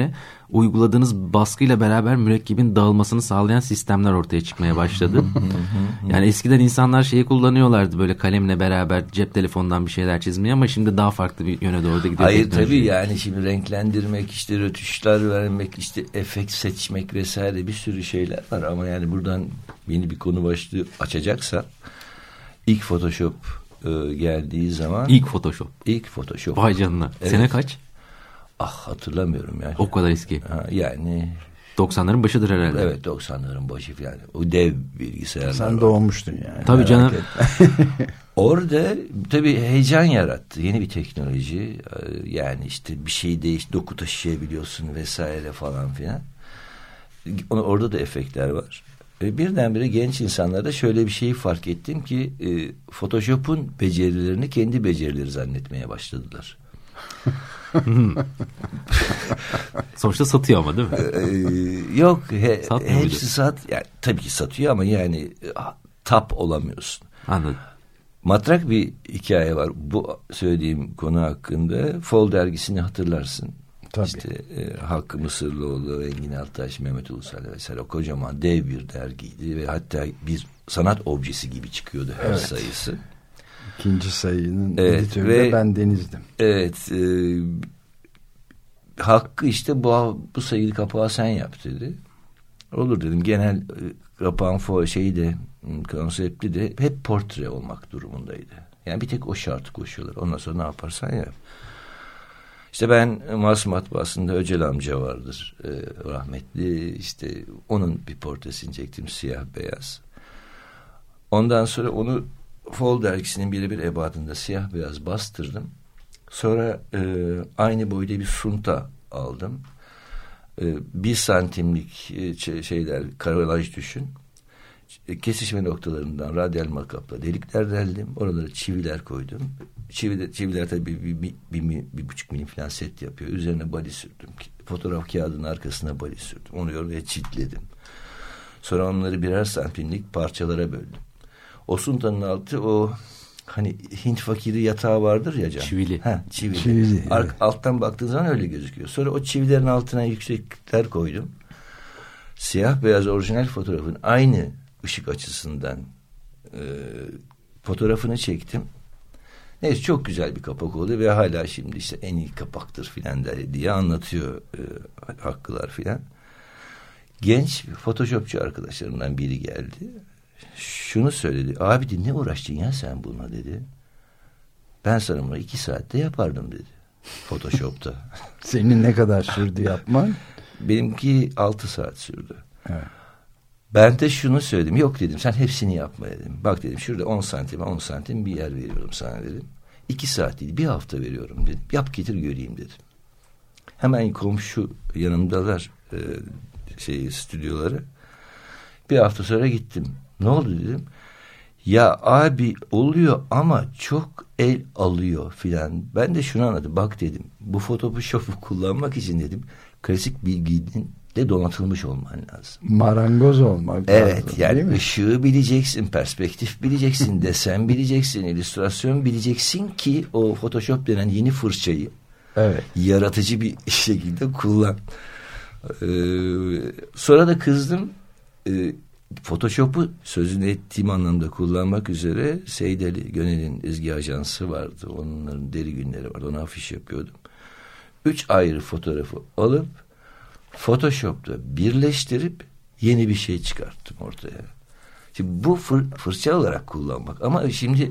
uyguladığınız baskıyla beraber mürekkebin dağılmasını sağlayan sistemler ortaya çıkmaya başladı. Yani eskiden insanlar şeyi kullanıyorlardı, böyle kalemle beraber cep telefonundan bir şeyler çizmeyi, ama şimdi daha farklı bir yöne doğru da gidiyor. Hayır tabii, yani şimdi renklendirmek, işte rötuşlar vermek, işte efekt seçmek vesaire bir sürü şeyler var, ama yani buradan yeni bir konu başlığı açacaksa ilk Photoshop e, geldiği zaman. İlk Photoshop. İlk Photoshop. Vay canına. Evet. Sene kaç? Ah hatırlamıyorum yani. O kadar eski. Ha, yani. doksanların başıdır herhalde. Evet, doksanların başı yani. O dev bilgisayarlar. Sen var. doğmuştun yani. Tabii canım. Orada tabii heyecan yarattı. Yeni bir teknoloji. Yani işte bir şey değiş, doku taşıyabiliyorsun vesaire falan filan. Orada da efektler var. Birdenbire genç insanlarda şöyle bir şeyi fark ettim ki e, Photoshop'un becerilerini kendi becerileri zannetmeye başladılar. Sonuçta satıyor ama değil mi? Ee, yok he, hepsi sat, yani tabii ki satıyor ama yani tap olamıyorsun. Anladım. Matrak bir hikaye var bu söylediğim konu hakkında. Fol dergisini hatırlarsın. Tabii. İşte e, Hakkı Mısırlıoğlu, Engin Altaş, Mehmet Ulusal vesaire, o kocaman dev bir dergiydi ve hatta bir sanat objesi gibi çıkıyordu her evet. sayısı. İkinci sayının evet, editörü ve, de ben Deniz'dim. Evet. E, Hakkı işte bu, bu sayıyı kapağı sen yap dedi. Olur dedim. Genel e, kapağın fo şeyi de konsepti de hep portre olmak durumundaydı. Yani bir tek o şartı koşuyorlar. Ondan sonra ne yaparsan yap. İşte ben Mars matbaasında Öcel amca vardır e, rahmetli, işte onun bir portresini çektim, siyah beyaz. Ondan sonra onu Fol dergisinin birebir ebadında siyah beyaz bastırdım. Sonra e, aynı boyda bir sunta aldım. E, bir santimlik e, şeyler, karolaj düşün. Kesişme noktalarından radyal makapla delikler deldim. Oralara çiviler koydum. Çivi, çiviler tabii bir, bir, bir, bir, bir, bir buçuk milim falan set yapıyor. Üzerine bali sürdüm. Fotoğraf kağıdının arkasına bali sürdüm. Onu oraya çitledim. Sonra onları birer santimlik parçalara böldüm. O suntanın altı o hani Hint fakiri yatağı vardır ya can. Çivili. Ha, çivili. Çivili Ar- evet. Alttan baktığın zaman öyle gözüküyor. Sonra o çivilerin altına yükseklikler koydum. Siyah beyaz orijinal fotoğrafın aynı ışık açısından e, fotoğrafını çektim. Neyse çok güzel bir kapak oldu ve hala şimdi işte en iyi kapaktır filan diye anlatıyor e, Hakkılar filan. Genç Photoshopçu arkadaşlarımdan biri geldi. Şunu söyledi. Abi dedi, ne uğraştın ya sen bununla dedi. Ben sana bunu iki saatte yapardım dedi. Photoshop'ta. Senin ne kadar sürdü yapman? Benimki altı saat sürdü. Evet. Ben de şunu söyledim. Yok dedim, sen hepsini yapma dedim. Bak dedim, şurada on santim on santim bir yer veriyorum sana dedim. İki saat değil, bir hafta veriyorum dedim. Yap getir göreyim dedim. Hemen komşu yanımdalar e, şey stüdyoları. Bir hafta sonra gittim. Ne oldu dedim. Ya abi oluyor ama çok el alıyor filan. Ben de şunu anladım. Bak dedim, bu Photoshop'u kullanmak için dedim klasik bilginin de donatılmış olman lazım. Marangoz olmak evet, lazım. Yani ışığı bileceksin, perspektif bileceksin, desen bileceksin, illüstrasyon bileceksin ki o Photoshop denen yeni fırçayı evet. yaratıcı bir şekilde kullan. Ee, sonra da kızdım. Ee, Photoshop'u sözünü ettiğim anlamda kullanmak üzere Seyit Ali Gönel'in ezgi ajansı vardı. Onların deri günleri vardı. Ona afiş yapıyordum. Üç ayrı fotoğrafı alıp Photoshop'ta birleştirip yeni bir şey çıkarttım ortaya. Şimdi bu fır, fırça olarak kullanmak. Ama şimdi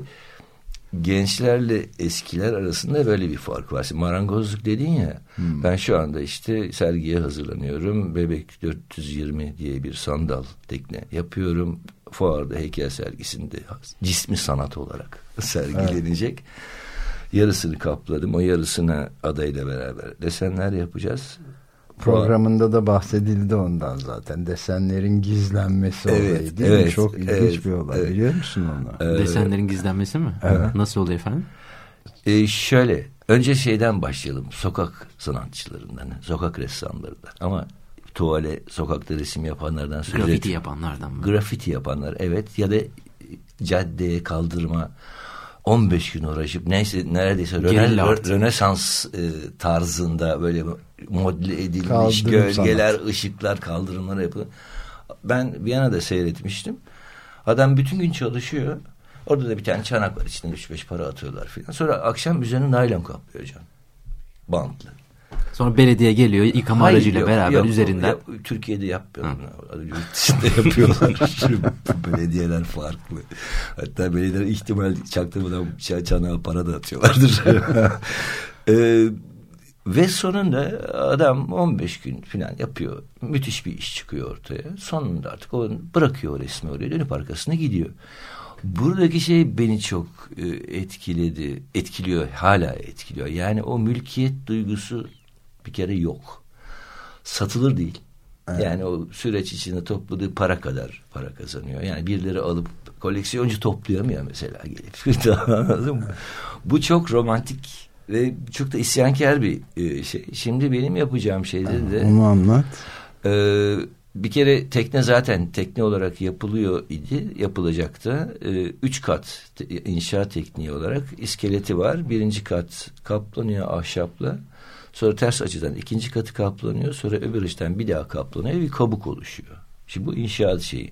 gençlerle eskiler arasında böyle bir fark var. Şimdi marangozluk dedin ya. Hmm. Ben şu anda işte sergiye hazırlanıyorum. Bebek dört yüz yirmi diye bir sandal tekne yapıyorum. Fuarda heykel sergisinde cismi sanat olarak sergilenecek. Evet. Yarısını kapladım. O yarısına adayla beraber desenler yapacağız. Programında da bahsedildi ondan zaten. Desenlerin gizlenmesi evet, olayı değil evet, mi? Çok ilginç evet, bir olay. Evet. Biliyor musun onu? Ee, Desenlerin gizlenmesi mi? Evet. Nasıl oluyor efendim? Ee, şöyle. Önce şeyden başlayalım. Sokak sanatçılarından. Sokak ressamlarından. Ama tuvale, sokakta resim yapanlardan söz Grafiti et. yapanlardan mı? Grafiti yapanlar evet. Ya da caddeye kaldırma on beş gün uğraşıp neyse neredeyse Röne, Rönesans e, tarzında böyle modeli edilmiş kaldırım gölgeler, sanat. ışıklar, kaldırımlar yapıyor. Ben Viyana'da seyretmiştim. Adam bütün gün çalışıyor. Orada da bir tane çanak var. İçinde üç beş para atıyorlar filan. Sonra akşam üzerine naylon kaplıyor can. Bantlı. Sonra belediye geliyor yıkama Hayır, aracıyla yok, beraber yok, üzerinden. Yok, Türkiye'de yapmıyorlar. Yurt dışında yapıyorlar. Belediyeler farklı. Hatta belediyeler ihtimal çaktırmadan çanağa para da atıyorlardır. ee, ve sonunda adam on beş gün falan yapıyor. Müthiş bir iş çıkıyor ortaya. Sonunda artık o bırakıyor o resmi oraya. Dönüp arkasına gidiyor. Buradaki şey beni çok e, etkiledi. Etkiliyor. Hala etkiliyor. Yani o mülkiyet duygusu bir kere yok. Satılır değil. Evet. Yani o süreç içinde topladığı para kadar para kazanıyor. Yani birileri alıp koleksiyoncu toplayamıyor mesela gelip. Anladın mı? Bu çok romantik ve çok da isyankar bir e, şey. Şimdi benim yapacağım şeyde de onu anlat. E, bir kere tekne zaten tekne olarak yapılıyor idi. Yapılacaktı. E, üç kat te, inşaat tekniği olarak iskeleti var. Birinci kat kaplanıyor ahşapla. Sonra ters açıdan ikinci katı kaplanıyor. Sonra öbür açıdan bir daha kaplanıyor. Bir kabuk oluşuyor. Şimdi bu inşaat şeyi.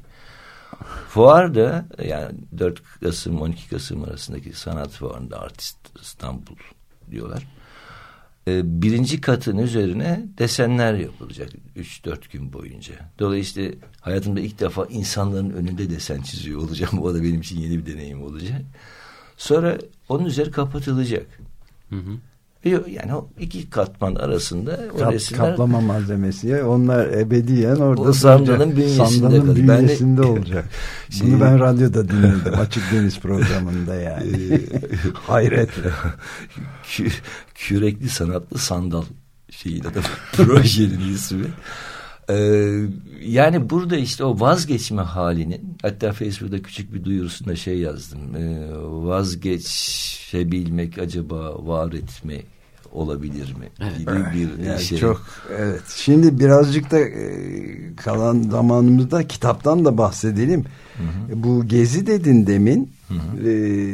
Fuarda yani dört Kasım on iki Kasım arasındaki sanat fuarında Artist İstanbul diyorlar. Ee, birinci katın üzerine desenler yapılacak üç dört gün boyunca. Dolayısıyla hayatımda ilk defa insanların önünde desen çiziyor olacağım. O da benim için yeni bir deneyim olacak. Sonra onun üzeri kapatılacak. Hı hı. Yani o iki katman arasında o Kap, resimler... Kaplama malzemesi ya. Onlar ebediyen orada o sandalın bünyesinde, sandalın bünyesinde de, olacak. Şey, bunu ben radyoda dinledim. Açık Deniz programında yani. Hayret. Kü, kürekli sanatlı sandal şeyin adı projenin ismi. Ee, yani burada işte o vazgeçme halinin, hatta Facebook'ta küçük bir duyurusunda şey yazdım. Ee, vazgeçebilmek acaba var etme olabilir mi? Gibi evet. bir yani şey. Çok evet. Şimdi birazcık da e, kalan zamanımızda kitaptan da bahsedelim. Hı hı. Bu Gezi dedin demin. Hı hı. E,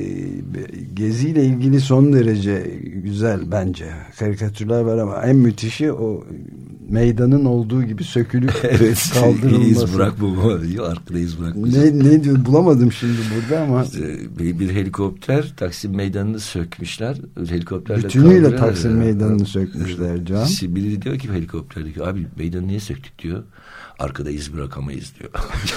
Gezi ile ilgili son derece güzel bence karikatürler var ama en müthişi o meydanın olduğu gibi sökülüp evet, kaldırılması. İz bırak bu. Arkada iz bırakmış. Ne, ne diyor bulamadım şimdi burada ama. İşte bir, bir helikopter Taksim Meydanı'nı sökmüşler. Helikopterle bütünüyle Taksim Meydanı'nı sökmüşler Can. Şimdi biri diyor ki helikopterdeki abi meydanı niye söktük diyor. Arkada iz bırakamayız diyor.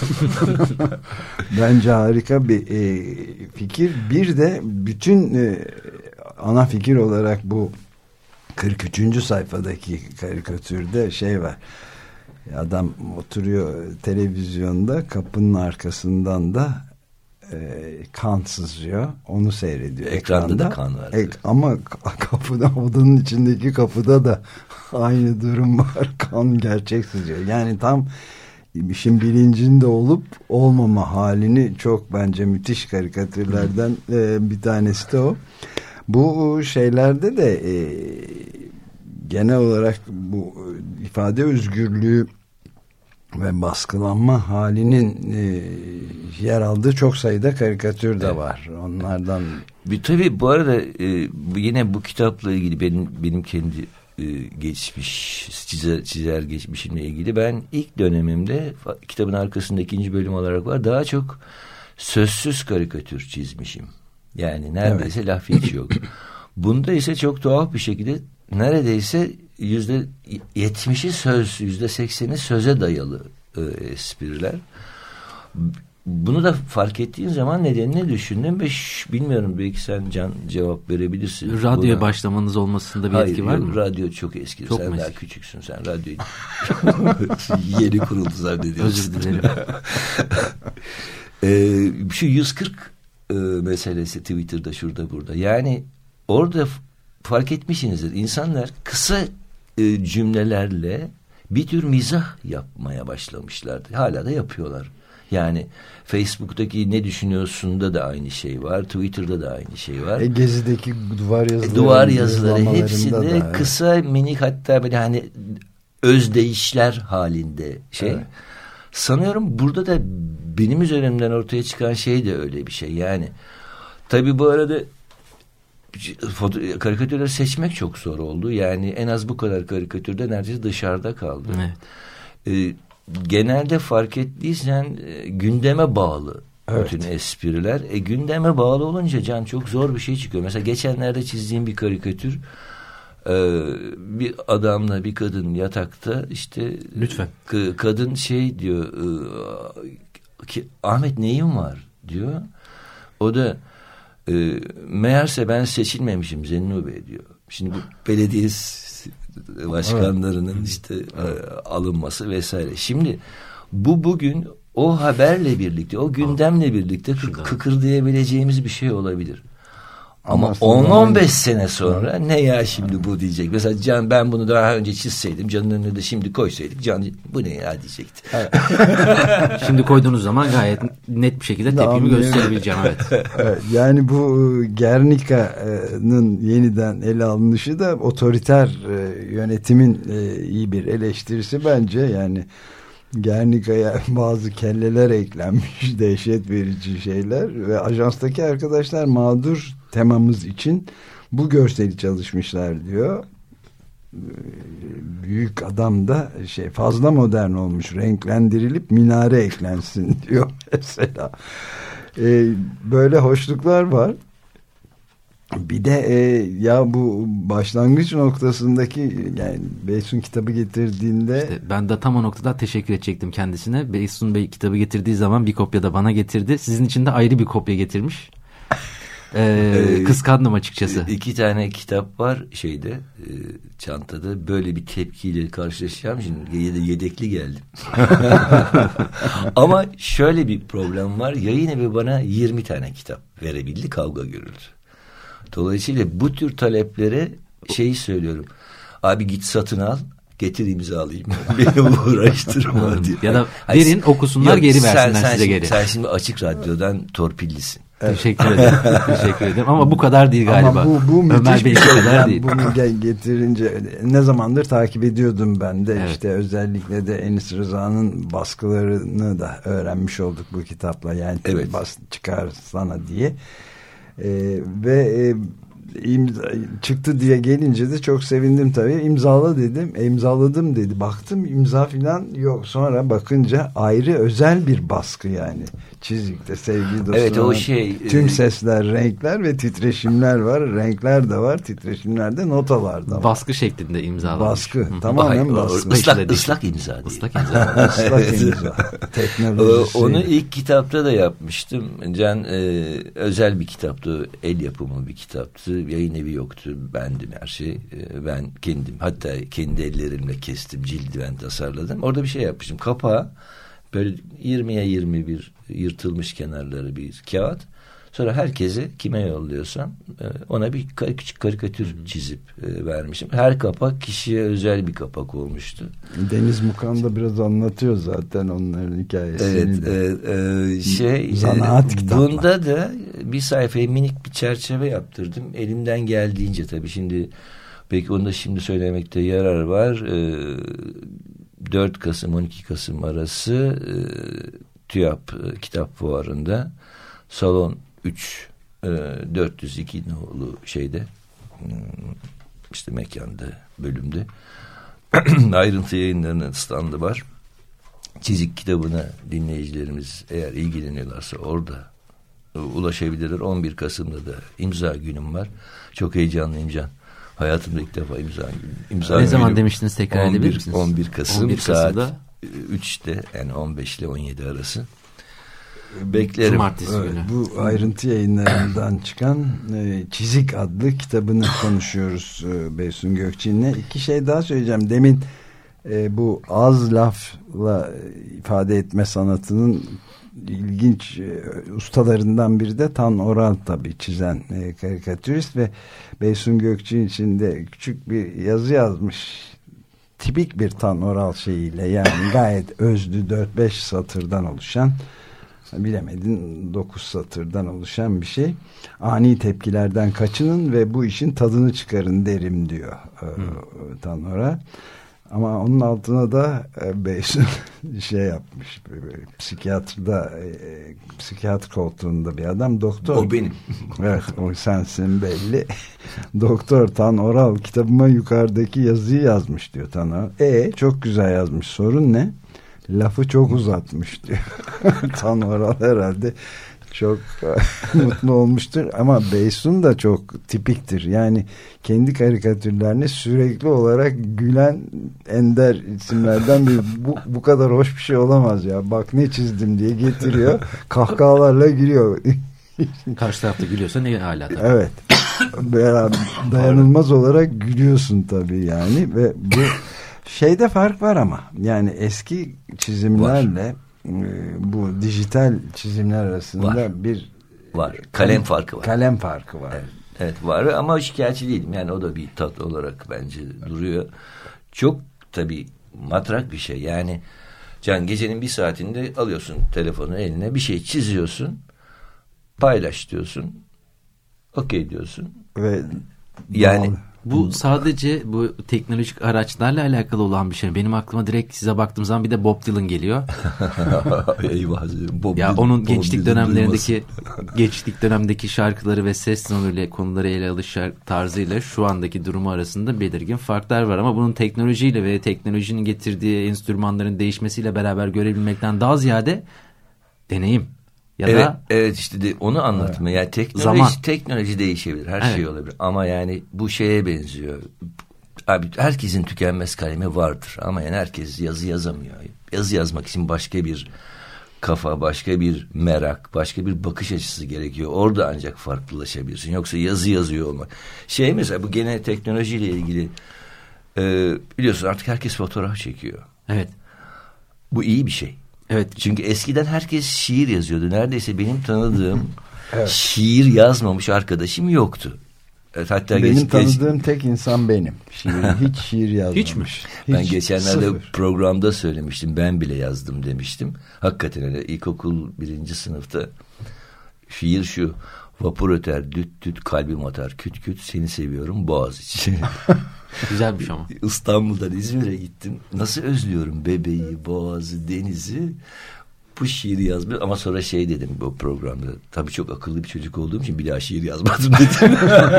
Bence harika bir e, fikir. Bir de bütün e, ana fikir olarak bu kırk üçüncü sayfadaki karikatürde şey var. Adam oturuyor televizyonda, kapının arkasından da e, kan sızıyor. Onu seyrediyor. Ekranda, ekranda. da kan var. E, ama kapıda, odanın içindeki kapıda da aynı durum var. Kan gerçek sızıyor. Yani tam işin bilincinde olup olmama halini çok bence müthiş karikatürlerden e, bir tanesi de o. Bu şeylerde de e, genel olarak bu ifade özgürlüğü ve baskılanma halinin e, yer aldığı çok sayıda karikatür de var. Onlardan bir tabii bu arada e, yine bu kitapla ilgili benim benim kendi e, geçmiş çizer, çizer geçmişimle ilgili ben ilk dönemimde kitabın arkasında ikinci bölüm olarak var. Daha çok sözsüz karikatür çizmişim. Yani neredeyse evet. laf hiç yok. Bunda ise çok tuhaf bir şekilde neredeyse yüzde yetmişi söz, yüzde sekseni söze dayalı e, espriler. Bunu da fark ettiğin zaman nedenini düşündüm ve şş, bilmiyorum belki sen Can cevap verebilirsin. Radyoya buna başlamanız olmasında bir Hayır, etki var mı? Radyo çok eski. Çok sen daha eski? Küçüksün. Sen radyoyu yeni kuruldu zannediyorsun. Özür dilerim. ee, şu yüz kırk e, meselesi Twitter'da şurada burada. Yani orada fark etmişsinizdir. İnsanlar kısa e, cümlelerle bir tür mizah yapmaya başlamışlardı. Hala da yapıyorlar. Yani Facebook'taki ne düşünüyorsun'da da aynı şey var. Twitter'da da aynı şey var. E, Gezi'deki duvar yazıları. E, duvar yazıları hepsinde da, kısa evet. minik hatta böyle hani özdeyişler halinde şey. Evet. Sanıyorum burada da benim üzerimden ortaya çıkan şey de öyle bir şey. Yani Tabii bu arada foto, karikatürleri seçmek çok zor oldu. Yani en az bu kadar karikatürde neredeyse dışarıda kaldı. Evet. Ee, genelde fark ettiysen e, gündeme bağlı. Evet. Bütün espriler. E, gündeme bağlı olunca Can çok zor bir şey çıkıyor. Mesela geçenlerde çizdiğim bir karikatür, e, bir adamla bir kadın yatakta, işte lütfen k- kadın şey diyor, e, ki, Ahmet neyin var diyor. O da e, meğerse ben seçilmemişim Zennu Bey diyor. Şimdi bu belediye başkanlarının işte e, alınması vesaire. Şimdi bu bugün o haberle birlikte, o gündemle birlikte kı- kıkırdayabileceğimiz bir şey olabilir. Ama on on beş sene sonra ne ya şimdi bu diyecek. Mesela Can, ben bunu daha önce çizseydim, Can'ın önüne de şimdi koysaydık, Can bu ne ya diyecekti. Şimdi koyduğunuz zaman gayet net bir şekilde tepkimi gösterebileceğim. Evet. Evet, yani bu Guernica'nın yeniden ele alınışı da otoriter yönetimin iyi bir eleştirisi bence. Yani Guernica'ya bazı kelleler eklenmiş, dehşet verici şeyler ve ajanstaki arkadaşlar mağdur temamız için bu görseli çalışmışlar diyor. Büyük adam da şey, fazla modern olmuş, renklendirilip minare eklensin diyor mesela. Ee, böyle hoşluklar var. Bir de e, ya bu başlangıç noktasındaki, yani Beysun kitabı getirdiğinde işte ben de tam o noktada teşekkür edecektim kendisine. Beysun Bey kitabı getirdiği zaman bir kopya da bana getirdi. Sizin için de ayrı bir kopya getirmiş. Ee, kıskandım açıkçası. İki tane kitap var şeyde, e, çantada. Böyle bir tepkiyle karşılaşacağım. Şimdi yedekli geldim. Ama şöyle bir problem var. Yayın evi bana yirmi tane kitap verebildi, kavga görüldü. Dolayısıyla bu tür taleplere şeyi söylüyorum. Abi git satın al, getir imzalayayım. Beni uğraştırma diye. Ya da verin, okusunlar, yok, geri versinler sen, sen size şimdi, geri. Sen şimdi Açık Radyo'dan torpillisin. Evet. Teşekkür ederim. Teşekkür ederim. Ama bu kadar değil galiba. Ama bu, bu Ömer Bey bir şey. kadar Yani değil. bunu getirince ne zamandır takip ediyordum ben de. Evet. İşte özellikle de Enis Rıza'nın baskılarını da öğrenmiş olduk bu kitapla. Yani evet. Bas, çıkar sana diye. Ee, ve e, imza, çıktı diye gelince de çok sevindim tabii. İmzala dedim. E, imzaladım dedi. Baktım imza falan yok. Sonra bakınca ayrı özel bir baskı yani. Çizikte sevgili dostlar. Evet, o şey. Tüm sesler, renkler ve titreşimler var. Renkler de var. Titreşimlerde notalar da var. Baskı şeklinde imzalamış. Baskı. Hı. Tamamen Ay, baskı. Islak, ıslak imza değil. Islak imza. Islak imza. Teknolojisi. Onu ilk kitapta da yapmıştım. Can e, özel bir kitaptı. El yapımı bir kitaptı. Yayın evi yoktu. Bendim her şey. E, ben kendim. Hatta kendi ellerimle kestim. Cildi ben tasarladım. Orada bir şey yapmıştım. Kapağı böyle yirmiye yirmi bir yırtılmış kenarları bir kağıt. Sonra herkese, kime yolluyorsam ona bir küçük karikatür çizip vermişim. Her kapak kişiye özel bir kapak olmuştu. Deniz Mukan da biraz anlatıyor zaten onların hikayesini. Evet. E, e, şey, Zanaat kitaplar. Bunda da bir sayfaya minik bir çerçeve yaptırdım. Elimden geldiğince tabii, şimdi belki onu da şimdi söylemekte yarar var. E, dört Kasım on iki Kasım arası e, TÜYAP e, kitap fuarında salon üç e, dört yüz iki nolu şeyde işte mekanda, bölümde ayrıntı yayınlarının standı var. Çizik kitabına dinleyicilerimiz eğer ilgileniyorlarsa orada e, ulaşabilirler. on bir Kasım'da da imza günüm var. Çok heyecanlıyım Can. Hayatımda ilk defa imza günüm. İmza ne günüm. zaman demiştiniz, tekrar edebilir misiniz? on bir Kasım, on bir Kasım'da saat üçte, yani on beş ile on yedi arası. Beklerim. Cumartesi evet, günü. Bu ayrıntı yayınlarından çıkan e, Çizik adlı kitabını konuşuyoruz e, Beysun Gökçin'le. İki şey daha söyleyeceğim. Demin e, bu az lafla ifade etme sanatının ilginç e, ustalarından biri de Tan Oral tabii, çizen e, karikatürist ve Beysun Gökçin için de küçük bir yazı yazmış. Tipik bir Tan Oral şeyiyle, yani gayet özlü, dört beş satırdan oluşan, bilemedin dokuz satırdan oluşan bir şey. Ani tepkilerden kaçının ve bu işin tadını çıkarın derim diyor hmm. Tan Oral. Ama onun altına da e, Beysun şey yapmış. Psikiyatrda e, psikiyatr koltuğunda bir adam, doktor. O benim. Evet, o sensin belli. Doktor Tan Oral kitabıma yukarıdaki yazıyı yazmış diyor Tan Oral. E çok güzel yazmış. Sorun ne? Lafı çok uzatmış diyor. Tan Oral herhalde çok mutlu olmuştur ama Beysun da çok tipiktir. Yani kendi karikatürlerine sürekli olarak gülen ender isimlerden bir bu, bu kadar hoş bir şey olamaz ya. Bak ne çizdim diye getiriyor. Kahkahalarla gülüyor. Karşı tarafta gülüyorsa ne hala tabii. Evet. Dayanılmaz olarak gülüyorsun tabii yani ve bu şeyde fark var ama yani eski çizimlerle var. Bu dijital çizimler arasında var. bir var. Kalem farkı var. Kalem farkı var. Evet, evet var ama şikayetçi değilim. Yani o da bir tat olarak bence duruyor. Çok tabii matrak bir şey. Yani can gecenin bir saatinde alıyorsun telefonu eline, bir şey çiziyorsun, paylaş diyorsun, okey diyorsun. Ve yani bu sadece bu teknolojik araçlarla alakalı olan bir şey. Benim aklıma direkt size baktığım zaman bir de Bob Dylan geliyor. Eyvah. Bob ya Dylan, onun Bob gençlik Dylan dönemlerindeki gençlik dönemdeki şarkıları ve ses tonuyla konuları ele alış tarzıyla şu andaki durumu arasında belirgin farklar var. Ama bunun teknolojiyle ve teknolojinin getirdiği enstrümanların değişmesiyle beraber görebilmekten daha ziyade deneyim. Ya evet, da evet işte de onu anlatma. Yani teknoloji zaman. teknoloji değişebilir. Her evet. şey olabilir. Ama yani bu şeye benziyor. Abi herkesin tükenmez kalemi vardır ama yani herkes yazı yazamıyor. Yazı yazmak için başka bir kafa, başka bir merak, başka bir bakış açısı gerekiyor. Orada ancak farklılaşabilirsin. Yoksa yazı yazıyor olmak. Şey mesela bu gene teknolojiyle ilgili e, biliyorsun artık herkes fotoğraf çekiyor. Evet. Bu iyi bir şey. Evet. Çünkü eskiden herkes şiir yazıyordu. Neredeyse benim tanıdığım evet. şiir yazmamış arkadaşım yoktu. Evet, hatta benim geç, tanıdığım geç... tek insan benim. Şiir, hiç şiir yazmamış. Hiç mi? Ben hiç, geçenlerde sıfır. programda söylemiştim. Ben bile yazdım demiştim. Hakikaten öyle ilkokul birinci sınıfta şiir şu: vapur öter düt düt kalbim atar küt küt seni seviyorum Boğaziçi. Güzel bir şey ama. İstanbul'dan İzmir'e gittim. Nasıl özlüyorum bebeği, boğazı, denizi. Bu şiiri yazmış ama sonra şey dedim bu programda. Tabii çok akıllı bir çocuk olduğum için bir daha şiir yazmadım dedim.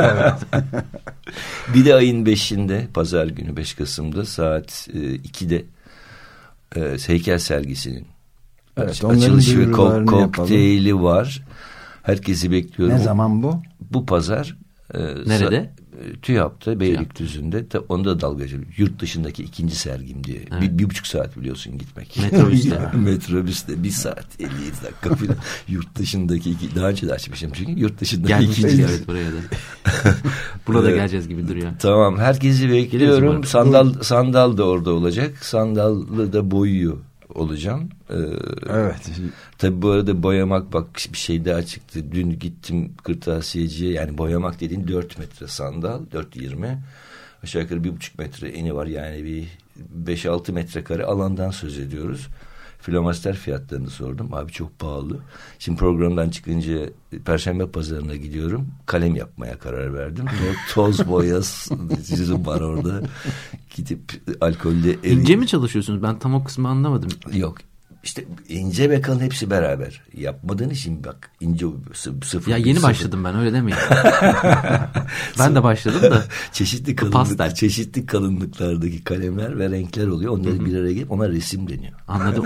Bir de ayın beşinde pazar günü beş Kasım'da saat e, ikide e, heykel sergisinin evet, açılışı ve ko- kokteyli yapalım. Var. Herkesi bekliyorum. Ne zaman bu? Bu pazar. E, nerede? TÜYAP'ta, Beylikdüzü'nde. Onda da dalgacı. Yurt dışındaki ikinci sergim diye. Evet. Bir, bir buçuk saat biliyorsun gitmek. Metrobüste. Metrobüste bir saat elli yedi dakika falan. Yurt dışındaki iki, daha önce de açmışım çünkü yurt dışındaki gelmişiz ikinci. Evet buraya da. Burada geleceğiz gibi duruyor. Tamam, herkesi bekliyorum. Sandal sandal da orada olacak. Sandallı da boyuyor olacağım. Ee, evet. Tabii bu arada boyamak bak bir şey daha çıktı. Dün gittim kırtasiyeciye, yani boyamak dediğin dört metre sandal, dört yirmi. Aşağı yukarı bir buçuk metre eni var, yani bir beş altı metrekare alandan söz ediyoruz. Flomaster fiyatlarını sordum. Abi çok pahalı. Şimdi programdan çıkınca Perşembe Pazarı'na gidiyorum. Kalem yapmaya karar verdim. O toz boyası var orada. Gidip alkolle... İnce mi çalışıyorsunuz? Ben tam o kısmı anlamadım. Yok. İşte ince ve kalın hepsi beraber. Yapmadığın için bak ince sıfır. Ya yeni sıfır. başladım ben, öyle demeyin. Ben de başladım da. Çeşitli kalınlık, çeşitli kalınlıklardaki kalemler ve renkler oluyor. Onları Hı-hı. bir araya gelip ona resim deniyor. Anladım.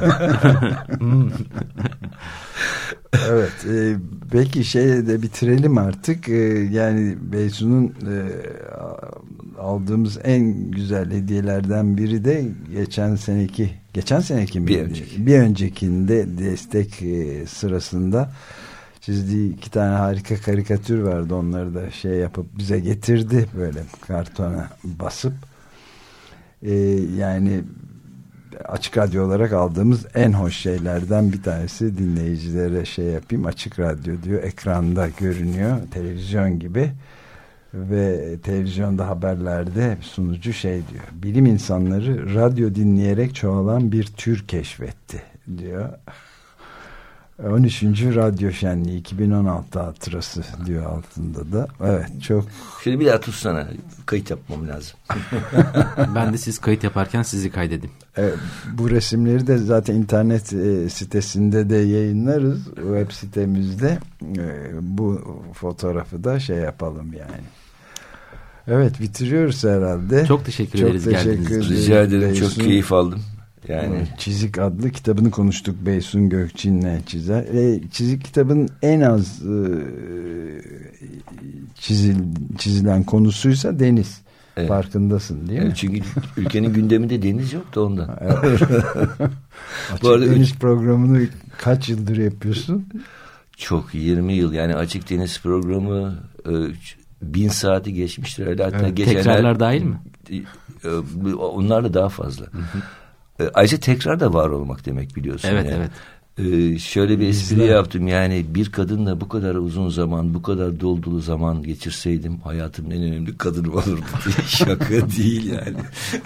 Evet. E, peki şeyle de bitirelim artık. E, yani Beysun'un e, aldığımız en güzel hediyelerden biri de geçen seneki geçen seneki mi? Bir önceki. Bir öncekinde destek e, sırasında çizdiği iki tane harika karikatür vardı. Onları da şey yapıp bize getirdi, böyle kartona basıp. E, yani Açık Radyo olarak aldığımız en hoş şeylerden bir tanesi. Dinleyicilere şey yapayım, Açık Radyo diyor, ekranda görünüyor, televizyon gibi. Ve televizyonda haberlerde sunucu şey diyor: bilim insanları radyo dinleyerek çoğalan bir tür keşfetti diyor. on üçüncü Radyo Şenliği iki bin on altı hatırası diyor altında da. Evet, çok. Şöyle bir daha tutsana. Kayıt yapmam lazım. Ben de siz kayıt yaparken sizi kaydedeyim. Evet, bu resimleri de zaten internet e, sitesinde de yayınlarız. Web sitemizde e, bu fotoğrafı da şey yapalım yani. Evet, bitiriyoruz herhalde. Çok teşekkür çok ederiz teşekkür geldiğiniz için. Rica ederim. Beysun, çok keyif aldım. Yani Çizik adlı kitabını konuştuk, Beysun Gökçin'le çizer. E, çizik kitabın en az e, çizil, çizilen konusuysa deniz. Evet. Farkındasın değil mi? Evet, çünkü ülkenin gündeminde deniz yok da ondan. Evet. Bu arada deniz üç... programını kaç yıldır yapıyorsun? Çok, yirmi yıl. Yani Açık Deniz programı e, bin saati geçmiştir. Öyle. Hatta evet. geçenler, tekrarlar dahil mi? E, onlar da daha fazla. Hı hı. Ayrıca tekrar da var olmak demek, biliyorsun. Evet, yani. evet. Ee, şöyle bir espri Bizler. yaptım. Yani bir kadınla bu kadar uzun zaman, bu kadar dolu dolu zaman geçirseydim hayatımın en önemli kadını olurdu diye. Şaka değil yani.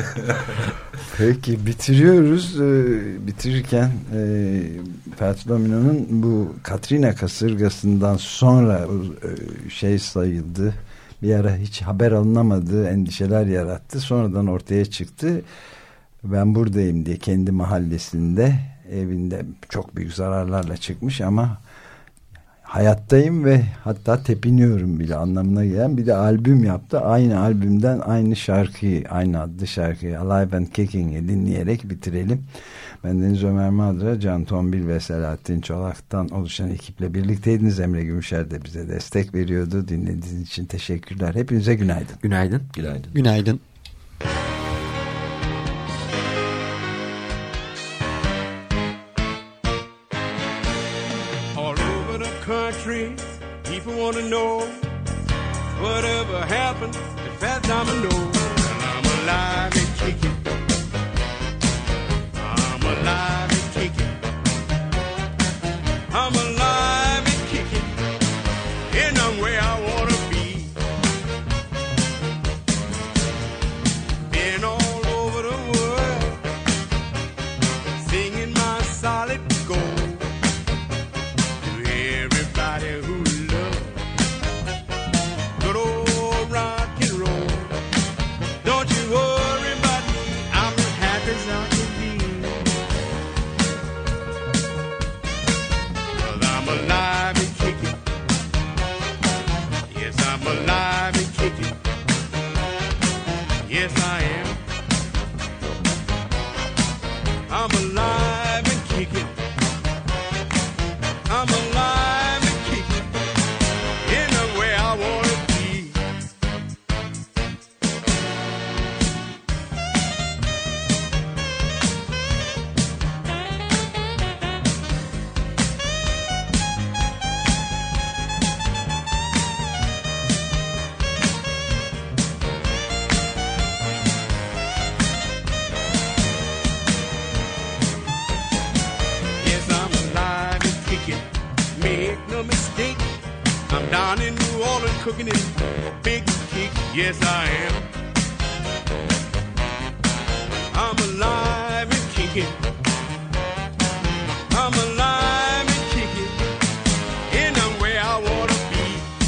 Peki, bitiriyoruz. Ee, bitirirken e, Fatih Domino'nun bu Katrina kasırgasından sonra e, şey sayıldı. Bir ara hiç haber alınamadı, endişeler yarattı. Sonradan ortaya çıktı. Ben buradayım diye kendi mahallesinde, evinde çok büyük zararlarla çıkmış ama hayattayım ve hatta tepiniyorum bile anlamına gelen bir de albüm yaptı. Aynı albümden aynı şarkıyı, aynı adlı şarkıyı Alive and Kicking'i dinleyerek bitirelim. Ben Deniz Ömer Madra, Can Tombil ve Selahattin Çolak'tan oluşan ekiple birlikteydiniz. Emre Gümüşer de bize destek veriyordu. Dinlediğiniz için teşekkürler. Hepinize günaydın. Günaydın. Günaydın. Günaydın. Country, people want to know whatever happened to Fat Domino. Well, I'm alive and kicking. I'm alive and kicking. I'm alive and kicking. And I'm where I want to be. Been all over the world, singing my solid gold. Who love good old rock and roll. Don't you worry about me, I'm as happy as I can be. 'Cause I'm alive and kicking. Yes, I'm alive and kicking. Yes, I am. I'm alive and kicking. I'm alive. Down in New Orleans cooking in big kick, yes I am. I'm alive and kicking. I'm alive and kicking. And I'm where I wanna be.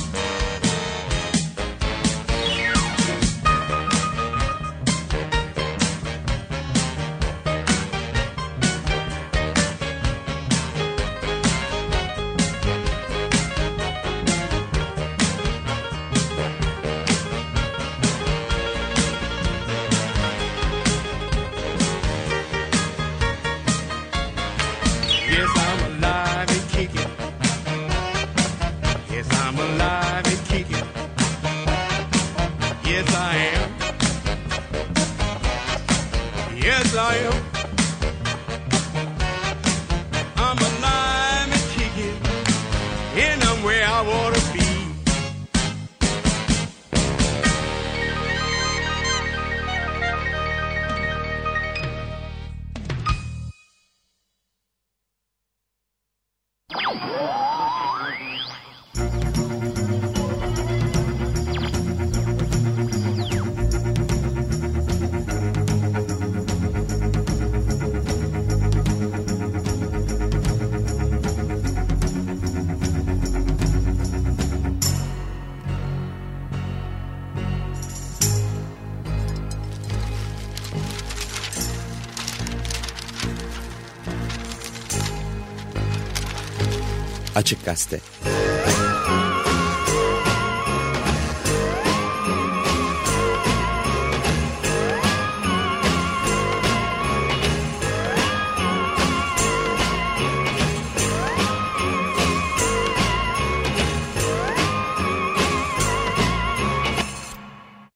Yes, I am. I'm alive and kicking, and I'm where I want to be. Açık Gazete.